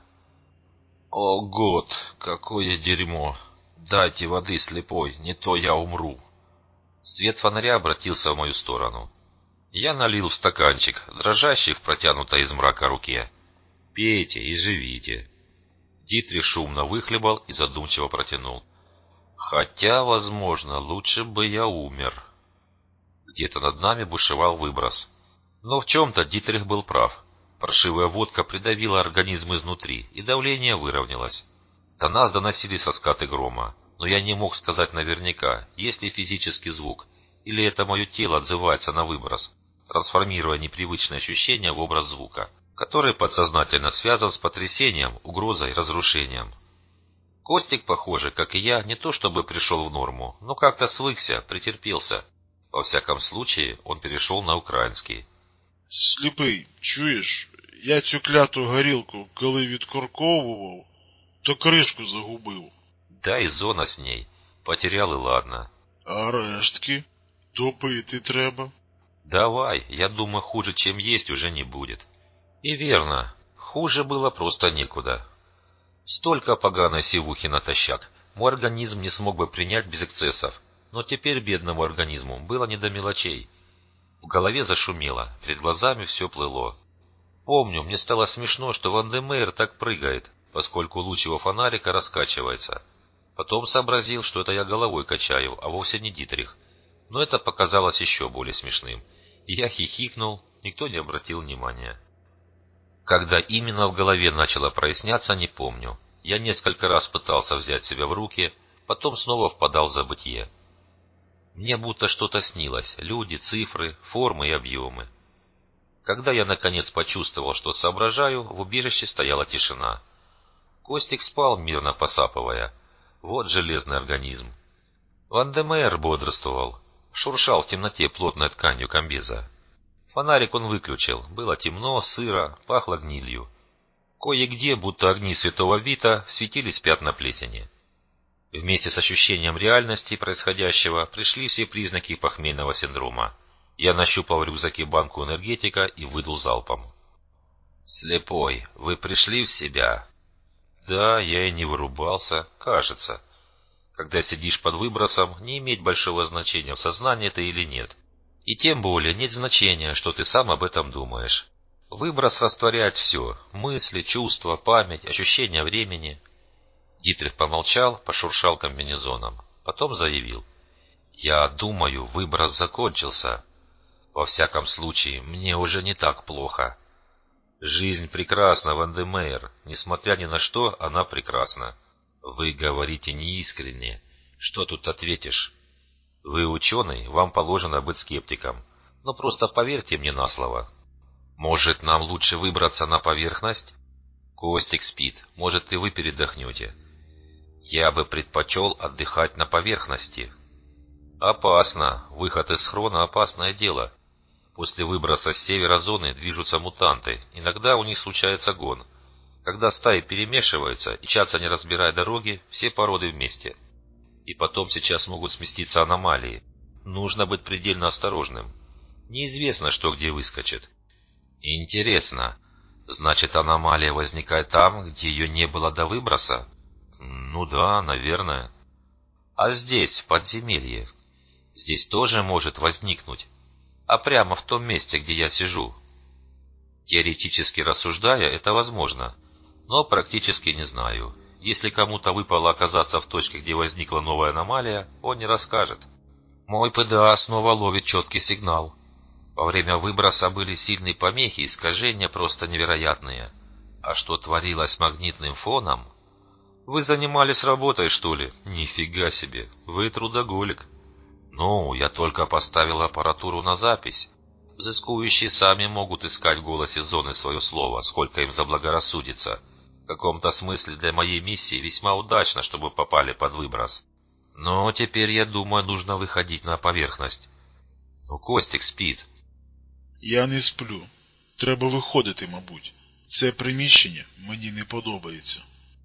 [SPEAKER 1] «О, год, какое дерьмо! Дайте воды, слепой, не то я умру». Свет фонаря обратился в мою сторону. Я налил в стаканчик, дрожащий в протянутой из мрака руке. «Пейте и живите». Дитрих шумно выхлебал и задумчиво протянул. «Хотя, возможно, лучше бы я умер». Где-то над нами бушевал выброс. Но в чем-то Дитрих был прав. Паршивая водка придавила организм изнутри, и давление выровнялось. До нас доносились раскаты грома. Но я не мог сказать наверняка, есть ли физический звук, или это мое тело отзывается на выброс, трансформируя непривычные ощущения в образ звука, который подсознательно связан с потрясением, угрозой, разрушением. Костик, похоже, как и я, не то чтобы пришел в норму, но как-то свыкся, претерпелся. Во всяком случае, он перешел на украинский.
[SPEAKER 2] «Сліпий, чуєш, я цю кляту горілку, коли відкорковував, то кришку загубив».
[SPEAKER 1] Да и зона с ней. Потерял и ладно.
[SPEAKER 2] А рештки? Допити треба.
[SPEAKER 1] Давай, я думаю, хуже, чем есть, уже не будет. И верно, хуже было просто некуда. Столько поганой сивухи натощак, мой организм не смог бы принять без эксцессов. Но теперь бедному организму было не до мелочей. В голове зашумело, перед глазами все плыло. Помню, мне стало смешно, что Ван-де-Мейер так прыгает, поскольку луч его фонарика раскачивается. Потом сообразил, что это я головой качаю, а вовсе не Дитрих. Но это показалось еще более смешным. И я хихикнул, никто не обратил внимания. Когда именно в голове начало проясняться, не помню. Я несколько раз пытался взять себя в руки, потом снова впадал в забытье. Мне будто что-то снилось: люди, цифры, формы и объемы. Когда я наконец почувствовал, что соображаю, в убежище стояла тишина. Костик спал, мирно посапывая. Вот железный организм. Ван-де-Мейер бодрствовал, шуршал в темноте плотной тканью комбеза. Фонарик он выключил, было темно, сыро, пахло гнилью. Кое-где, будто огни святого Вита, светились пятна плесени. Вместе с ощущением реальности происходящего пришли все признаки похмельного синдрома. Я нащупал в рюкзаке банку энергетика и выдул залпом. «Слепой, вы пришли в себя?» Да, я и не вырубался, кажется. Когда сидишь под выбросом, не имеет большого значения, в сознании ты или нет. И тем более нет значения, что ты сам об этом думаешь. Выброс растворяет все: мысли, чувства, память, ощущения времени. Дитрих помолчал, пошуршал комбинезоном. Потом заявил: «Я думаю, выброс закончился. Во всяком случае, мне уже не так плохо. Жизнь прекрасна, Ван-де-Мейер. Несмотря ни на что, она прекрасна. Вы говорите неискренне. Что тут ответишь? Вы ученый, вам положено быть скептиком. Но просто поверьте мне на слово. Может, нам лучше выбраться на поверхность? Костик спит, может, и вы передохнете. Я бы предпочел отдыхать на поверхности. Опасно. Выход из схрона — опасное дело. После выброса с севера зоны движутся мутанты. Иногда у них случается гон. Когда стаи перемешиваются и чатся, не разбирая дороги, все породы вместе. И потом сейчас могут сместиться аномалии. Нужно быть предельно осторожным. Неизвестно, что где выскочит. Интересно, значит, аномалия возникает там, где ее не было до выброса? Ну да, наверное. А здесь, в подземелье, здесь тоже может возникнуть. А прямо в том месте, где я сижу. Теоретически рассуждая, это возможно, но практически не знаю. Если кому-то выпало оказаться в точке, где возникла новая аномалия, он не расскажет. Мой ПДА снова ловит четкий сигнал. Во время выброса были сильные помехи, искажения просто невероятные. А что творилось с магнитным фоном? Вы занимались работой, что ли? Нифига себе, вы трудоголик. Ну, я только поставил аппаратуру на запись. Взыскующие сами могут искать в голосе зоны свое слово, сколько им заблагорассудится. В каком-то смысле для моей миссии весьма удачно, чтобы попали под выброс. Но теперь, я думаю, нужно выходить на поверхность. Ну, Костик спит.
[SPEAKER 2] Я не сплю. Треба виходити, мабуть. Це приміщення мені не подобається.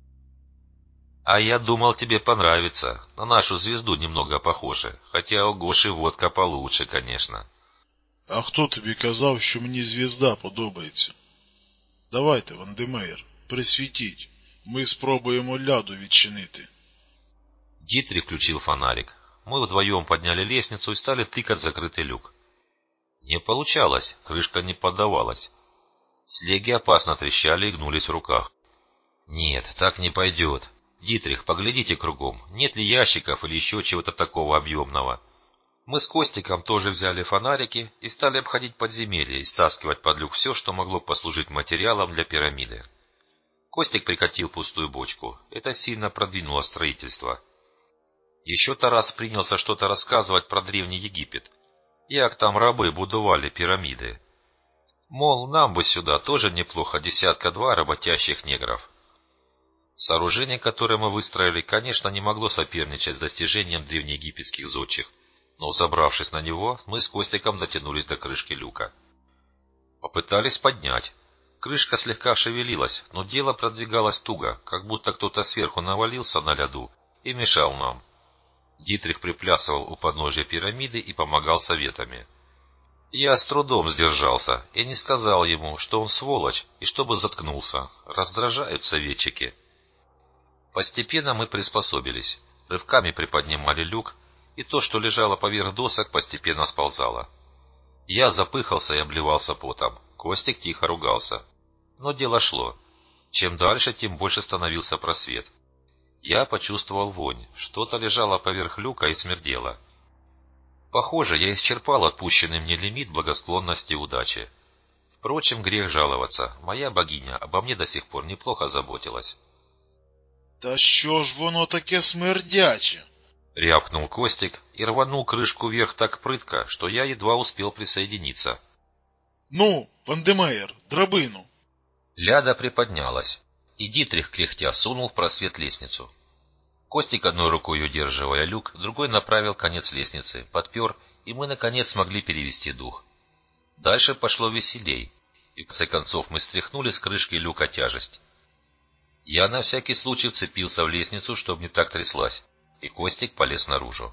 [SPEAKER 1] А я думал, тебе понравится. На нашу звезду немного похоже. Хотя у Гоши водка получше, конечно.
[SPEAKER 2] А хто тобі казав, що мені звізда подобається? Давайте, Ван-де-Мейер, присвітіть. Ми спробуємо ляду відчинити.
[SPEAKER 1] Дитрих включил фонарик. Мы вдвоем подняли лестницу и стали тыкать закрытый люк. Не получалось, крышка не поддавалась. Слеги опасно трещали и гнулись в руках. Нет, так не пойдет. Дитрих, поглядите кругом, нет ли ящиков или еще чего-то такого объемного. Мы с Костиком тоже взяли фонарики и стали обходить подземелье и стаскивать под люк все, что могло послужить материалом для пирамиды. Костик прикатил пустую бочку. Это сильно продвинуло строительство. Еще Тарас принялся что-то рассказывать про Древний Египет. Як там рабы будовали пирамиды. Мол, нам бы сюда тоже неплохо десятка-два работящих негров. Сооружение, которое мы выстроили, конечно, не могло соперничать с достижением древнеегипетских зодчих, но, забравшись на него, мы с Костиком дотянулись до крышки люка. Попытались поднять. Крышка слегка шевелилась, но дело продвигалось туго, как будто кто-то сверху навалился на ляду и мешал нам. Дитрих приплясывал у подножия пирамиды и помогал советами. Я с трудом сдержался и не сказал ему, что он сволочь, и чтобы заткнулся. Раздражают советчики. Постепенно мы приспособились. Рывками приподнимали люк, и то, что лежало поверх досок, постепенно сползало. Я запыхался и обливался потом. Костик тихо ругался. Но дело шло. Чем дальше, тем больше становился просвет. Я почувствовал вонь. Что-то лежало поверх люка и смердело. Похоже, я исчерпал отпущенный мне лимит благосклонности и удачи. Впрочем, грех жаловаться. Моя богиня обо мне до сих пор неплохо заботилась.
[SPEAKER 2] «Та що ж воно таке смердяче?»
[SPEAKER 1] — рявкнул Костик и рванул крышку вверх так прытко, что я едва успел присоединиться.
[SPEAKER 2] «Ну, Вандемейр, драбину!»
[SPEAKER 1] Ляда приподнялась, и Дитрих, кряхтя, сунул в просвет лестницу. Костик, одной рукой удерживая люк, другой направил конец лестницы, подпер, и мы, наконец, смогли перевести дух. Дальше пошло веселей, и в конце концов мы стряхнули с крышки люка тяжесть. Я на всякий случай вцепился в лестницу, чтобы не так тряслась, и Костик полез наружу.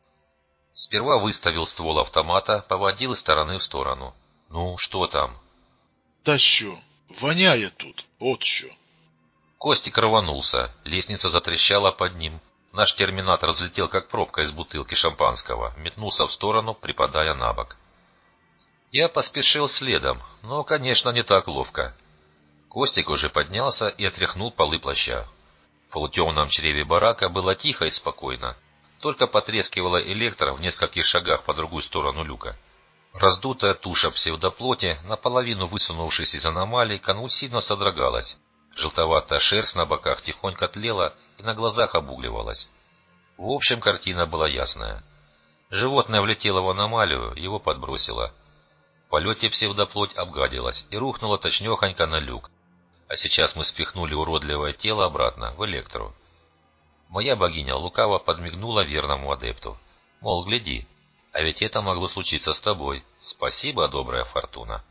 [SPEAKER 1] Сперва выставил ствол автомата, поводил из стороны в сторону. «Ну, что там?»
[SPEAKER 2] «Та що, воняє тут, от що!»
[SPEAKER 1] Костик рванулся, лестница затрещала под ним. Наш терминатор взлетел, как пробка из бутылки шампанского, метнулся в сторону, припадая на бок. Я поспешил следом, но, конечно, не так ловко. Костик уже поднялся и отряхнул полы плаща. В полутемном чреве барака было тихо и спокойно. Только потрескивала электро в нескольких шагах по другую сторону люка. Раздутая туша псевдоплоти, наполовину высунувшись из аномалий, конвульсивно содрогалась. Желтоватая шерсть на боках тихонько тлела и на глазах обугливалась. В общем, картина была ясная. Животное влетело в аномалию, его подбросило. В полете псевдоплоть обгадилась и рухнула точнёхонько на люк. А сейчас мы спихнули уродливое тело обратно, в электру. Моя богиня лукаво подмигнула верному адепту. Мол, гляди, а ведь это могло случиться с тобой. Спасибо, добрая фортуна.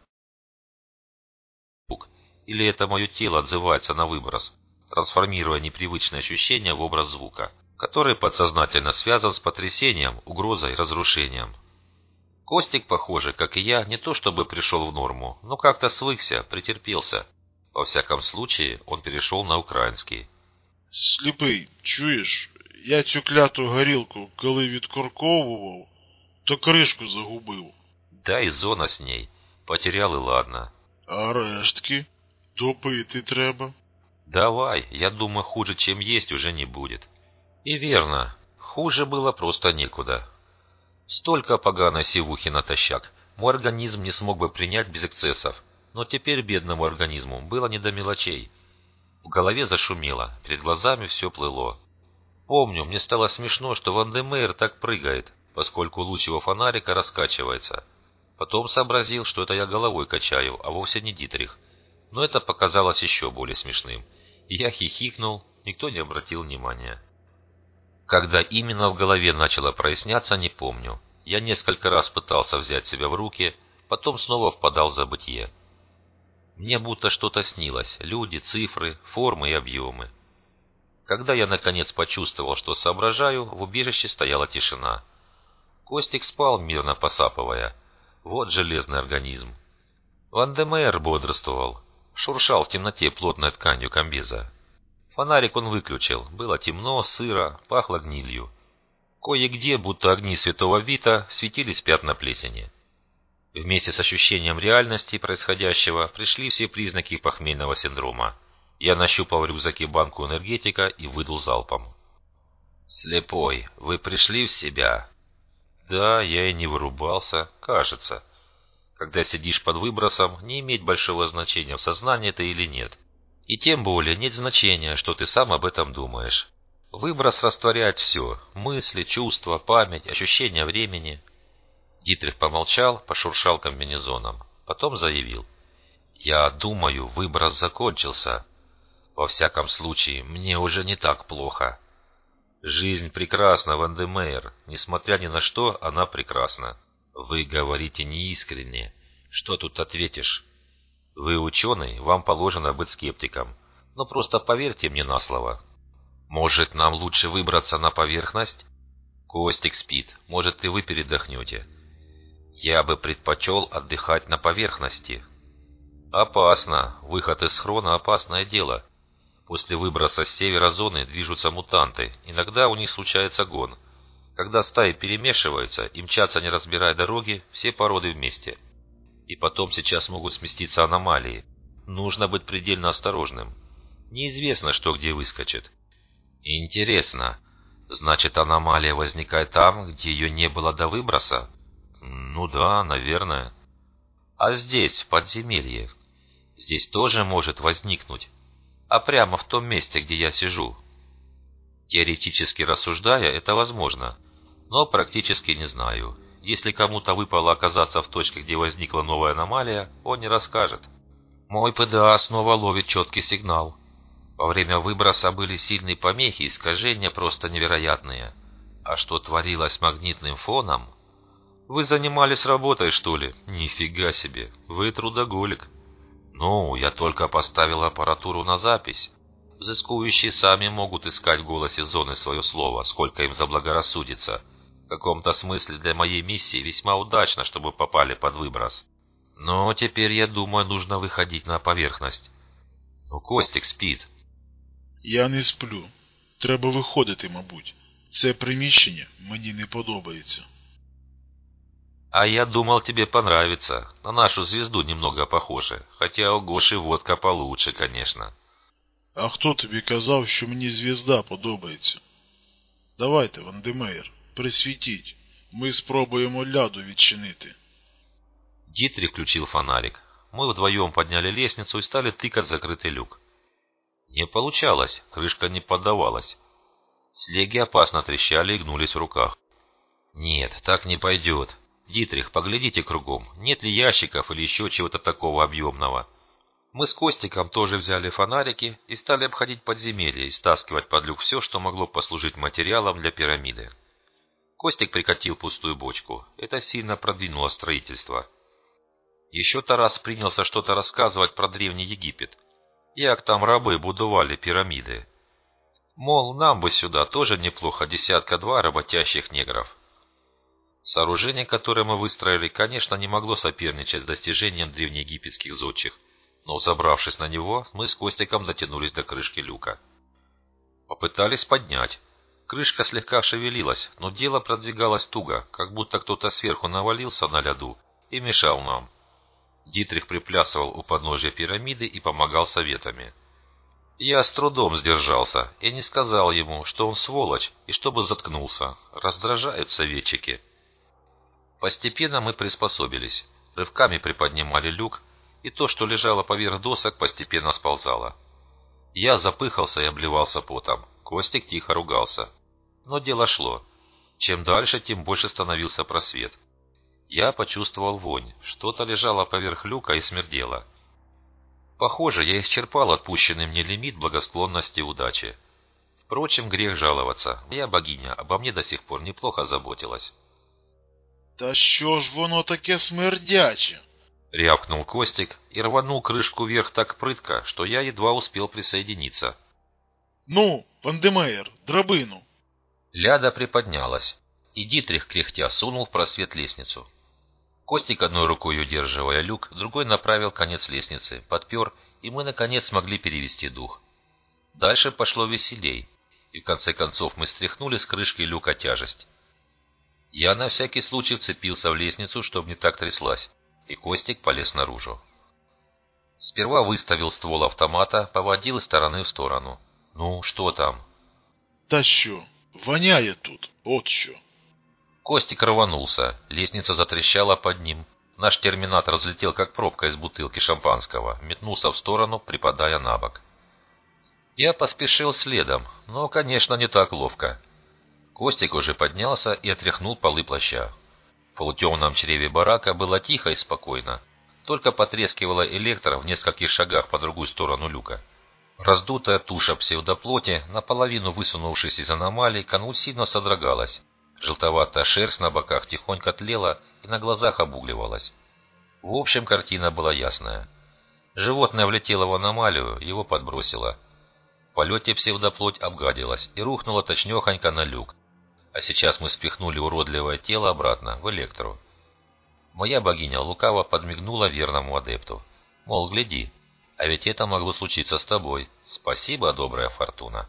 [SPEAKER 1] Или это мое тело отзывается на выброс, трансформируя непривычные ощущения в образ звука, который подсознательно связан с потрясением, угрозой, разрушением. Костик, похоже, как и я, не то чтобы пришел в норму, но как-то свыкся, претерпелся. Во всяком случае, он перешел на украинский.
[SPEAKER 2] «Сліпий, чуєш, я цю кляту горілку, коли відкорковував, то кришку загубив».
[SPEAKER 1] Да и зона с ней. Потерял и ладно.
[SPEAKER 2] «А рештки? Допити треба».
[SPEAKER 1] Давай, я думаю, хуже, чем есть, уже не будет. И верно, хуже было просто некуда. Столько поганой сивухи натощак, мой организм не смог бы принять без эксцессов, но теперь бедному организму было не до мелочей. В голове зашумело, перед глазами все плыло. Помню, мне стало смешно, что Вандемейр так прыгает, поскольку луч его фонарика раскачивается. Потом сообразил, что это я головой качаю, а вовсе не Дитрих. Но это показалось еще более смешным. И я хихикнул, никто не обратил внимания. Когда именно в голове начало проясняться, не помню. Я несколько раз пытался взять себя в руки, потом снова впадал в забытье. Мне будто что-то снилось, люди, цифры, формы и объемы. Когда я наконец почувствовал, что соображаю, в убежище стояла тишина. Костик спал, мирно посапывая. Вот железный организм. Вандемейр бодрствовал, шуршал в темноте плотной тканью комбеза. Фонарик он выключил, было темно, сыро, пахло гнилью. Кое-где, будто огни святого Вита, светились пятна плесени. Вместе с ощущением реальности происходящего пришли все признаки похмельного синдрома. Я нащупал в рюкзаке банку энергетика и выдул залпом. «Слепой, вы пришли в себя?» Да, я и не вырубался, кажется. Когда сидишь под выбросом, не имеет большого значения, в сознании это или нет. И тем более нет значения, что ты сам об этом думаешь. Выброс растворяет все – мысли, чувства, память, ощущения времени. Дитрих помолчал, пошуршал комбинезоном. Потом заявил. «Я думаю, выброс закончился. Во всяком случае, мне уже не так плохо. Жизнь прекрасна, Вандемейр. Несмотря ни на что, она прекрасна. Вы говорите неискренне. Что тут ответишь? Вы ученый, вам положено быть скептиком. Но просто поверьте мне на слово. Может, нам лучше выбраться на поверхность?» Костик спит, может, и вы передохнете. Я бы предпочел отдыхать на поверхности. Опасно. Выход из схрона — опасное дело. После выброса с севера зоны движутся мутанты. Иногда у них случается гон. Когда стаи перемешиваются и мчатся, не разбирая дороги, все породы вместе. И потом сейчас могут сместиться аномалии. Нужно быть предельно осторожным. Неизвестно, что где выскочит. Интересно, значит, аномалия возникает там, где ее не было до выброса? Ну да, наверное. А здесь, в подземелье, здесь тоже может возникнуть. А прямо в том месте, где я сижу. Теоретически рассуждая, это возможно, но практически не знаю. Если кому-то выпало оказаться в точке, где возникла новая аномалия, он не расскажет. Мой ПДА снова ловит четкий сигнал. Во время выброса были сильные помехи, искажения просто невероятные. А что творилось с магнитным фоном? Вы занимались работой, что ли? Нифига себе, вы трудоголик. Ну, я только поставил аппаратуру на запись. Взыскующие сами могут искать в голосе зоны свое слово, сколько им заблагорассудится. В каком-то смысле для моей миссии весьма удачно, чтобы попали под выброс. Но теперь, я думаю, нужно выходить на поверхность. Ну, Костик спит.
[SPEAKER 2] Я не сплю. Треба виходити, мабуть. Це приміщення мені не подобається.
[SPEAKER 1] А я думал, тебе понравится. На нашу звезду немного похоже. Хотя у Гоши водка получше, конечно.
[SPEAKER 2] А хто тобі казав, що мені звізда подобається? Давайте, Вандемеєр, присвітіть. Ми спробуємо ляду відчинити.
[SPEAKER 1] Дитрих включил фонарик. Мы вдвоем подняли лестницу и стали тыкать в закрытый люк. Не получалось, крышка не поддавалась. Слеги опасно трещали и гнулись в руках. Нет, так не пойдет. Дитрих, поглядите кругом, нет ли ящиков или еще чего-то такого объемного. Мы с Костиком тоже взяли фонарики и стали обходить подземелье и стаскивать под люк все, что могло послужить материалом для пирамиды. Костик прикатил пустую бочку. Это сильно продвинуло строительство. Еще Тарас принялся что-то рассказывать про Древний Египет. Як там рабы будовали пирамиды. Мол, нам бы сюда тоже неплохо десятка-два работящих негров. Сооружение, которое мы выстроили, конечно, не могло соперничать с достижением древнеегипетских зодчих, но, забравшись на него, мы с Костиком дотянулись до крышки люка. Попытались поднять. Крышка слегка шевелилась, но дело продвигалось туго, как будто кто-то сверху навалился на ляду и мешал нам. Дитрих приплясывал у подножия пирамиды и помогал советами. Я с трудом сдержался и не сказал ему, что он сволочь, и чтобы заткнулся. Раздражают советчики. Постепенно мы приспособились. Рывками приподнимали люк, и то, что лежало поверх досок, постепенно сползало. Я запыхался и обливался потом. Костик тихо ругался. Но дело шло. Чем дальше, тем больше становился просвет. Я почувствовал вонь. Что-то лежало поверх люка и смердело. Похоже, я исчерпал отпущенный мне лимит благосклонности и удачи. Впрочем, грех жаловаться. Моя богиня обо мне до сих пор неплохо заботилась.
[SPEAKER 2] Та що ж воно таке смердяче?
[SPEAKER 1] Рявкнул Костик и рванул крышку вверх так прытко, что я едва успел присоединиться.
[SPEAKER 2] Ну, Вандемеєр, драбину.
[SPEAKER 1] Ляда приподнялась, и Дитрих, кряхтя, сунул в просвет лестницу. Костик, одной рукой удерживая люк, другой направил конец лестницы, подпер, и мы, наконец, смогли перевести дух. Дальше пошло веселей, и в конце концов мы стряхнули с крышки люка тяжесть. Я на всякий случай вцепился в лестницу, чтобы не так тряслась, и Костик полез наружу. Сперва выставил ствол автомата, поводил из стороны в сторону. Ну, что там?
[SPEAKER 2] Та що, воняє тут, от що.
[SPEAKER 1] Костик рванулся, лестница затрещала под ним. Наш терминатор взлетел, как пробка из бутылки шампанского, метнулся в сторону, припадая на бок. Я поспешил следом, но, конечно, не так ловко. Костик уже поднялся и отряхнул полы плаща. В полутемном чреве барака было тихо и спокойно, только потрескивало электро в нескольких шагах по другую сторону люка. Раздутая туша псевдоплоти, наполовину высунувшись из аномалий, конвульсивно содрогалась. Желтоватая шерсть на боках тихонько тлела и на глазах обугливалась. В общем, картина была ясная. Животное влетело в аномалию, его подбросило. В полете псевдоплоть обгадилась и рухнула точнёхонько на люк. А сейчас мы спихнули уродливое тело обратно в Электру. Моя богиня лукаво подмигнула верному адепту. Мол, гляди, а ведь это могло случиться с тобой. Спасибо, добрая фортуна.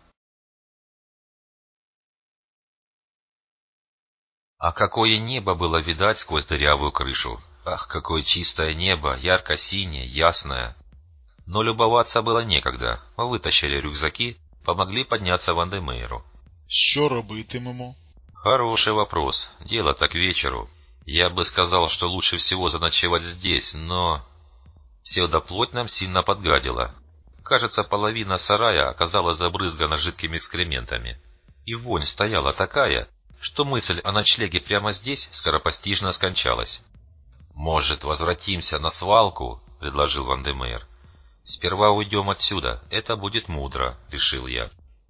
[SPEAKER 1] А какое небо было видать сквозь дырявую крышу. Ах, какое чистое небо, ярко-синее, ясное. Но любоваться было некогда. Мы вытащили рюкзаки, помогли подняться Вандемейру.
[SPEAKER 2] Що робитимемо?
[SPEAKER 1] Хороший вопрос. Дело-то к вечеру. Я бы сказал, что лучше всего заночевать здесь, но... Псевдоплоть нам сильно подгадила. Кажется, половина сарая оказалась забрызгана жидкими экскрементами. И вонь стояла такая, что мысль о ночлеге прямо здесь скоропостижно скончалась. «Может, возвратимся на свалку?» — предложил Вандемейр. «Сперва уйдем отсюда, это будет мудро», — решил я.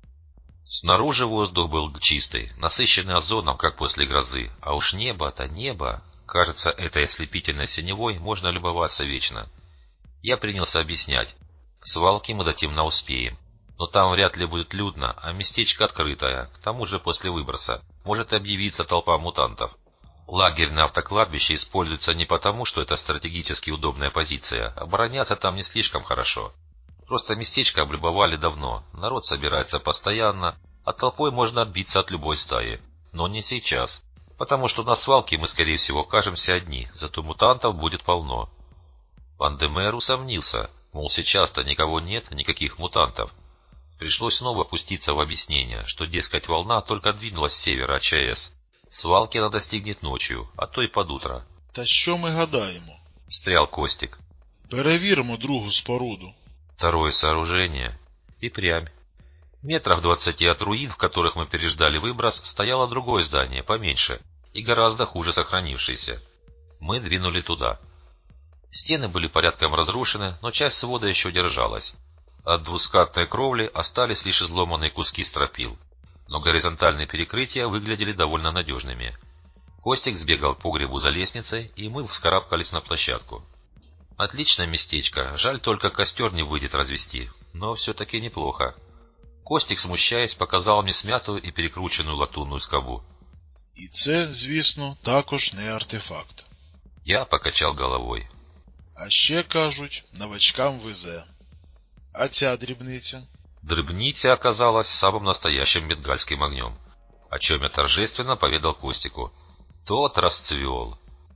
[SPEAKER 1] Снаружи воздух был чистый, насыщенный озоном, как после грозы, а уж небо-то небо. Кажется, этой ослепительной синевой можно любоваться вечно. Я принялся объяснять. К свалке мы до темна успеем, но там вряд ли будет людно, а местечко открытое, к тому же после выброса может объявиться толпа мутантов. Лагерь на автокладбище используется не потому, что это стратегически удобная позиция, обороняться там не слишком хорошо. Просто местечко облюбовали давно, народ собирается постоянно, а толпой можно отбиться от любой стаи. Но не сейчас, потому что на свалке мы, скорее всего, окажемся одни, зато мутантов будет полно. Вандемейр усомнился, мол, сейчас-то никого нет, никаких мутантов. Пришлось снова пуститься в объяснение, что, дескать, волна только двинулась с севера ЧАЭС. Свалки она достигнет ночью, а то и под утро.
[SPEAKER 2] Та що ми гадаємо?
[SPEAKER 1] Встрял Костик.
[SPEAKER 2] Перевіримо другу споруду.
[SPEAKER 1] Второе сооружение. И прямь. Метрах двадцати от руин, в которых мы переждали выброс, стояло другое здание, поменьше, и гораздо хуже сохранившееся. Мы двинули туда. Стены были порядком разрушены, но часть свода еще держалась. От двускатной кровли остались лишь изломанные куски стропил, но горизонтальные перекрытия выглядели довольно надежными. Костик сбегал к погребу за лестницей, и мы вскарабкались на площадку. Отличное местечко, жаль только костер не выйдет развести, но все-таки неплохо. Костик, смущаясь, показал мне смятую и перекрученную латунную скобу.
[SPEAKER 2] І це, звісно, також не артефакт.
[SPEAKER 1] Я покачал головой.
[SPEAKER 2] А ще, кажуть, новачкам везе. А ця дрібниця?
[SPEAKER 1] Дребница оказалась самым настоящим бенгальским огнем, о чем я торжественно поведал Костику. Тот расцвел.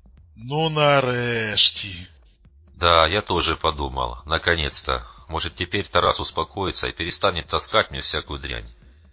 [SPEAKER 2] Ну нарешті.
[SPEAKER 1] Да, я тоже подумал. Наконец-то. Может, теперь Тарас успокоится и перестанет таскать мне всякую дрянь.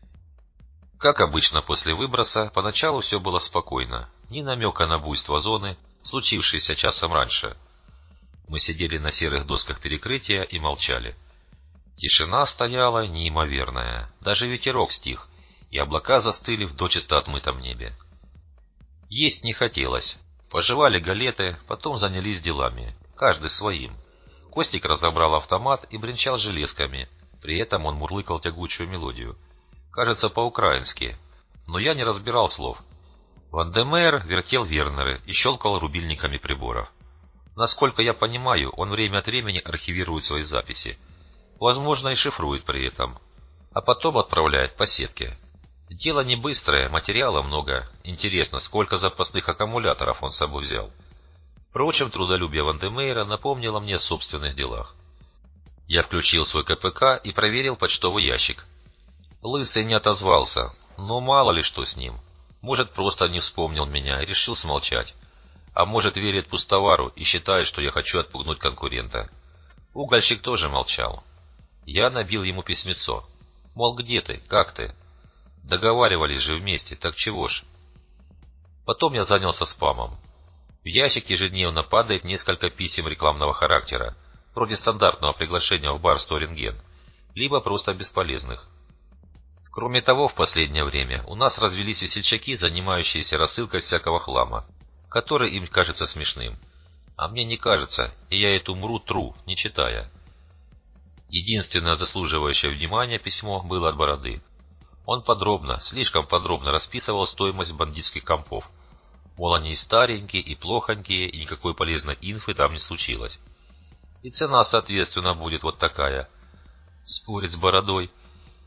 [SPEAKER 1] Как обычно после выброса, поначалу все было спокойно. Ни намека на буйство зоны, случившееся часом раньше. Мы сидели на серых досках перекрытия и молчали. Тишина стояла неимоверная. Даже ветерок стих, и облака застыли в дочисто отмытом небе. Есть не хотелось. Пожевали галеты, потом занялись делами. Каждый своим. Костик разобрал автомат и бренчал железками. При этом он мурлыкал тягучую мелодию. Кажется, по-украински. Но я не разбирал слов. Вандемейр вертел вернеры и щелкал рубильниками приборов. Насколько я понимаю, он время от времени архивирует свои записи. Возможно, и шифрует при этом. А потом отправляет по сетке. Дело не быстрое, материала много. Интересно, сколько запасных аккумуляторов он с собой взял. Впрочем, трудолюбие Вандемейра напомнило мне о собственных делах. Я включил свой КПК и проверил почтовый ящик. Лысый не отозвался, но мало ли что с ним. Может, просто не вспомнил меня и решил смолчать. А может, верит пустовару и считает, что я хочу отпугнуть конкурента. Угольщик тоже молчал. Я набил ему письмецо. Мол, где ты, как ты? Договаривались же вместе, так чего ж? Потом я занялся спамом. В ящик ежедневно падает несколько писем рекламного характера, вроде стандартного приглашения в бар сто рентген, либо просто бесполезных. Кроме того, в последнее время у нас развелись весельчаки, занимающиеся рассылкой всякого хлама, который им кажется смешным. А мне не кажется, и я эту мру тру, не читая. Единственное заслуживающее внимания письмо было от Бороды. Он подробно, слишком подробно расписывал стоимость бандитских компов. Мол, они и старенькие, и плохонькие, и никакой полезной инфы там не случилось. И цена, соответственно, будет вот такая. Спорить с Бородой.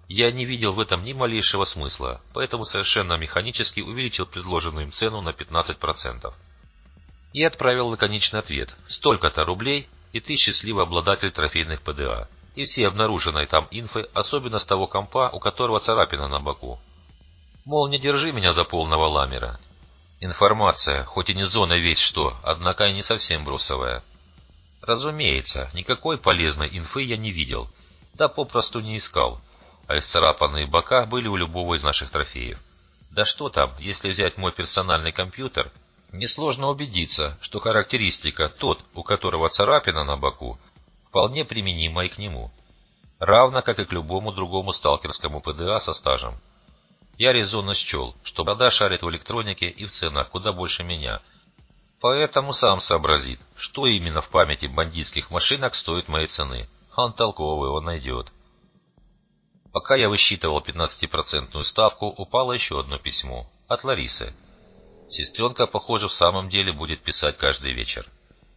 [SPEAKER 1] Я не видел в этом ни малейшего смысла, поэтому совершенно механически увеличил предложенную им цену на пятнадцать процентов. И отправил лаконичный ответ: столько-то рублей, и ты счастливый обладатель трофейных ПДА. И все обнаруженные там инфы, особенно с того компа, у которого царапина на боку. Мол, не держи меня за полного ламера. Информация, хоть и не зона весь что, однако и не совсем бросовая. Разумеется, никакой полезной инфы я не видел, да попросту не искал, а исцарапанные бока были у любого из наших трофеев. Да что там, если взять мой персональный компьютер, несложно убедиться, что характеристика «тот, у которого царапина на боку» вполне применима и к нему, равно как и к любому другому сталкерскому ПДА со стажем. Я резонно счел, что борода шарит в электронике и в ценах куда больше меня, поэтому сам сообразит, что именно в памяти бандитских машинок стоит моей цены. Он толковый, он найдет. Пока я высчитывал пятнадцатипроцентную ставку, упало еще одно письмо от Ларисы. Сестренка, похоже, в самом деле будет писать каждый вечер.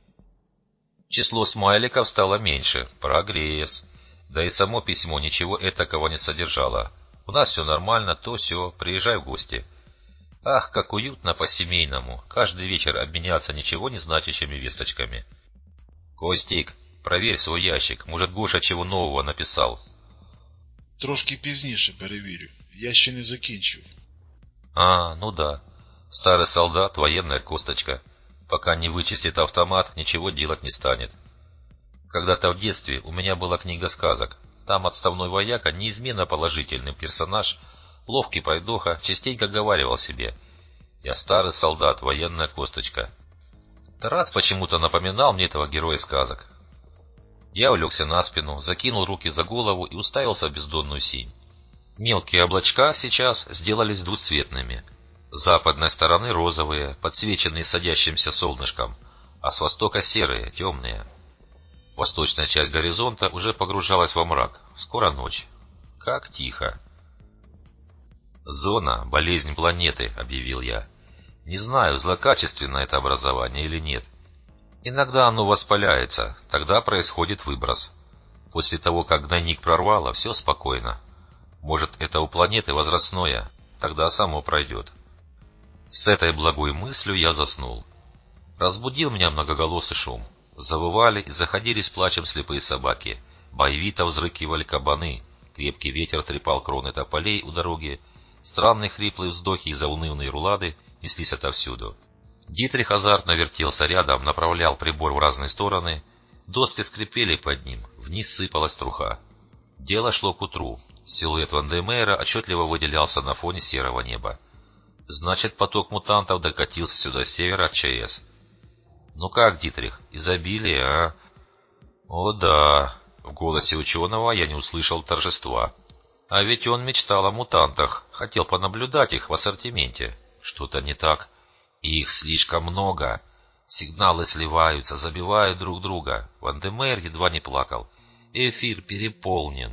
[SPEAKER 1] Число смайликов стало меньше. Прогресс. Да и само письмо ничего этакого не содержало. У нас все нормально, то все, приезжай в гости. Ах, как уютно по-семейному. Каждый вечер обменяться ничего не значащими весточками. Костик, проверь свой ящик. Может, Гоша чего нового написал.
[SPEAKER 2] Трошки пізніше перевірю. Я ще не закінчив.
[SPEAKER 1] А, ну да. Старый солдат, военная косточка. Пока не вычистит автомат, ничего делать не станет. Когда-то в детстве у меня была книга сказок. Там отставной вояка, неизменно положительный персонаж, ловкий пройдоха, частенько говаривал себе: «Я старый солдат, военная косточка». Тарас почему-то напоминал мне этого героя сказок. Я улегся на спину, закинул руки за голову и уставился в бездонную синь. Мелкие облачка сейчас сделались двуцветными. С западной стороны розовые, подсвеченные садящимся солнышком, а с востока серые, темные. Восточная часть горизонта уже погружалась во мрак. Скоро ночь. Как тихо. «Зона – болезнь планеты», – объявил я. Не знаю, злокачественное это образование или нет. Иногда оно воспаляется, тогда происходит выброс. После того, как гнойник прорвало, все спокойно. Может, это у планеты возрастное, тогда само пройдет. С этой благой мыслью я заснул. Разбудил меня многоголосый шум. Завывали и заходили с плачем слепые собаки. Боевито взрыкивали кабаны. Крепкий ветер трепал кроны тополей у дороги. Странные хриплые вздохи и заунывные рулады неслись отовсюду. Дитрих азартно вертелся рядом, направлял прибор в разные стороны. Доски скрипели под ним, вниз сыпалась труха. Дело шло к утру. Силуэт Вандемейра отчетливо выделялся на фоне серого неба. Значит, поток мутантов докатился сюда с севера от ЧАЭС. Ну как, Дитрих, изобилие, а? О да, в голосе ученого я не услышал торжества. А ведь он мечтал о мутантах, хотел понаблюдать их в ассортименте. Что-то не так. Их слишком много. Сигналы сливаются, забивают друг друга. Вандемейр едва не плакал. Эфир переполнен.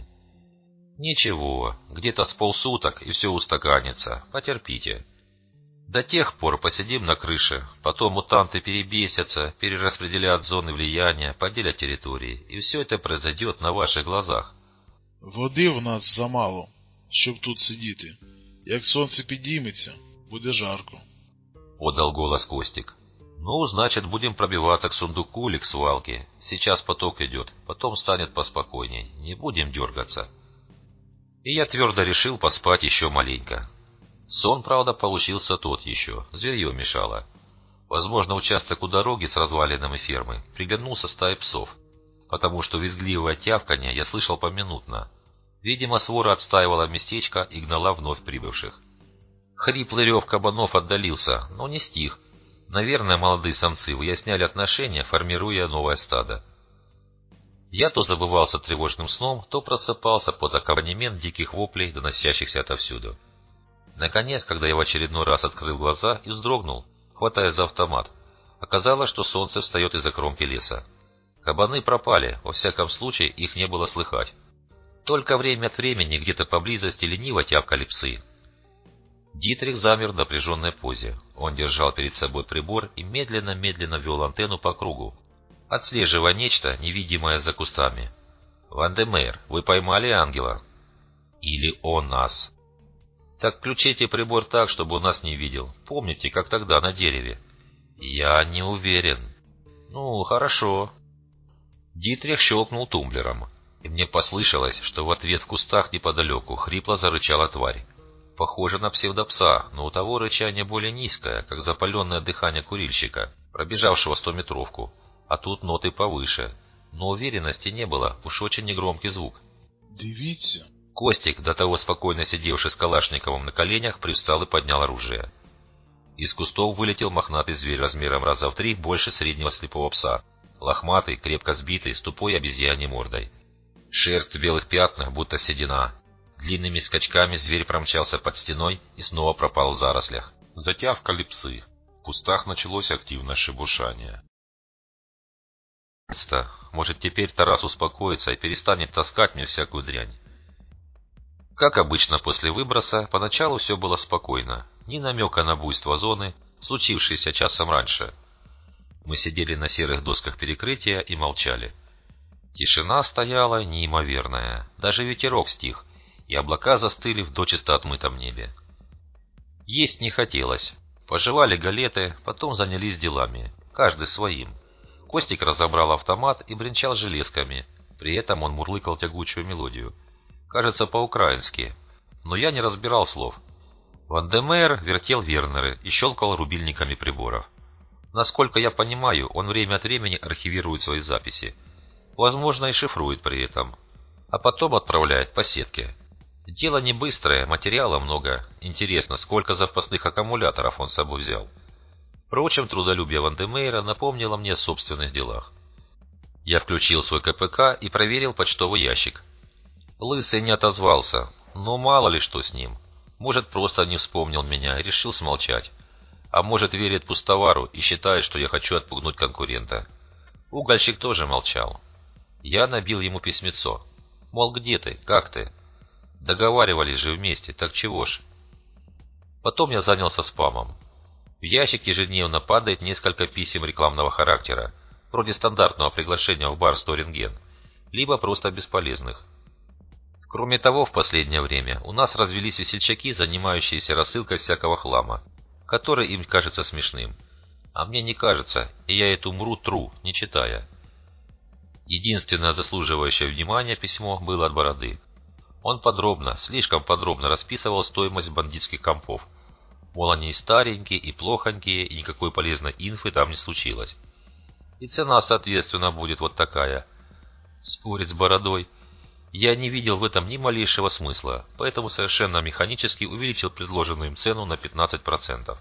[SPEAKER 1] Ничего, где-то с полсуток и все устаканится. Потерпите. До тех пор посидим на крыше, потом мутанты перебесятся, перераспределят зоны влияния, поделят территории, и все это произойдет на ваших глазах.
[SPEAKER 2] Води в нас замало, щоб тут сидіти. Як сонце підійметься, буде жарко.
[SPEAKER 1] Подал голос Костик. Ну, значит, будем пробиваться к сундуку или к свалке. Сейчас поток идет, потом станет поспокойней, не будем дергаться. И я твердо решил поспать еще маленько. Сон, правда, получился тот еще, зверье мешало. Возможно, участок у дороги с развалинами фермы приглянулся стае псов, потому что визгливое тявканье я слышал поминутно. Видимо, свора отстаивала местечко и гнала вновь прибывших. Хриплый рев кабанов отдалился, но не стих. Наверное, молодые самцы выясняли отношения, формируя новое стадо. Я то забывался тревожным сном, то просыпался под аккомпанемент диких воплей, доносящихся отовсюду. Наконец, когда я в очередной раз открыл глаза и вздрогнул, хватая за автомат, оказалось, что солнце встает из-за кромки леса. Кабаны пропали, во всяком случае их не было слыхать. Только время от времени где-то поблизости лениво тявкали псы. Дитрих замер в напряженной позе. Он держал перед собой прибор и медленно-медленно вел антенну по кругу, отслеживая нечто, невидимое за кустами. «Вандемейр, вы поймали ангела?» Или о нас. Так включите прибор так, чтобы он нас не видел. Помните, как тогда на дереве? Я не уверен. Ну, хорошо. Дитрих щелкнул тумблером, и мне послышалось, что в ответ в кустах неподалеку хрипло зарычала тварь. Похоже на псевдопса, но у того рычание более низкое, как запаленное дыхание курильщика, пробежавшего стометровку, а тут ноты повыше. Но уверенности не было, уж очень негромкий звук.
[SPEAKER 2] «Дивіться!»
[SPEAKER 1] Костик, до того спокойно сидевший с Калашниковым на коленях, привстал и поднял оружие. Из кустов вылетел мохнатый зверь размером раза в три больше среднего слепого пса. Лохматый, крепко сбитый, с тупой обезьяньей мордой. Шерсть в белых пятнах, будто седина. Длинными скачками зверь промчался под стеной и снова пропал в зарослях. Затявкали псы. В кустах началось активное шебуршание. Может, теперь Тарас успокоится и перестанет таскать мне всякую дрянь. Как обычно после выброса, поначалу все было спокойно. Ни намека на буйство зоны, случившееся часом раньше. Мы сидели на серых досках перекрытия и молчали. Тишина стояла неимоверная. Даже ветерок стих, и облака застыли в дочисто отмытом небе. Есть не хотелось. Пожевали галеты, потом занялись делами. Каждый своим. Костик разобрал автомат и бренчал железками. При этом он мурлыкал тягучую мелодию. Кажется, по-украински. Но я не разбирал слов. Вандемейр вертел вернеры и щелкал рубильниками приборов. Насколько я понимаю, он время от времени архивирует свои записи. Возможно, и шифрует при этом. А потом отправляет по сетке. Дело не быстрое, материала много. Интересно, сколько запасных аккумуляторов он с собой взял. Впрочем, трудолюбие Вандемейра напомнило мне о собственных делах. Я включил свой ка пэ ка и проверил почтовый ящик. Лысый не отозвался, но мало ли что с ним. Может, просто не вспомнил меня и решил смолчать. А может, верит пустовару и считает, что я хочу отпугнуть конкурента. Угольщик тоже молчал. Я набил ему письмецо. Мол, где ты? Как ты? Договаривались же вместе, так чего ж? Потом я занялся спамом. В ящик ежедневно падает несколько писем рекламного характера, вроде стандартного приглашения в бар сто рентген, либо просто бесполезных. Кроме того, в последнее время у нас развелись весельчаки, занимающиеся рассылкой всякого хлама, который им кажется смешным. А мне не кажется, и я эту мру тру, не читая. Единственное заслуживающее внимания письмо было от Бороды. Он подробно, слишком подробно расписывал стоимость бандитских компов. Мол, они и старенькие, и плохонькие, и никакой полезной инфы там не случилось. И цена, соответственно, будет вот такая. Спорить с Бородой. Я не видел в этом ни малейшего смысла, поэтому совершенно механически увеличил предложенную им цену на пятнадцать процентов.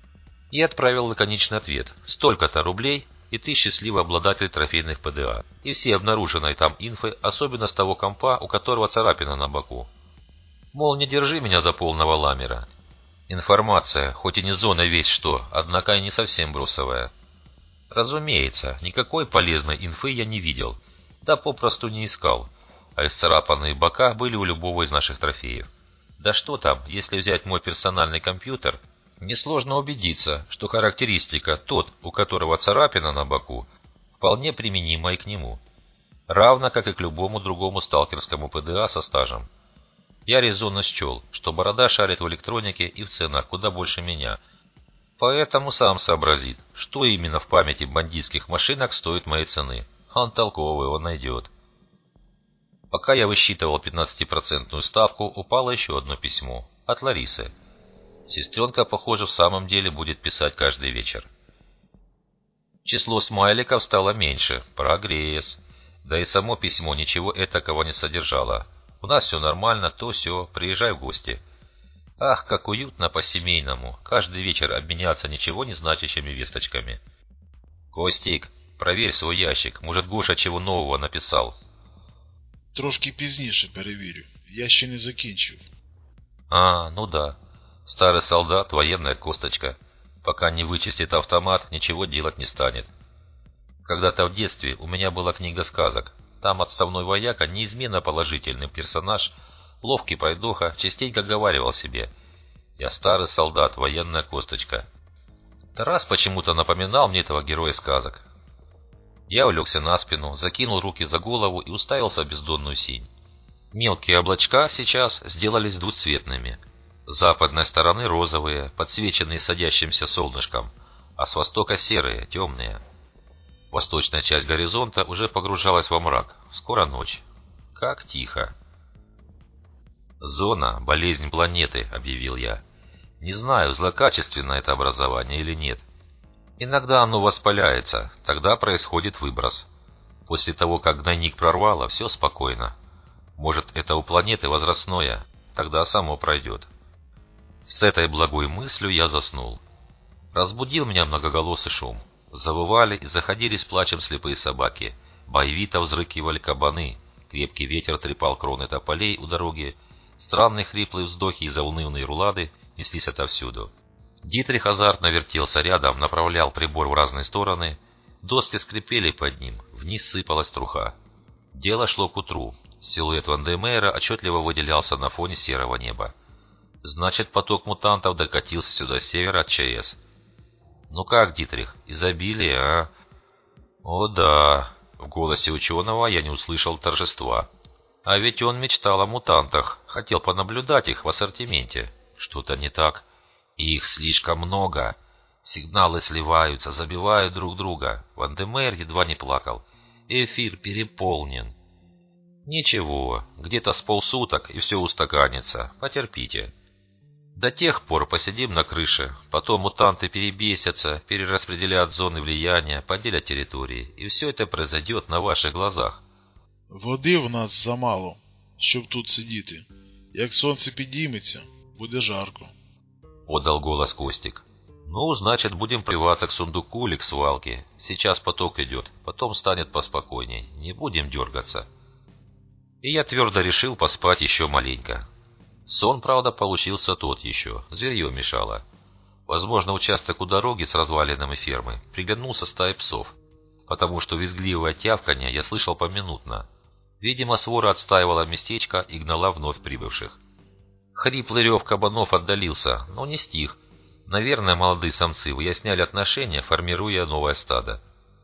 [SPEAKER 1] И отправил лаконичный ответ. Столько-то рублей, и ты счастливый обладатель трофейных пэ дэ а. И все обнаруженной там инфы, особенно с того компа, у которого царапина на боку. Мол, не держи меня за полного ламера. Информация, хоть и не зона весь что, однако и не совсем бросовая. Разумеется, никакой полезной инфы я не видел, да попросту не искал, а исцарапанные бока были у любого из наших трофеев. Да что там, если взять мой персональный компьютер, несложно убедиться, что характеристика тот, у которого царапина на боку, вполне применима и к нему, равно как и к любому другому сталкерскому пэ дэ а со стажем. Я резонно счел, что Борода шарит в электронике и в ценах куда больше меня, поэтому сам сообразит, что именно в памяти бандитских машинок стоит моей цены. Он толковый, он найдет. Пока я высчитывал пятнадцатипроцентную ставку, упало еще одно письмо от Ларисы. Сестренка, похоже, в самом деле будет писать каждый вечер. Число смайликов стало меньше. Прогресс. Да и само письмо ничего этакого не содержало. У нас все нормально, то все, приезжай в гости. Ах, как уютно по-семейному. Каждый вечер обменяться ничего не значащими весточками. Костик, проверь свой ящик. Может, Гоша чего нового написал.
[SPEAKER 2] Трошки пізніше перевірю. Я ще не закінчив.
[SPEAKER 1] А, ну да. Старый солдат, военная косточка. Пока не вычистит автомат, ничего делать не станет. Когда-то в детстве у меня была книга сказок. Там отставной вояка, неизменно положительный персонаж, ловкий пройдоха, частенько говаривал себе: «Я старый солдат, военная косточка». Тарас почему-то напоминал мне этого героя сказок. Я улегся на спину, закинул руки за голову и уставился в бездонную синь. Мелкие облачка сейчас сделались двуцветными. С западной стороны розовые, подсвеченные садящимся солнышком, а с востока серые, темные. Восточная часть горизонта уже погружалась во мрак. Скоро ночь. Как тихо. «Зона – болезнь планеты», – объявил я. «Не знаю, злокачественное это образование или нет. Иногда оно воспаляется, тогда происходит выброс. После того, как гнойник прорвало, все спокойно. Может, это у планеты возрастное, тогда само пройдет». С этой благой мыслью я заснул. Разбудил меня многоголосый шум. Завывали и заходили с плачем слепые собаки. Боевито взрыкивали кабаны. Крепкий ветер трепал кроны тополей у дороги. Странные хриплые вздохи и заунывные рулады неслись отовсюду. Дитрих азартно вертелся рядом, направлял прибор в разные стороны. Доски скрипели под ним, вниз сыпалась труха. Дело шло к утру. Силуэт Вандемейра отчетливо выделялся на фоне серого неба. Значит, поток мутантов докатился сюда с севера от ЧАЭС. «Ну как, Дитрих, изобилие, а?» «О да», в голосе ученого я не услышал торжества. А ведь он мечтал о мутантах, хотел понаблюдать их в ассортименте. Что-то не так. Их слишком много. Сигналы сливаются, забивают друг друга. Вандемейр едва не плакал. Эфир переполнен. Ничего, где-то с полсуток и все устаканится. Потерпите. До тех пор посидим на крыше, потом мутанты перебесятся, перераспределят зоны влияния, поделят территории, и все это произойдет на ваших глазах.
[SPEAKER 2] Води в нас замало, щоб тут сидіти. Як сонце підійметься, буде жарко.
[SPEAKER 1] Подал голос Костик. Ну, значит, будем плеваться к сундуку или к свалке. Сейчас поток идет, потом станет поспокойней. Не будем дергаться. И я твердо решил поспать еще маленько. Сон, правда, получился тот еще. Зверье мешало. Возможно, участок у дороги с развалинами фермы приглянулся стае псов, потому что визгливое тявканье я слышал поминутно. Видимо, свора отстаивала местечко и гнала вновь прибывших. Хриплый рев кабанов отдалился, но не стих. Наверное, молодые самцы выясняли отношения, формируя новое стадо.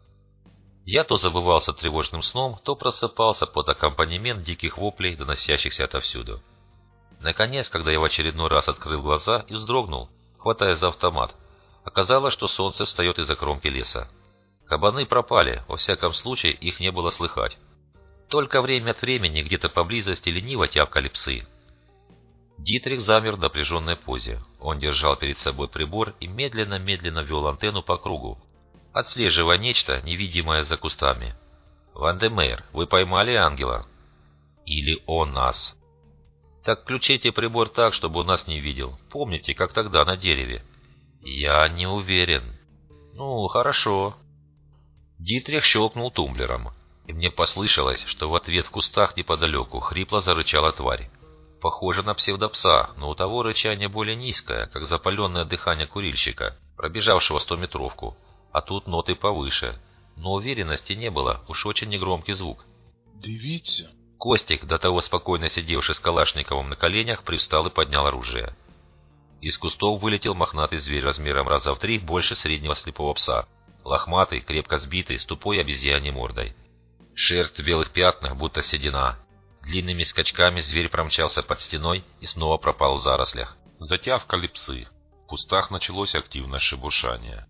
[SPEAKER 1] Я то забывался тревожным сном, то просыпался под аккомпанемент диких воплей, доносящихся отовсюду. Наконец, когда я в очередной раз открыл глаза и вздрогнул, хватаясь за автомат, оказалось, что солнце встает из-за кромки леса. Кабаны пропали, во всяком случае их не было слыхать. Только время от времени где-то поблизости лениво тявкали псы. Дитрих замер в напряженной позе. Он держал перед собой прибор и медленно-медленно вел антенну по кругу, отслеживая нечто, невидимое за кустами. «Вандемейр, вы поймали ангела?» «Или он нас?» «Так включите прибор так, чтобы он нас не видел. Помните, как тогда на дереве?» «Я не уверен». «Ну, хорошо». Дитрих щелкнул тумблером, и мне послышалось, что в ответ в кустах неподалеку хрипло зарычала тварь. Похоже на псевдопса, но у того рычание более низкое, как запаленное дыхание курильщика, пробежавшего стометровку, а тут ноты повыше. Но уверенности не было, уж очень негромкий звук.
[SPEAKER 2] «Дивіться».
[SPEAKER 1] Костик, до того спокойно сидевший с Калашниковым на коленях, привстал и поднял оружие. Из кустов вылетел мохнатый зверь размером раза в три больше среднего слепого пса. Лохматый, крепко сбитый, с тупой обезьяньей мордой. Шерсть в белых пятнах, будто седина. Длинными скачками зверь промчался под стеной и снова пропал в зарослях. Затявкали псы. В кустах началось активное шебуршание.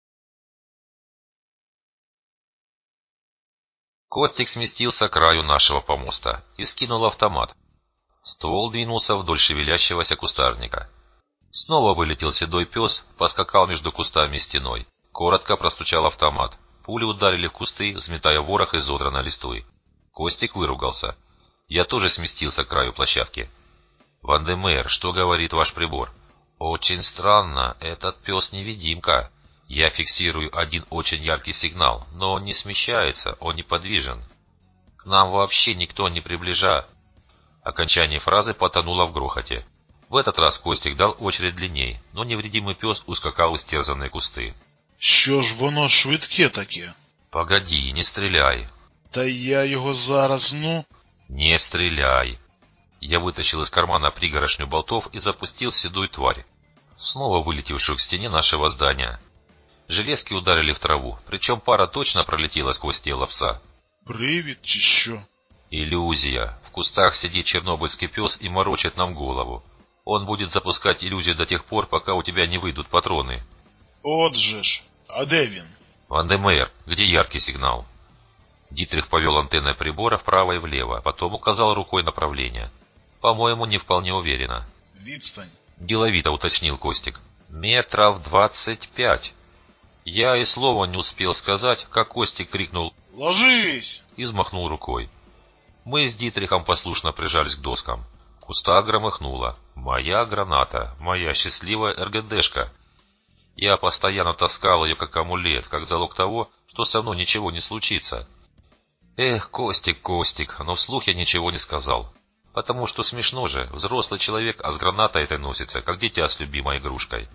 [SPEAKER 1] Костик сместился к краю нашего помоста и скинул автомат. Ствол двинулся вдоль шевелящегося кустарника. Снова вылетел седой пес, поскакал между кустами и стеной. Коротко простучал автомат. Пули ударили в кусты, взметая ворох изодранной листвы. Костик выругался. Я тоже сместился к краю площадки. «Вандемейр, что говорит ваш прибор?» «Очень странно, этот пес-невидимка. Я фиксирую один очень яркий сигнал, но он не смещается, он неподвижен. К нам вообще никто не приближает». Окончание фразы потонуло в грохоте. В этот раз Костик дал очередь длинней, но невредимый пес ускакал в истерзанные кусты.
[SPEAKER 2] «Що ж воно швидке таке?»
[SPEAKER 1] «Погоди, не стреляй».
[SPEAKER 2] «Та я його зараз, ну...»
[SPEAKER 1] «Не стреляй». Я вытащил из кармана пригорошню болтов и запустил седую тварь, снова вылетевшую к стене нашего здания. Железки ударили в траву, причем пара точно пролетела сквозь тело пса.
[SPEAKER 2] «Привід чи що?»
[SPEAKER 1] «Иллюзия». В кустах сидит чернобыльский пес и морочит нам голову. Он будет запускать иллюзии до тех пор, пока у тебя не выйдут патроны.
[SPEAKER 2] От же ж. А де він?
[SPEAKER 1] Вандемейр, где яркий сигнал? Дитрих повел антенной прибора вправо и влево, потом указал рукой направление. По-моему, не вполне уверенно.
[SPEAKER 2] Відстань.
[SPEAKER 1] Деловито уточнил Костик. Метров двадцать пять. Я и слова не успел сказать, как Костик крикнул
[SPEAKER 2] «Ложись!»
[SPEAKER 1] и взмахнул рукой. Мы с Дитрихом послушно прижались к доскам. Куста громыхнула. Моя граната, моя счастливая эр гэ дэшка. Я постоянно таскал ее как амулет, как залог того, что со мной ничего не случится. Эх, Костик, Костик, но вслух я ничего не сказал. Потому что смешно же, взрослый человек, а с гранатой этой носится, как дитя с любимой игрушкой.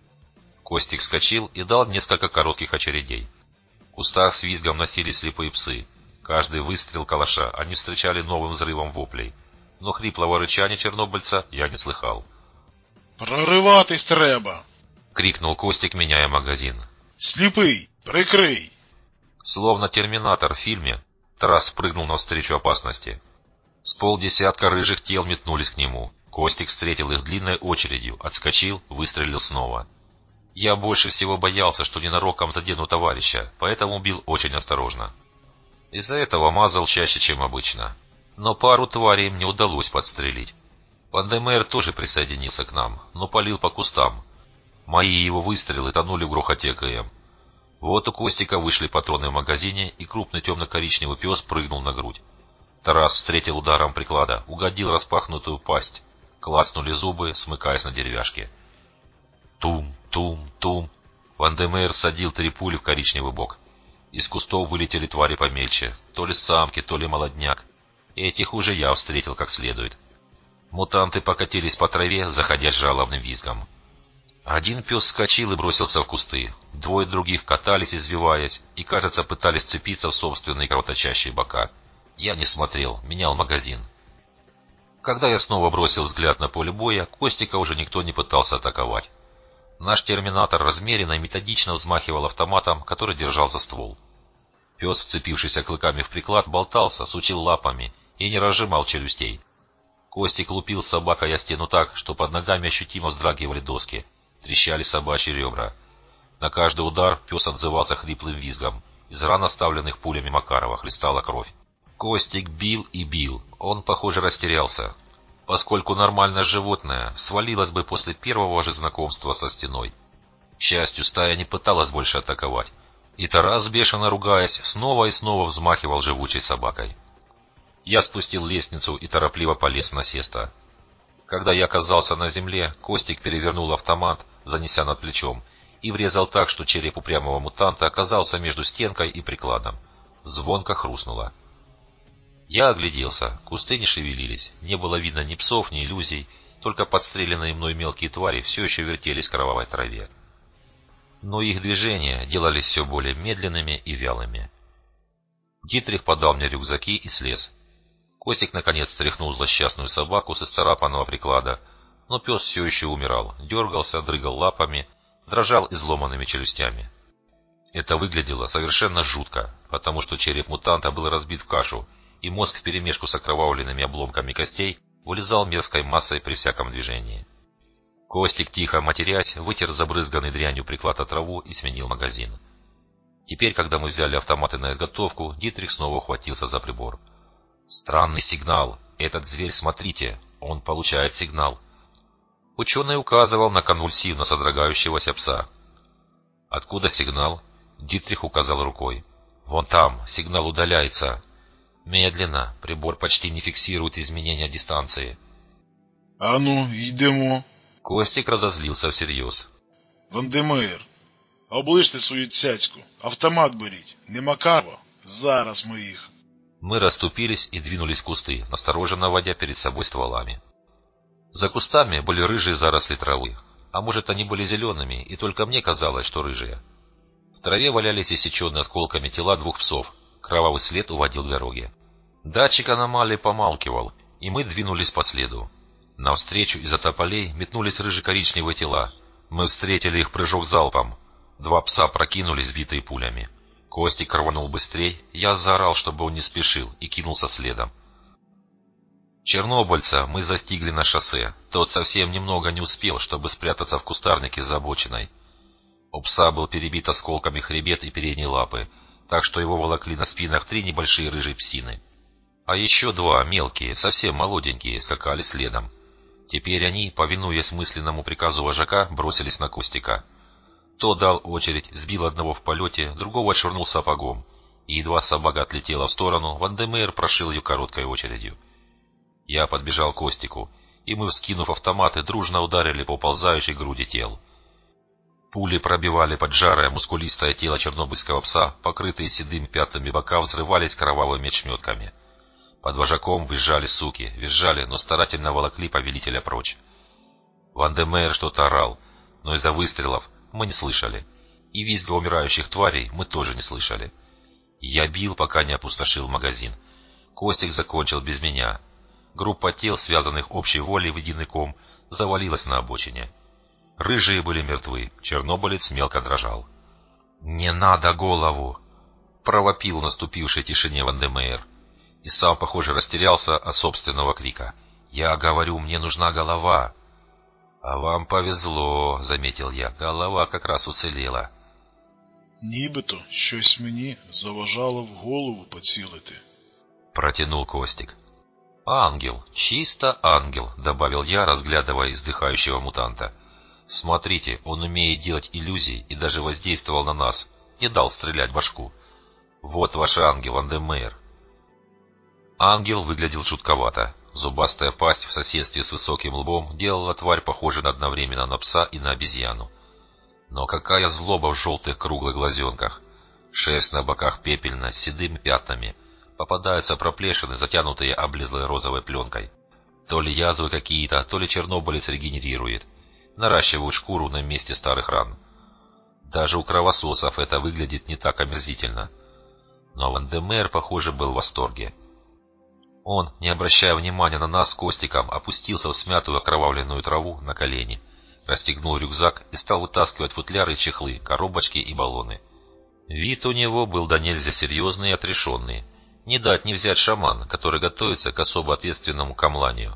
[SPEAKER 1] Костик вскочил и дал несколько коротких очередей. В кустах с визгом носились слепые псы. Каждый выстрел калаша они встречали новым взрывом воплей. Но хриплого рычания чернобыльца я не слыхал.
[SPEAKER 2] «Прориватись треба!»
[SPEAKER 1] — крикнул Костик, меняя магазин.
[SPEAKER 2] «Слепый, прикрый!»
[SPEAKER 1] Словно терминатор в фильме, Тарас прыгнул навстречу опасности. С полдесятка рыжих тел метнулись к нему. Костик встретил их длинной очередью, отскочил, выстрелил снова. Я больше всего боялся, что ненароком задену товарища, поэтому бил очень осторожно. Из-за этого мазал чаще, чем обычно. Но пару тварей мне удалось подстрелить. Вандемейр тоже присоединился к нам, но палил по кустам. Мои его выстрелы тонули в грохоте КМ. Вот у Костика вышли патроны в магазине, и крупный темно-коричневый пес прыгнул на грудь. Тарас встретил ударом приклада, угодил распахнутую пасть. Клацнули зубы, смыкаясь на деревяшке. Тум, тум, тум. Вандемейр садил три пули в коричневый бок. Из кустов вылетели твари помельче, то ли самки, то ли молодняк. Этих уже я встретил как следует. Мутанты покатились по траве, заходя с жалобным визгом. Один пес вскочил и бросился в кусты. Двое других катались, извиваясь, и, кажется, пытались цепиться в собственные кровоточащие бока. Я не смотрел, менял магазин. Когда я снова бросил взгляд на поле боя, Костика уже никто не пытался атаковать. Наш терминатор размеренно и методично взмахивал автоматом, который держал за ствол. Пес, вцепившийся клыками в приклад, болтался, сучил лапами и не разжимал челюстей. Костик лупил собакой о стену так, что под ногами ощутимо вздрагивали доски, трещали собачьи ребра. На каждый удар пес отзывался хриплым визгом. Из ран, оставленных пулями Макарова, хлестала кровь. Костик бил и бил. Он, похоже, растерялся, поскольку нормальное животное свалилось бы после первого же знакомства со стеной. К счастью, стая не пыталась больше атаковать, и Тарас, бешено ругаясь, снова и снова взмахивал живучей собакой. Я спустил лестницу и торопливо полез на насеста. Когда я оказался на земле, Костик перевернул автомат, занеся над плечом, и врезал так, что череп упрямого мутанта оказался между стенкой и прикладом. Звонко хрустнуло. Я огляделся, кусты не шевелились, не было видно ни псов, ни иллюзий, только подстреленные мной мелкие твари все еще вертелись в кровавой траве. Но их движения делались все более медленными и вялыми. Дитрих подал мне рюкзаки и слез. Костик наконец стряхнул злосчастную собаку с исцарапанного приклада, но пес все еще умирал, дергался, дрыгал лапами, дрожал изломанными челюстями. Это выглядело совершенно жутко, потому что череп мутанта был разбит в кашу, и мозг вперемешку с окровавленными обломками костей вылезал мерзкой массой при всяком движении. Костик, тихо матерясь, вытер забрызганный дрянью приклад от траву и сменил магазин. Теперь, когда мы взяли автоматы на изготовку, Дитрих снова ухватился за прибор. «Странный сигнал. Этот зверь, смотрите, он получает сигнал». Ученый указывал на конвульсивно содрогающегося пса. «Откуда сигнал?» Дитрих указал рукой. «Вон там, сигнал удаляется». Медленно, прибор почти не фиксирует изменения дистанции.
[SPEAKER 2] «А ну, йдемо».
[SPEAKER 1] Костик разозлился всерьез.
[SPEAKER 2] «Вандемейр, оближте свою цяцьку, автомат беріть, не Макарова, зараз ми їх».
[SPEAKER 1] Мы расступились и двинулись в кусты, настороженно водя перед собой стволами. За кустами были рыжие заросли травы, а может, они были зелеными, и только мне казалось, что рыжие. В траве валялись иссеченные осколками тела двух псов, кровавый след уводил к дороге. Датчик аномалии помалкивал, и мы двинулись по следу. Навстречу из-за тополей метнулись рыже-коричневые тела. Мы встретили их прыжок залпом. Два пса прокинулись, сбитые пулями. Костик рванул быстрей, я заорал, чтобы он не спешил, и кинулся следом. Чернобыльца мы застигли на шоссе. Тот совсем немного не успел, чтобы спрятаться в кустарнике за обочиной. У пса был перебит осколками хребет и передние лапы, так что его волокли на спинах три небольшие рыжие псины. А еще два, мелкие, совсем молоденькие, скакали следом. Теперь они, повинуясь мысленному приказу вожака, бросились на Костика. Тот дал очередь, сбил одного в полете, другого отшвырнул сапогом, и едва собака отлетела в сторону, Ван-де-Мейер прошил ее короткой очередью. Я подбежал к Костику, и мы, вскинув автоматы, дружно ударили по ползающей груди тел. Пули пробивали поджарое, мускулистое тело чернобыльского пса, покрытые седыми пятнами бока взрывались кровавыми ошметками. Под вожаком визжали суки, визжали, но старательно волокли повелителя прочь. Ван-де-Мейер что-то орал, но из-за выстрелов мы не слышали, и визга умирающих тварей мы тоже не слышали. Я бил, пока не опустошил магазин. Костик закончил без меня. Группа тел, связанных общей волей в единый ком, завалилась на обочине. Рыжие были мертвы, чернобылец мелко дрожал. «Не надо голову!» — провопил в наступившей тишине Ван-де-Мейер. И сам, похоже, растерялся от собственного крика. «Я говорю, мне нужна голова!» «А вам повезло», — заметил я, — «голова как раз уцелела».
[SPEAKER 2] «Нібито щось мені заважало в голову поцілити»,
[SPEAKER 1] — протянул Костик. «Ангел, чисто ангел», — добавил я, разглядывая издыхающего мутанта. «Смотрите, он умеет делать иллюзии и даже воздействовал на нас, не дал стрелять в башку. Вот ваш ангел, Ван-де-Мейер». Ангел выглядел жутковато. Зубастая пасть в соседстве с высоким лбом делала тварь похожей одновременно на пса и на обезьяну. Но какая злоба в желтых круглых глазенках! Шерсть на боках пепельна, с седыми пятнами. Попадаются проплешины, затянутые облезлой розовой пленкой. То ли язвы какие-то, то ли чернобылец регенерирует. Наращивают шкуру на месте старых ран. Даже у кровососов это выглядит не так омерзительно. Но Ван-де-Мейер, похоже, был в восторге. Он, не обращая внимания на нас с Костиком, опустился в смятую окровавленную траву на колени, расстегнул рюкзак и стал вытаскивать футляры и чехлы, коробочки и баллоны. Вид у него был до нельзя серьезный и отрешенный. Не дать не взять шаман, который готовится к особо ответственному камланию.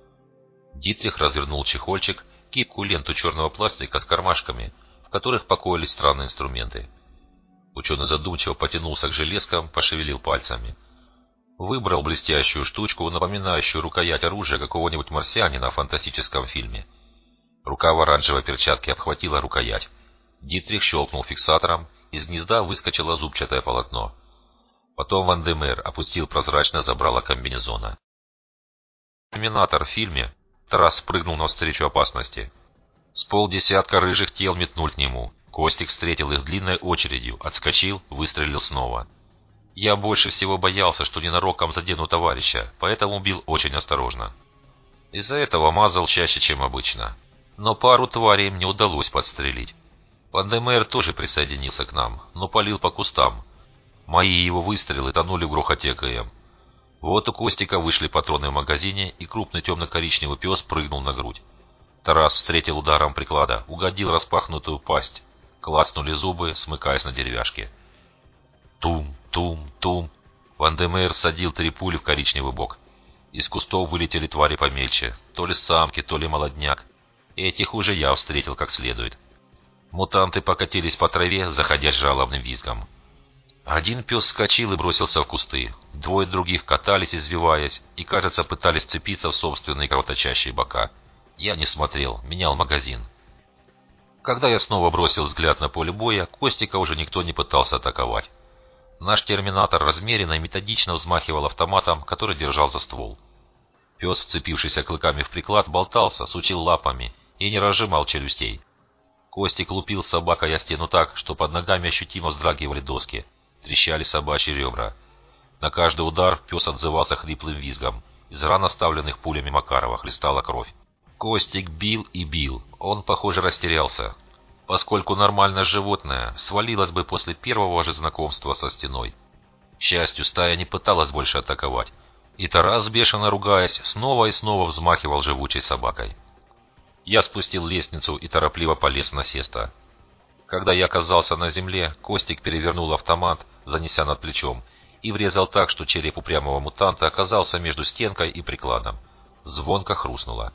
[SPEAKER 1] Дитрих развернул чехольчик, гибкую ленту черного пластика с кармашками, в которых покоились странные инструменты. Ученый задумчиво потянулся к железкам, пошевелил пальцами. Выбрал блестящую штучку, напоминающую рукоять оружия какого-нибудь марсианина в фантастическом фильме. Рука в оранжевой перчатке обхватила рукоять. Дитрих щелкнул фиксатором, из гнезда выскочило зубчатое полотно. Потом Ван-де-Мейер опустил прозрачное забрало комбинезона. Терминатор в фильме Тарас прыгнул навстречу опасности. С полдесятка рыжих тел метнули к нему. Костик встретил их длинной очередью, отскочил, выстрелил снова. Я больше всего боялся, что ненароком задену товарища, поэтому бил очень осторожно. Из-за этого мазал чаще, чем обычно. Но пару тварей мне удалось подстрелить. Ван-де-Мейер тоже присоединился к нам, но палил по кустам. Мои его выстрелы тонули в грохоте КМ. Вот у Костика вышли патроны в магазине, и крупный темно-коричневый пес прыгнул на грудь. Тарас встретил ударом приклада, угодил распахнутую пасть. Клацнули зубы, смыкаясь на деревяшке. Тум, тум, тум. Ван-де-Мейер садил три пули в коричневый бок. Из кустов вылетели твари помельче, то ли самки, то ли молодняк. Этих уже я встретил как следует. Мутанты покатились по траве, заходя с жалобным визгом. Один пес вскочил и бросился в кусты. Двое других катались, извиваясь, и, кажется, пытались вцепиться в собственные кровоточащие бока. Я не смотрел, менял магазин. Когда я снова бросил взгляд на поле боя, Костика уже никто не пытался атаковать. Наш терминатор размеренно и методично взмахивал автоматом, который держал за ствол. Пес, вцепившийся клыками в приклад, болтался, сучил лапами и не разжимал челюстей. Костик лупил собакой о стену так, что под ногами ощутимо вздрагивали доски, трещали собачьи ребра. На каждый удар пес отзывался хриплым визгом. Из ран, оставленных пулями Макарова, хлестала кровь. Костик бил и бил. Он, похоже, растерялся, поскольку нормальное животное свалилось бы после первого же знакомства со стеной. К счастью, стая не пыталась больше атаковать, и Тарас, бешено ругаясь, снова и снова взмахивал живучей собакой. Я спустил лестницу и торопливо полез на сесто. Когда я оказался на земле, Костик перевернул автомат, занеся над плечом, и врезал так, что череп упрямого мутанта оказался между стенкой и прикладом. Звонко хрустнуло.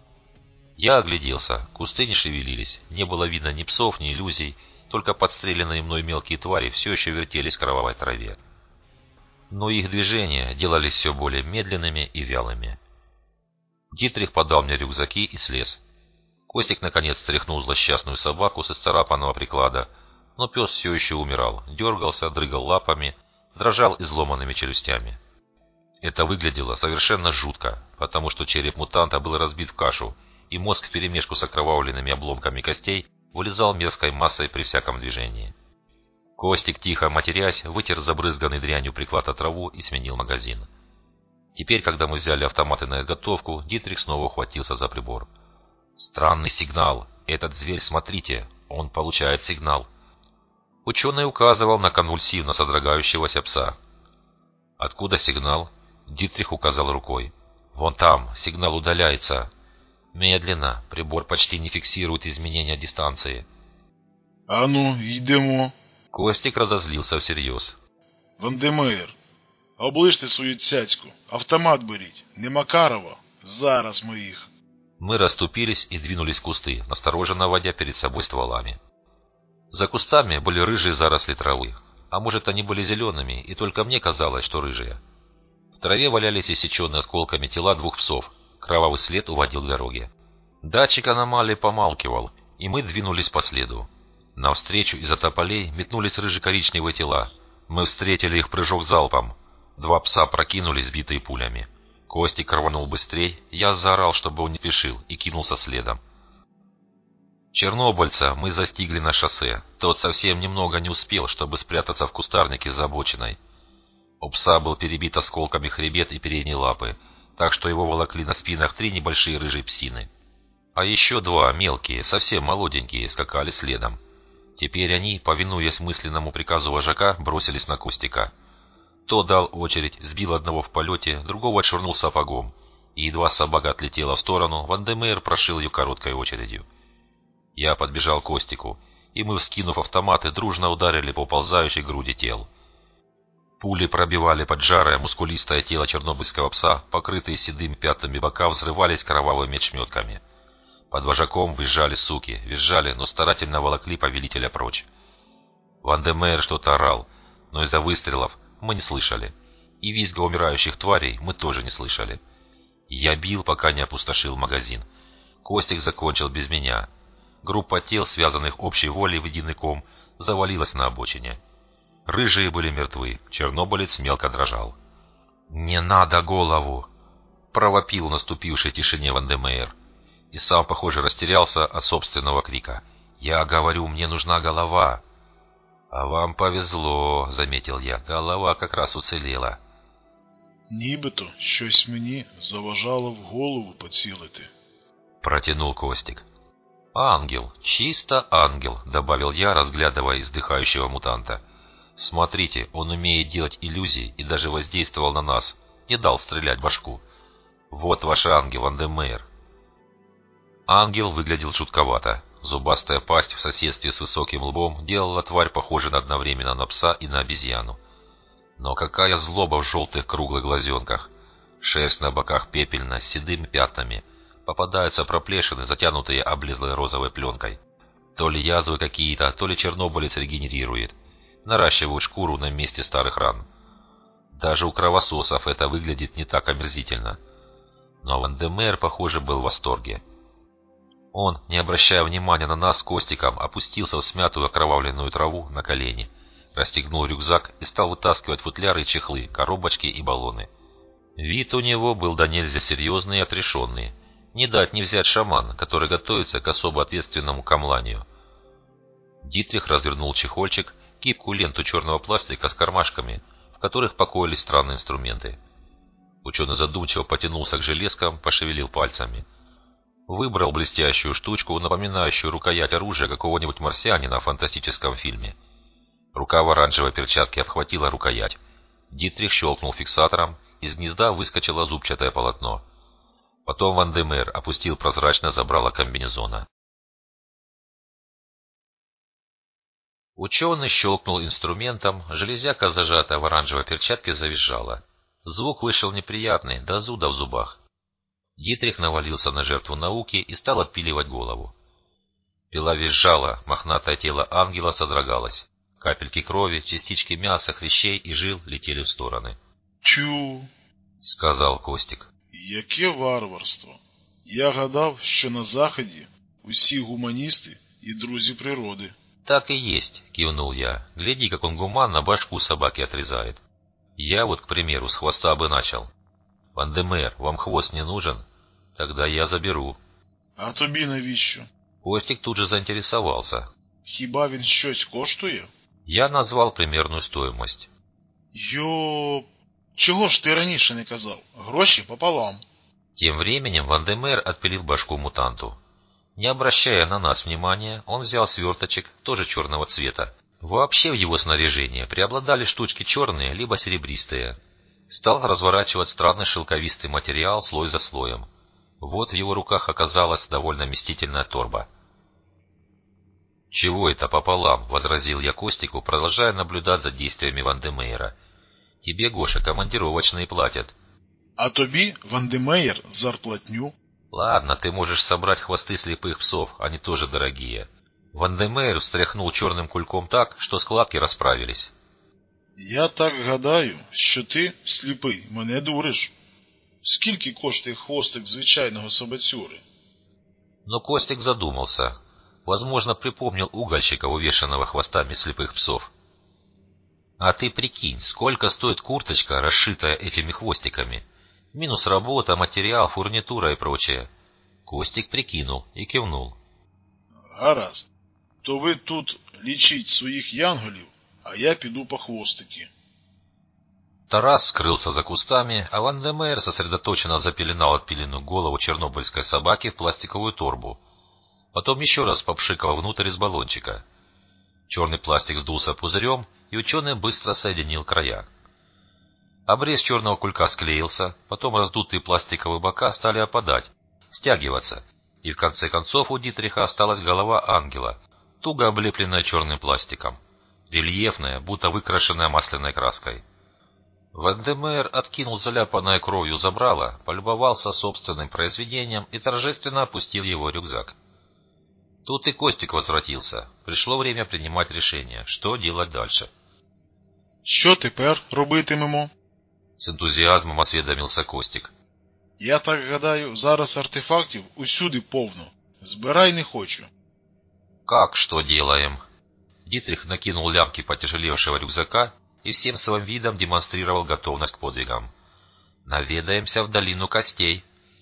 [SPEAKER 1] Я огляделся, кусты не шевелились, не было видно ни псов, ни иллюзий, только подстреленные мной мелкие твари все еще вертелись в кровавой траве. Но их движения делались все более медленными и вялыми. Дитрих подал мне рюкзаки и слез. Костик наконец стряхнул злосчастную собаку с исцарапанного приклада, но пес все еще умирал, дергался, дрыгал лапами, дрожал изломанными челюстями. Это выглядело совершенно жутко, потому что череп мутанта был разбит в кашу, и мозг вперемешку с окровавленными обломками костей вылезал мерзкой массой при всяком движении. Костик, тихо матерясь, вытер забрызганный дрянью приклад от траву и сменил магазин. Теперь, когда мы взяли автоматы на изготовку, Дитрих снова ухватился за прибор. «Странный сигнал. Этот зверь, смотрите, он получает сигнал». Ученый указывал на конвульсивно содрогающегося пса. «Откуда сигнал?» Дитрих указал рукой. «Вон там, сигнал удаляется. Медленно, прибор почти не фиксирует изменения дистанции».
[SPEAKER 2] «А ну, йдемо».
[SPEAKER 1] Костик разозлился всерьез.
[SPEAKER 2] «Вандемейр, оближте свою цяцьку, автомат беріть, не Макарова, зараз ми їх».
[SPEAKER 1] Мы расступились и двинулись в кусты, настороженно водя перед собой стволами. За кустами были рыжие заросли травы, а может, они были зелеными, и только мне казалось, что рыжие. В траве валялись иссеченные осколками тела двух псов, кровавый след уводил к дороге. Датчик аномалии помалкивал, и мы двинулись по следу. Навстречу из-за тополей метнулись рыже-коричневые тела. Мы встретили их прыжок залпом. Два пса прокинулись, сбитые пулями. Костик рванул быстрей, я заорал, чтобы он не спешил, и кинулся следом. Чернобыльца мы застигли на шоссе. Тот совсем немного не успел, чтобы спрятаться в кустарнике за обочиной. У пса был перебит осколками хребет и передние лапы, так что его волокли на спинах три небольшие рыжие псины. А еще два, мелкие, совсем молоденькие, скакали следом. Теперь они, повинуясь мысленному приказу вожака, бросились на Костика. Тот дал очередь, сбил одного в полете, другого отшвырнул сапогом, и едва собака отлетела в сторону, Вандемейр прошил ее короткой очередью. Я подбежал к Костику, и мы, вскинув автоматы, дружно ударили по ползающей груди тел. Пули пробивали поджарое, мускулистое тело чернобыльского пса, покрытые седыми пятнами бока взрывались кровавыми ошметками. Под вожаком визжали суки, визжали, но старательно волокли повелителя прочь. Вандемейр что-то орал, но из-за выстрелов мы не слышали, и визга умирающих тварей мы тоже не слышали. Я бил, пока не опустошил магазин. Костик закончил без меня. Группа тел, связанных общей волей в единый ком, завалилась на обочине. Рыжие были мертвы, чернобылец мелко дрожал. «Не надо голову!» — провопил в наступившей тишине Вандемейр. И сам, похоже, растерялся от собственного крика. «Я говорю, мне нужна голова!» «А вам повезло», — заметил я, — «голова как раз уцелела».
[SPEAKER 2] «Нібито щось мені заважало в голову поцілити»,
[SPEAKER 1] — протянул Костик. «Ангел, чисто ангел», — добавил я, разглядывая издыхающего мутанта. «Смотрите, он умеет делать иллюзии и даже воздействовал на нас, не дал стрелять в башку. Вот ваш ангел, Вандемейр». Ангел выглядел жутковато. Зубастая пасть в соседстве с высоким лбом делала тварь похожей одновременно на пса и на обезьяну. Но какая злоба в желтых круглых глазенках! Шерсть на боках пепельна, с седыми пятнами. Попадаются проплешины, затянутые облезлой розовой пленкой. То ли язвы какие-то, то ли чернобылец регенерирует. Наращивают шкуру на месте старых ран. Даже у кровососов это выглядит не так омерзительно. Но Вандемейр, похоже, был в восторге. Он, не обращая внимания на нас с Костиком, опустился в смятую окровавленную траву на колени, расстегнул рюкзак и стал вытаскивать футляры и чехлы, коробочки и баллоны. Вид у него был до нельзя серьезный и отрешенный. Не дать не взять шаман, который готовится к особо ответственному камланию. Дитрих развернул чехольчик, гибкую ленту черного пластика с кармашками, в которых покоились странные инструменты. Ученый задумчиво потянулся к железкам, пошевелил пальцами. Выбрал блестящую штучку, напоминающую рукоять оружия какого-нибудь марсианина в фантастическом фильме. Рука в оранжевой перчатке обхватила рукоять. Дитрих щелкнул фиксатором, из гнезда выскочило зубчатое полотно. Потом Вандемейр опустил прозрачное забрало комбинезона. Ученый щелкнул инструментом, железяка, зажатая в оранжевой перчатке, завизжала. Звук вышел неприятный, до зуда в зубах. Дитрих навалился на жертву науки и стал отпиливать голову. Пила визжала, мохнатое тело ангела содрогалось. Капельки крови, частички мяса, хрящей и жил летели в стороны.
[SPEAKER 2] Чу,
[SPEAKER 1] сказал Костик.
[SPEAKER 2] яке варварство. Я гадав, що на Заході усі гуманісти і друзі природи.
[SPEAKER 1] Так и есть, кивнул я. Гляди, как он гуманно башку собаки отрезает. Я вот, к примеру, с хвоста бы начал. Вандемер, вам хвост не нужен? Тогда я заберу.
[SPEAKER 2] А тобі навіщо?
[SPEAKER 1] Костик тут же заинтересовался.
[SPEAKER 2] Хіба він щось коштує?
[SPEAKER 1] Я назвал примерную стоимость.
[SPEAKER 2] Йо... Чого ж ти раніше не казав? Гроші пополам.
[SPEAKER 1] Тем временем Вандемер отпилил башку мутанту. Не обращая на нас внимания, он взял сверточек, тоже черного цвета. Вообще в его снаряжении преобладали штучки черные, либо серебристые. Стал разворачивать странный шелковистый материал слой за слоем. Вот в его руках оказалась довольно вместительная торба. «Чего это пополам?» — возразил я Костику, продолжая наблюдать за действиями Вандемейра. «Тебе, Гоша, командировочные платят».
[SPEAKER 2] А тобі, Вандемейр, зарплатню?
[SPEAKER 1] Ладно, ты можешь собрать хвосты слепых псов, они тоже дорогие. Вандемейр встряхнул черным кульком так, что складки расправились.
[SPEAKER 2] Я так гадаю, що ти, сліпий, мене дуриш. Скільки коштує хвостик звичайного собацюри?
[SPEAKER 1] Но Костик задумался. Возможно, припомнил угольщика, увешанного хвостами слепых псов. А ты прикинь, сколько стоит курточка, расшитая этими хвостиками? Минус работа, материал, фурнитура и прочее. Костик прикинул и кивнул.
[SPEAKER 2] Гаразд. То ви тут лічіть своїх янголів, а я піду по хвостики.
[SPEAKER 1] Тарас скрылся за кустами, а Вандемейр сосредоточенно запеленал отпиленную голову чернобыльской собаки в пластиковую торбу. Потом еще раз попшикал внутрь из баллончика. Черный пластик сдулся пузырем, и ученый быстро соединил края. Обрез черного кулька склеился, потом раздутые пластиковые бока стали опадать, стягиваться, и в конце концов у Дитриха осталась голова ангела, туго облепленная черным пластиком, рельефная, будто выкрашенная масляной краской. Вандемейр откинул заляпанное кровью забрало, полюбовался собственным произведением и торжественно опустил его в рюкзак. Тут и Костик возвратился. Пришло время принимать решение, что делать дальше.
[SPEAKER 2] Що тепер робитимемо?
[SPEAKER 1] С энтузиазмом осведомился Костик.
[SPEAKER 2] Я так гадаю, зараз артефактів усюди повно. Збирай не хочу.
[SPEAKER 1] Как что делаем? Дитрих накинул лямки потяжелевшего рюкзака и всем своим видом демонстрировал готовность к подвигам. Наведаемся в долину костей.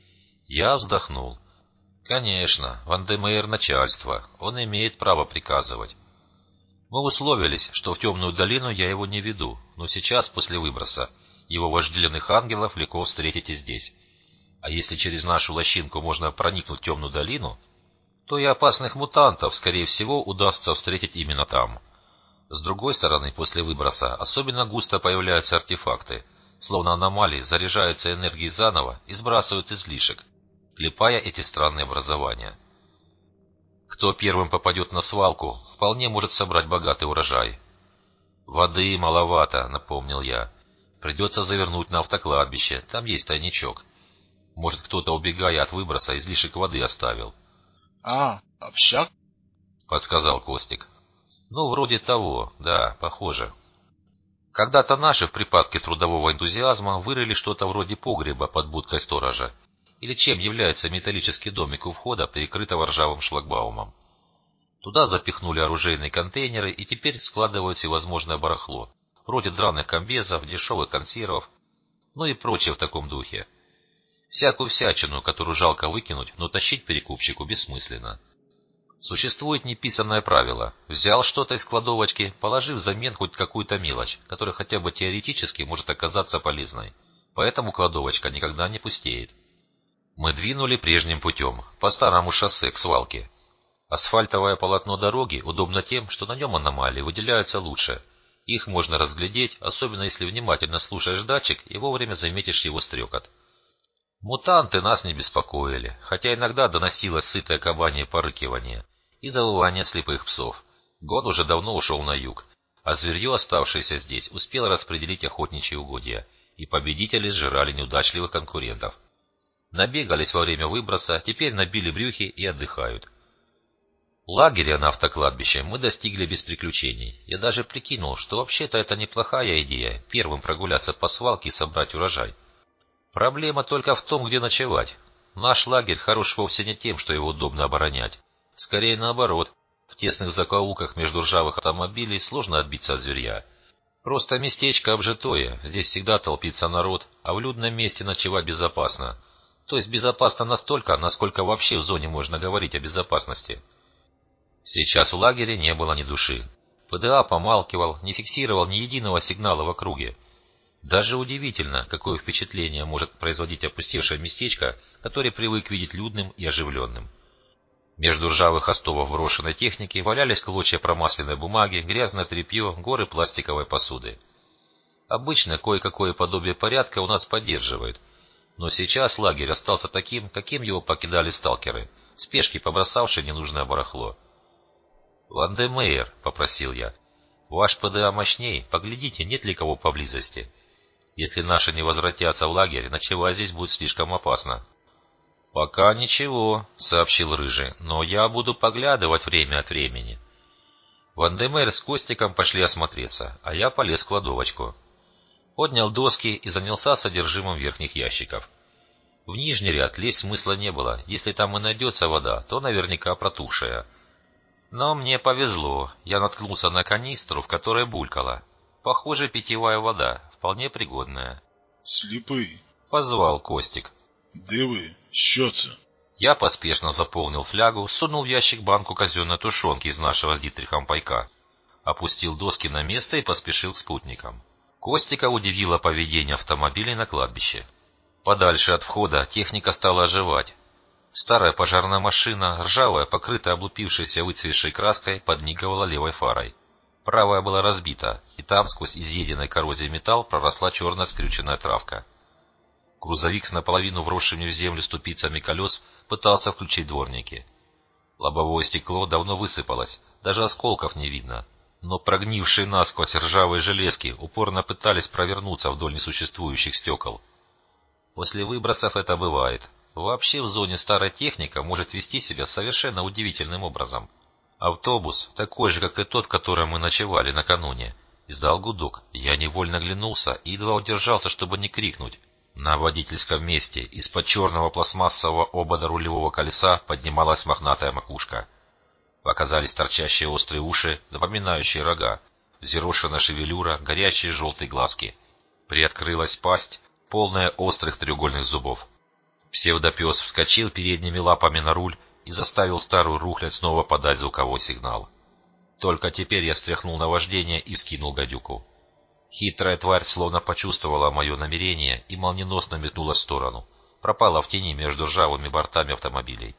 [SPEAKER 1] Я вздохнул. Конечно, Вандемейр начальство, он имеет право приказывать. Мы условились, что в темную долину я его не веду, но сейчас, после выброса, его вожделенных ангелов легко встретите здесь. А если через нашу лощинку можно проникнуть в темную долину, то и опасных мутантов, скорее всего, удастся встретить именно там. С другой стороны, после выброса особенно густо появляются артефакты, словно аномалии заряжаются энергией заново и сбрасывают излишек, клепая эти странные образования. Кто первым попадет на свалку, вполне может собрать богатый урожай. «Воды маловато», — напомнил я. «Придется завернуть на автокладбище, там есть тайничок. Может, кто-то, убегая от выброса, излишек воды оставил».
[SPEAKER 2] «А, общак?»
[SPEAKER 1] — подсказал Костик. «Ну, вроде того, да, похоже». Когда-то наши в припадке трудового энтузиазма вырыли что-то вроде погреба под будкой сторожа, или чем является металлический домик у входа, перекрытого ржавым шлагбаумом. Туда запихнули оружейные контейнеры и теперь складывают всевозможное барахло, вроде драных комбезов, дешевых консервов, ну и прочее в таком духе. Всякую всячину, которую жалко выкинуть, но тащить перекупщику бессмысленно. Существует неписанное правило: взял что-то из кладовочки, положи взамен хоть какую-то мелочь, которая хотя бы теоретически может оказаться полезной. Поэтому кладовочка никогда не пустеет. Мы двинули прежним путем, по старому шоссе к свалке. Асфальтовое полотно дороги удобно тем, что на нем аномалии выделяются лучше. Их можно разглядеть, особенно если внимательно слушаешь датчик и вовремя заметишь его стрекот. Мутанты нас не беспокоили, хотя иногда доносилось сытое кабанье порыкивание и завывание слепых псов. Год уже давно ушел на юг, а зверье, оставшееся здесь, успело распределить охотничьи угодья, и победители сжирали неудачливых конкурентов. Набегались во время выброса, теперь набили брюхи и отдыхают. Лагеря на автокладбище мы достигли без приключений. Я даже прикинул, что вообще-то это неплохая идея – первым прогуляться по свалке и собрать урожай. Проблема только в том, где ночевать. Наш лагерь хорош вовсе не тем, что его удобно оборонять. Скорее наоборот, в тесных закоулках между ржавых автомобилей сложно отбиться от зверья. Просто местечко обжитое, здесь всегда толпится народ, а в людном месте ночевать безопасно. То есть безопасно настолько, насколько вообще в зоне можно говорить о безопасности. Сейчас в лагере не было ни души. ПДА помалкивал, не фиксировал ни единого сигнала в округе. Даже удивительно, какое впечатление может производить опустевшее местечко, которое привык видеть людным и оживленным. Между ржавых остовов брошенной техники валялись клочья промасленной бумаги, грязное тряпье, горы пластиковой посуды. Обычно кое-какое подобие порядка у нас поддерживают, но сейчас лагерь остался таким, каким его покидали сталкеры, в спешке побросавшие ненужное барахло. «Вандемейр», — попросил я, — «ваш ПДА мощней, поглядите, нет ли кого поблизости. Если наши не возвратятся в лагерь, ночевать здесь будет слишком опасно». «Пока ничего», — сообщил Рыжий, — «но я буду поглядывать время от времени». Вандемейр с Костиком пошли осмотреться, а я полез в кладовочку. Поднял доски и занялся содержимым верхних ящиков. В нижний ряд лезть смысла не было, если там и найдется вода, то наверняка протухшая. Но мне повезло, я наткнулся на канистру, в которой булькало. Похоже, питьевая вода, вполне пригодная.
[SPEAKER 2] «Сліпий»,
[SPEAKER 1] — позвал Костик.
[SPEAKER 2] «Диви, що це?»
[SPEAKER 1] Я поспешно заполнил флягу, сунул в ящик банку казенной тушенки из нашего с Дитрихом пайка, опустил доски на место и поспешил к спутникам. Костика удивило поведение автомобилей на кладбище. Подальше от входа техника стала оживать. Старая пожарная машина, ржавая, покрытая облупившейся выцветшей краской, подмигивала левой фарой. Правая была разбита, и там сквозь изъеденный коррозией металл проросла черная скрюченная травка. Грузовик с наполовину вросшими в землю ступицами колес пытался включить дворники. Лобовое стекло давно высыпалось, даже осколков не видно, но прогнившие насквозь ржавые железки упорно пытались провернуться вдоль несуществующих стекол. После выбросов это бывает. Вообще в зоне старая техника может вести себя совершенно удивительным образом. Автобус, такой же, как и тот, в котором мы ночевали накануне, издал гудок. Я невольно оглянулся и едва удержался, чтобы не крикнуть. На водительском месте из-под черного пластмассового обода рулевого колеса поднималась мохнатая макушка. Показались торчащие острые уши, напоминающие рога, взъерошенная шевелюра, горячие желтые глазки. Приоткрылась пасть, полная острых треугольных зубов. Псевдопес вскочил передними лапами на руль и заставил старую рухлядь снова подать звуковой сигнал. Только теперь я стряхнул наваждение и вскинул гадюку. Хитрая тварь словно почувствовала мое намерение и молниеносно метнулась в сторону, пропала в тени между ржавыми бортами автомобилей.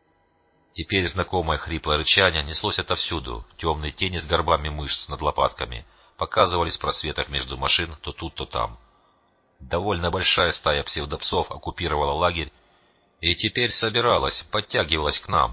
[SPEAKER 1] Теперь знакомое хриплое рычание неслось отовсюду, темные тени с горбами мышц над лопатками показывались в просветах между машин то тут, то там. Довольно большая стая псевдопсов оккупировала лагерь и теперь собиралась, подтягивалась к нам.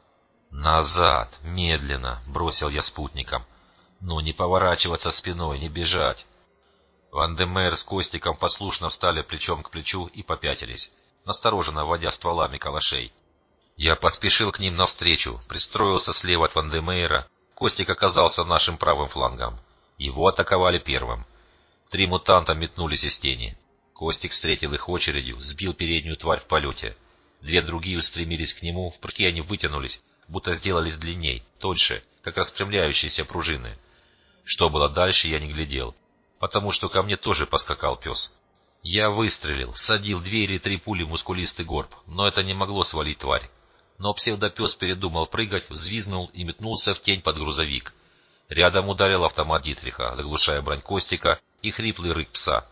[SPEAKER 1] «Назад, медленно!» — бросил я спутникам. «Ну, не поворачиваться спиной, не бежать!» Вандемейр с Костиком послушно встали плечом к плечу и попятились, настороженно водя стволами калашей. Я поспешил к ним навстречу, пристроился слева от Вандемейра. Костик оказался нашим правым флангом. Его атаковали первым. Три мутанта метнулись из тени. Костик встретил их очередью, сбил переднюю тварь в полете. Две другие устремились к нему, в прыжке они вытянулись, будто сделались длинней, тоньше, как распрямляющиеся пружины. Что было дальше, я не глядел, потому что ко мне тоже поскакал пес. Я выстрелил, всадил две или три пули в мускулистый горб, но это не могло свалить тварь. Но псевдопес передумал прыгать, взвизгнул и метнулся в тень под грузовик. Рядом ударил автомат Дитриха, заглушая брань Костика и хриплый рык пса.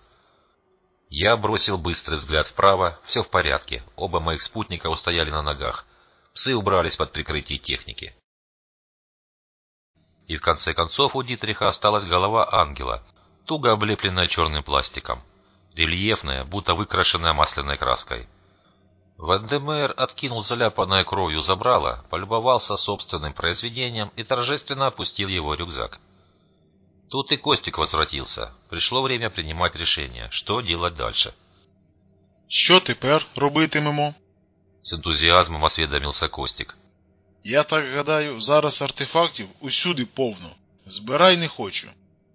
[SPEAKER 1] Я бросил быстрый взгляд вправо, все в порядке, оба моих спутника устояли на ногах. Псы убрались под прикрытие техники. И в конце концов у Дитриха осталась голова ангела, туго облепленная черным пластиком, рельефная, будто выкрашенная масляной краской. Вандемейр откинул заляпанное кровью забрало, полюбовался собственным произведением и торжественно опустил его в рюкзак. Тут и Костик возвратился. Пришло время принимать решение, что делать дальше.
[SPEAKER 2] Що тепер робитимемо?
[SPEAKER 1] З ентузіазмом освідомився Костик.
[SPEAKER 2] Я так гадаю, зараз артефактів усюди повно. Збирай не хочу.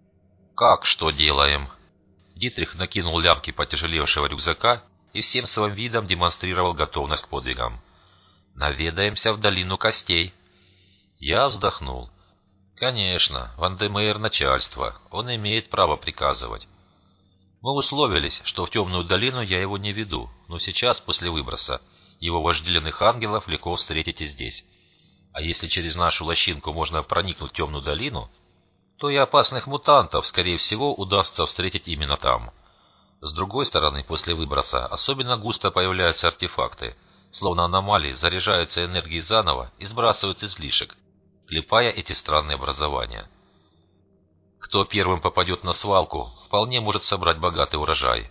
[SPEAKER 1] Как что делаем? Дитрих накинул лямки потяжелевшего рюкзака и всем своим видом демонстрировал готовность к подвигам. Наведаемся в долину костей. Я вздохнул. Конечно, Вандемейр начальство, он имеет право приказывать. Мы условились, что в темную долину я его не веду, но сейчас, после выброса, его вожделенных ангелов легко встретите здесь. А если через нашу лощинку можно проникнуть в темную долину, то и опасных мутантов, скорее всего, удастся встретить именно там. С другой стороны, после выброса особенно густо появляются артефакты, словно аномалии заряжаются энергией заново и сбрасывают излишек, клепая эти странные образования. Кто первым попадет на свалку, вполне может собрать богатый урожай.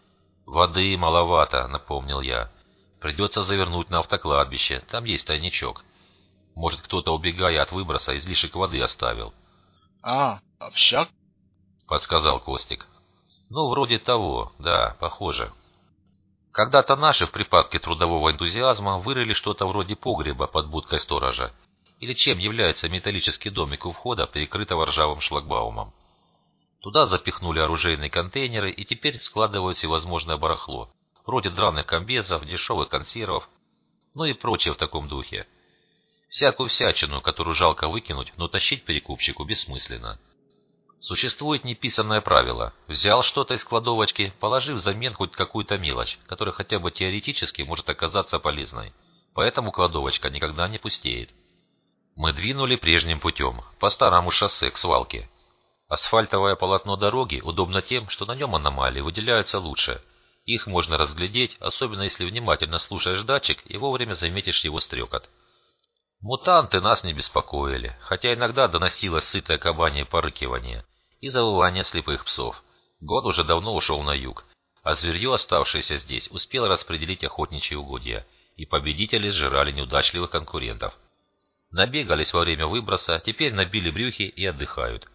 [SPEAKER 1] Воды маловато, напомнил я. Придется завернуть на автокладбище, там есть тайничок. Может, кто-то, убегая от выброса, излишек воды оставил.
[SPEAKER 2] А, общак?
[SPEAKER 1] Подсказал Костик. Ну, вроде того, да, похоже. Когда-то наши в припадке трудового энтузиазма вырыли что-то вроде погреба под будкой сторожа, или чем является металлический домик у входа, перекрытого ржавым шлагбаумом. Туда запихнули оружейные контейнеры и теперь складывают всевозможное барахло, вроде драных комбезов, дешевых консервов, ну и прочее в таком духе. Всякую всячину, которую жалко выкинуть, но тащить перекупщику бессмысленно. Существует неписанное правило: взял что-то из кладовочки, положи взамен хоть какую-то мелочь, которая хотя бы теоретически может оказаться полезной. Поэтому кладовочка никогда не пустеет. Мы двинули прежним путем, по старому шоссе к свалке. Асфальтовое полотно дороги удобно тем, что на нем аномалии выделяются лучше. Их можно разглядеть, особенно если внимательно слушаешь датчик и вовремя заметишь его стрекот. Мутанты нас не беспокоили, хотя иногда доносилось сытое кабанье порыкивание и завывание слепых псов. Год уже давно ушел на юг, а зверье, оставшееся здесь, успело распределить охотничьи угодья, и победители сжирали неудачливых конкурентов. Набегались во время выброса, теперь набили брюхи и отдыхают.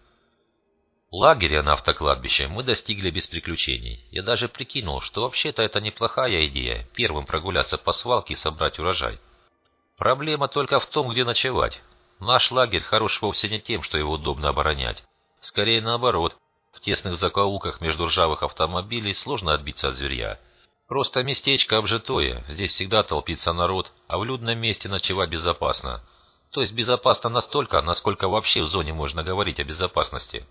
[SPEAKER 1] Лагеря на автокладбище мы достигли без приключений. Я даже прикинул, что вообще-то это неплохая идея — первым прогуляться по свалке и собрать урожай. Проблема только в том, где ночевать. Наш лагерь хорош вовсе не тем, что его удобно оборонять. Скорее наоборот, в тесных закоулках между ржавых автомобилей сложно отбиться от зверья. Просто местечко обжитое, здесь всегда толпится народ, а в людном месте ночевать безопасно. То есть безопасно настолько, насколько вообще в зоне можно говорить о безопасности.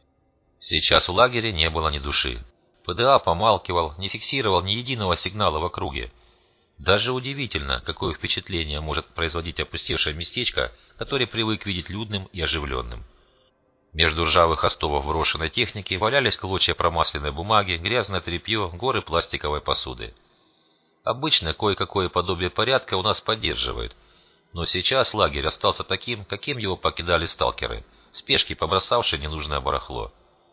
[SPEAKER 1] Сейчас в лагере не было ни души. ПДА помалкивал, не фиксировал ни единого сигнала в округе. Даже удивительно, какое впечатление может производить опустевшее местечко, которое привык видеть людным и оживленным. Между ржавых остовов брошенной техники валялись клочья промасленной бумаги, грязное тряпье, горы пластиковой посуды. Обычно кое-какое подобие порядка у нас поддерживают, но сейчас лагерь остался таким, каким его покидали сталкеры, в спешке побросавшие ненужное барахло.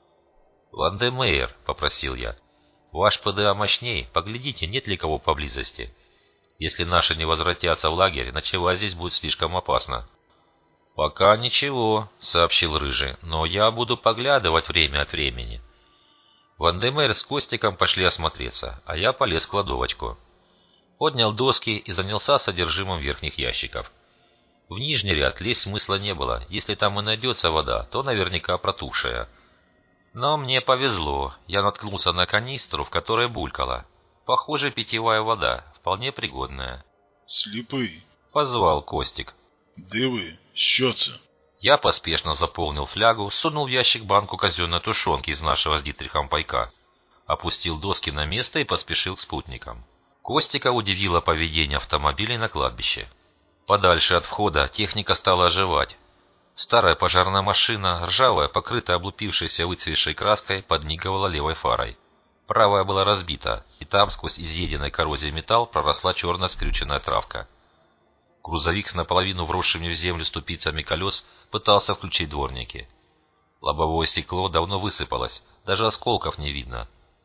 [SPEAKER 1] «Вандемейр», — попросил я, — «ваш ПДА мощней, поглядите, нет ли кого поблизости. Если наши не возвратятся в лагерь, ночевать здесь будет слишком опасно». «Пока ничего», — сообщил Рыжий, — «но я буду поглядывать время от времени». Вандемейр с Костиком пошли осмотреться, а я полез в кладовочку. Поднял доски и занялся содержимым верхних ящиков. В нижний ряд лезть смысла не было, если там и найдется вода, то наверняка протухшая. Но мне повезло, я наткнулся на канистру, в которой булькало. Похоже, питьевая вода, вполне пригодная.
[SPEAKER 2] Сліпий.
[SPEAKER 1] Позвал Костик.
[SPEAKER 2] Диви, що це?
[SPEAKER 1] Я поспешно заполнил флягу, сунул в ящик банку казенной тушенки из нашего с Дитрихом пайка, опустил доски на место и поспешил к спутникам. Костика удивило поведение автомобилей на кладбище. Подальше от входа техника стала оживать. Старая пожарная машина, ржавая, покрытая облупившейся выцветшей краской, подмигивала левой фарой. Правая была разбита, и там сквозь изъеденный коррозией металл проросла черная скрюченная травка. Грузовик с наполовину вросшими в землю ступицами колес пытался включить дворники. Лобовое стекло давно высыпалось, даже осколков не видно,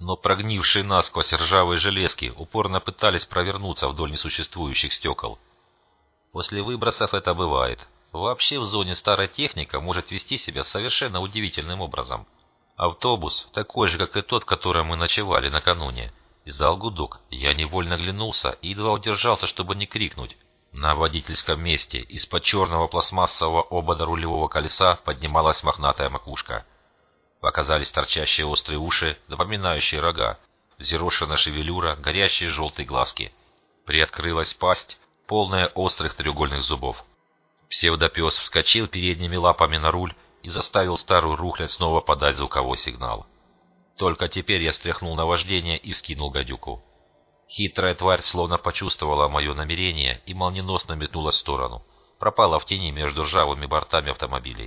[SPEAKER 1] но прогнившие насквозь ржавые железки упорно пытались провернуться вдоль несуществующих стекол. После выбросов это бывает. Вообще в зоне старая техника может вести себя совершенно удивительным образом. Автобус, такой же, как и тот, в котором мы ночевали накануне, издал гудок. Я невольно оглянулся и едва удержался, чтобы не крикнуть. На водительском месте из-под черного пластмассового обода рулевого колеса поднималась мохнатая макушка. Показались торчащие острые уши, напоминающие рога, взъерошенная шевелюра, горящие желтые глазки. Приоткрылась пасть, полная острых треугольных зубов. Псевдопес вскочил передними лапами на руль и заставил старую рухлядь снова подать звуковой сигнал. Только теперь я стряхнул наваждение и вскинул гадюку. Хитрая тварь словно почувствовала мое намерение и молниеносно метнулась в сторону, пропала в тени между ржавыми бортами автомобилей.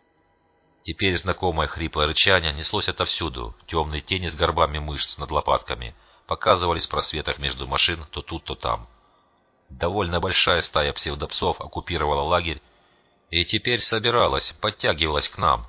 [SPEAKER 1] Теперь знакомое хриплое рычание неслось отовсюду, темные тени с горбами мышц над лопатками показывались в просветах между машин то тут, то там. Довольно большая стая псевдопсов оккупировала лагерь и теперь собиралась, подтягивалась к нам.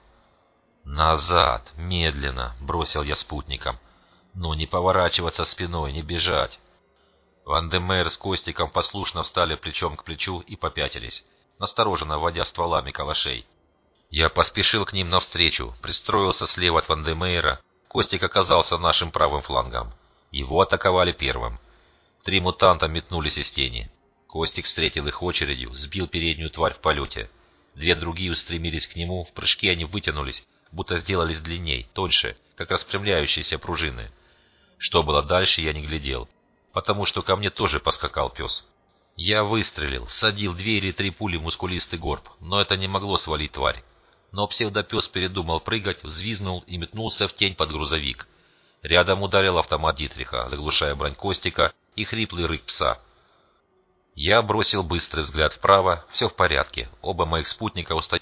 [SPEAKER 1] «Назад! Медленно!» — бросил я спутникам. «Ну, не поворачиваться спиной, не бежать!» Ван де Мейер с Костиком послушно встали плечом к плечу и попятились, настороженно водя стволами калашей. Я поспешил к ним навстречу, пристроился слева от Ван де Мейера. Костик оказался нашим правым флангом. Его атаковали первым. Три мутанта метнулись из тени. Костик встретил их очередью, сбил переднюю тварь в полете. Две другие устремились к нему, в прыжке они вытянулись, будто сделались длинней, тоньше, как распрямляющиеся пружины. Что было дальше, я не глядел, потому что ко мне тоже поскакал пес. Я выстрелил, всадил две или три пули в мускулистый горб, но это не могло свалить тварь. Но псевдопес передумал прыгать, взвизнул и метнулся в тень под грузовик. Рядом ударил автомат Дитриха, заглушая брань Костика и хриплый рык пса. Я бросил быстрый взгляд вправо, все в порядке, оба моих спутника устояли.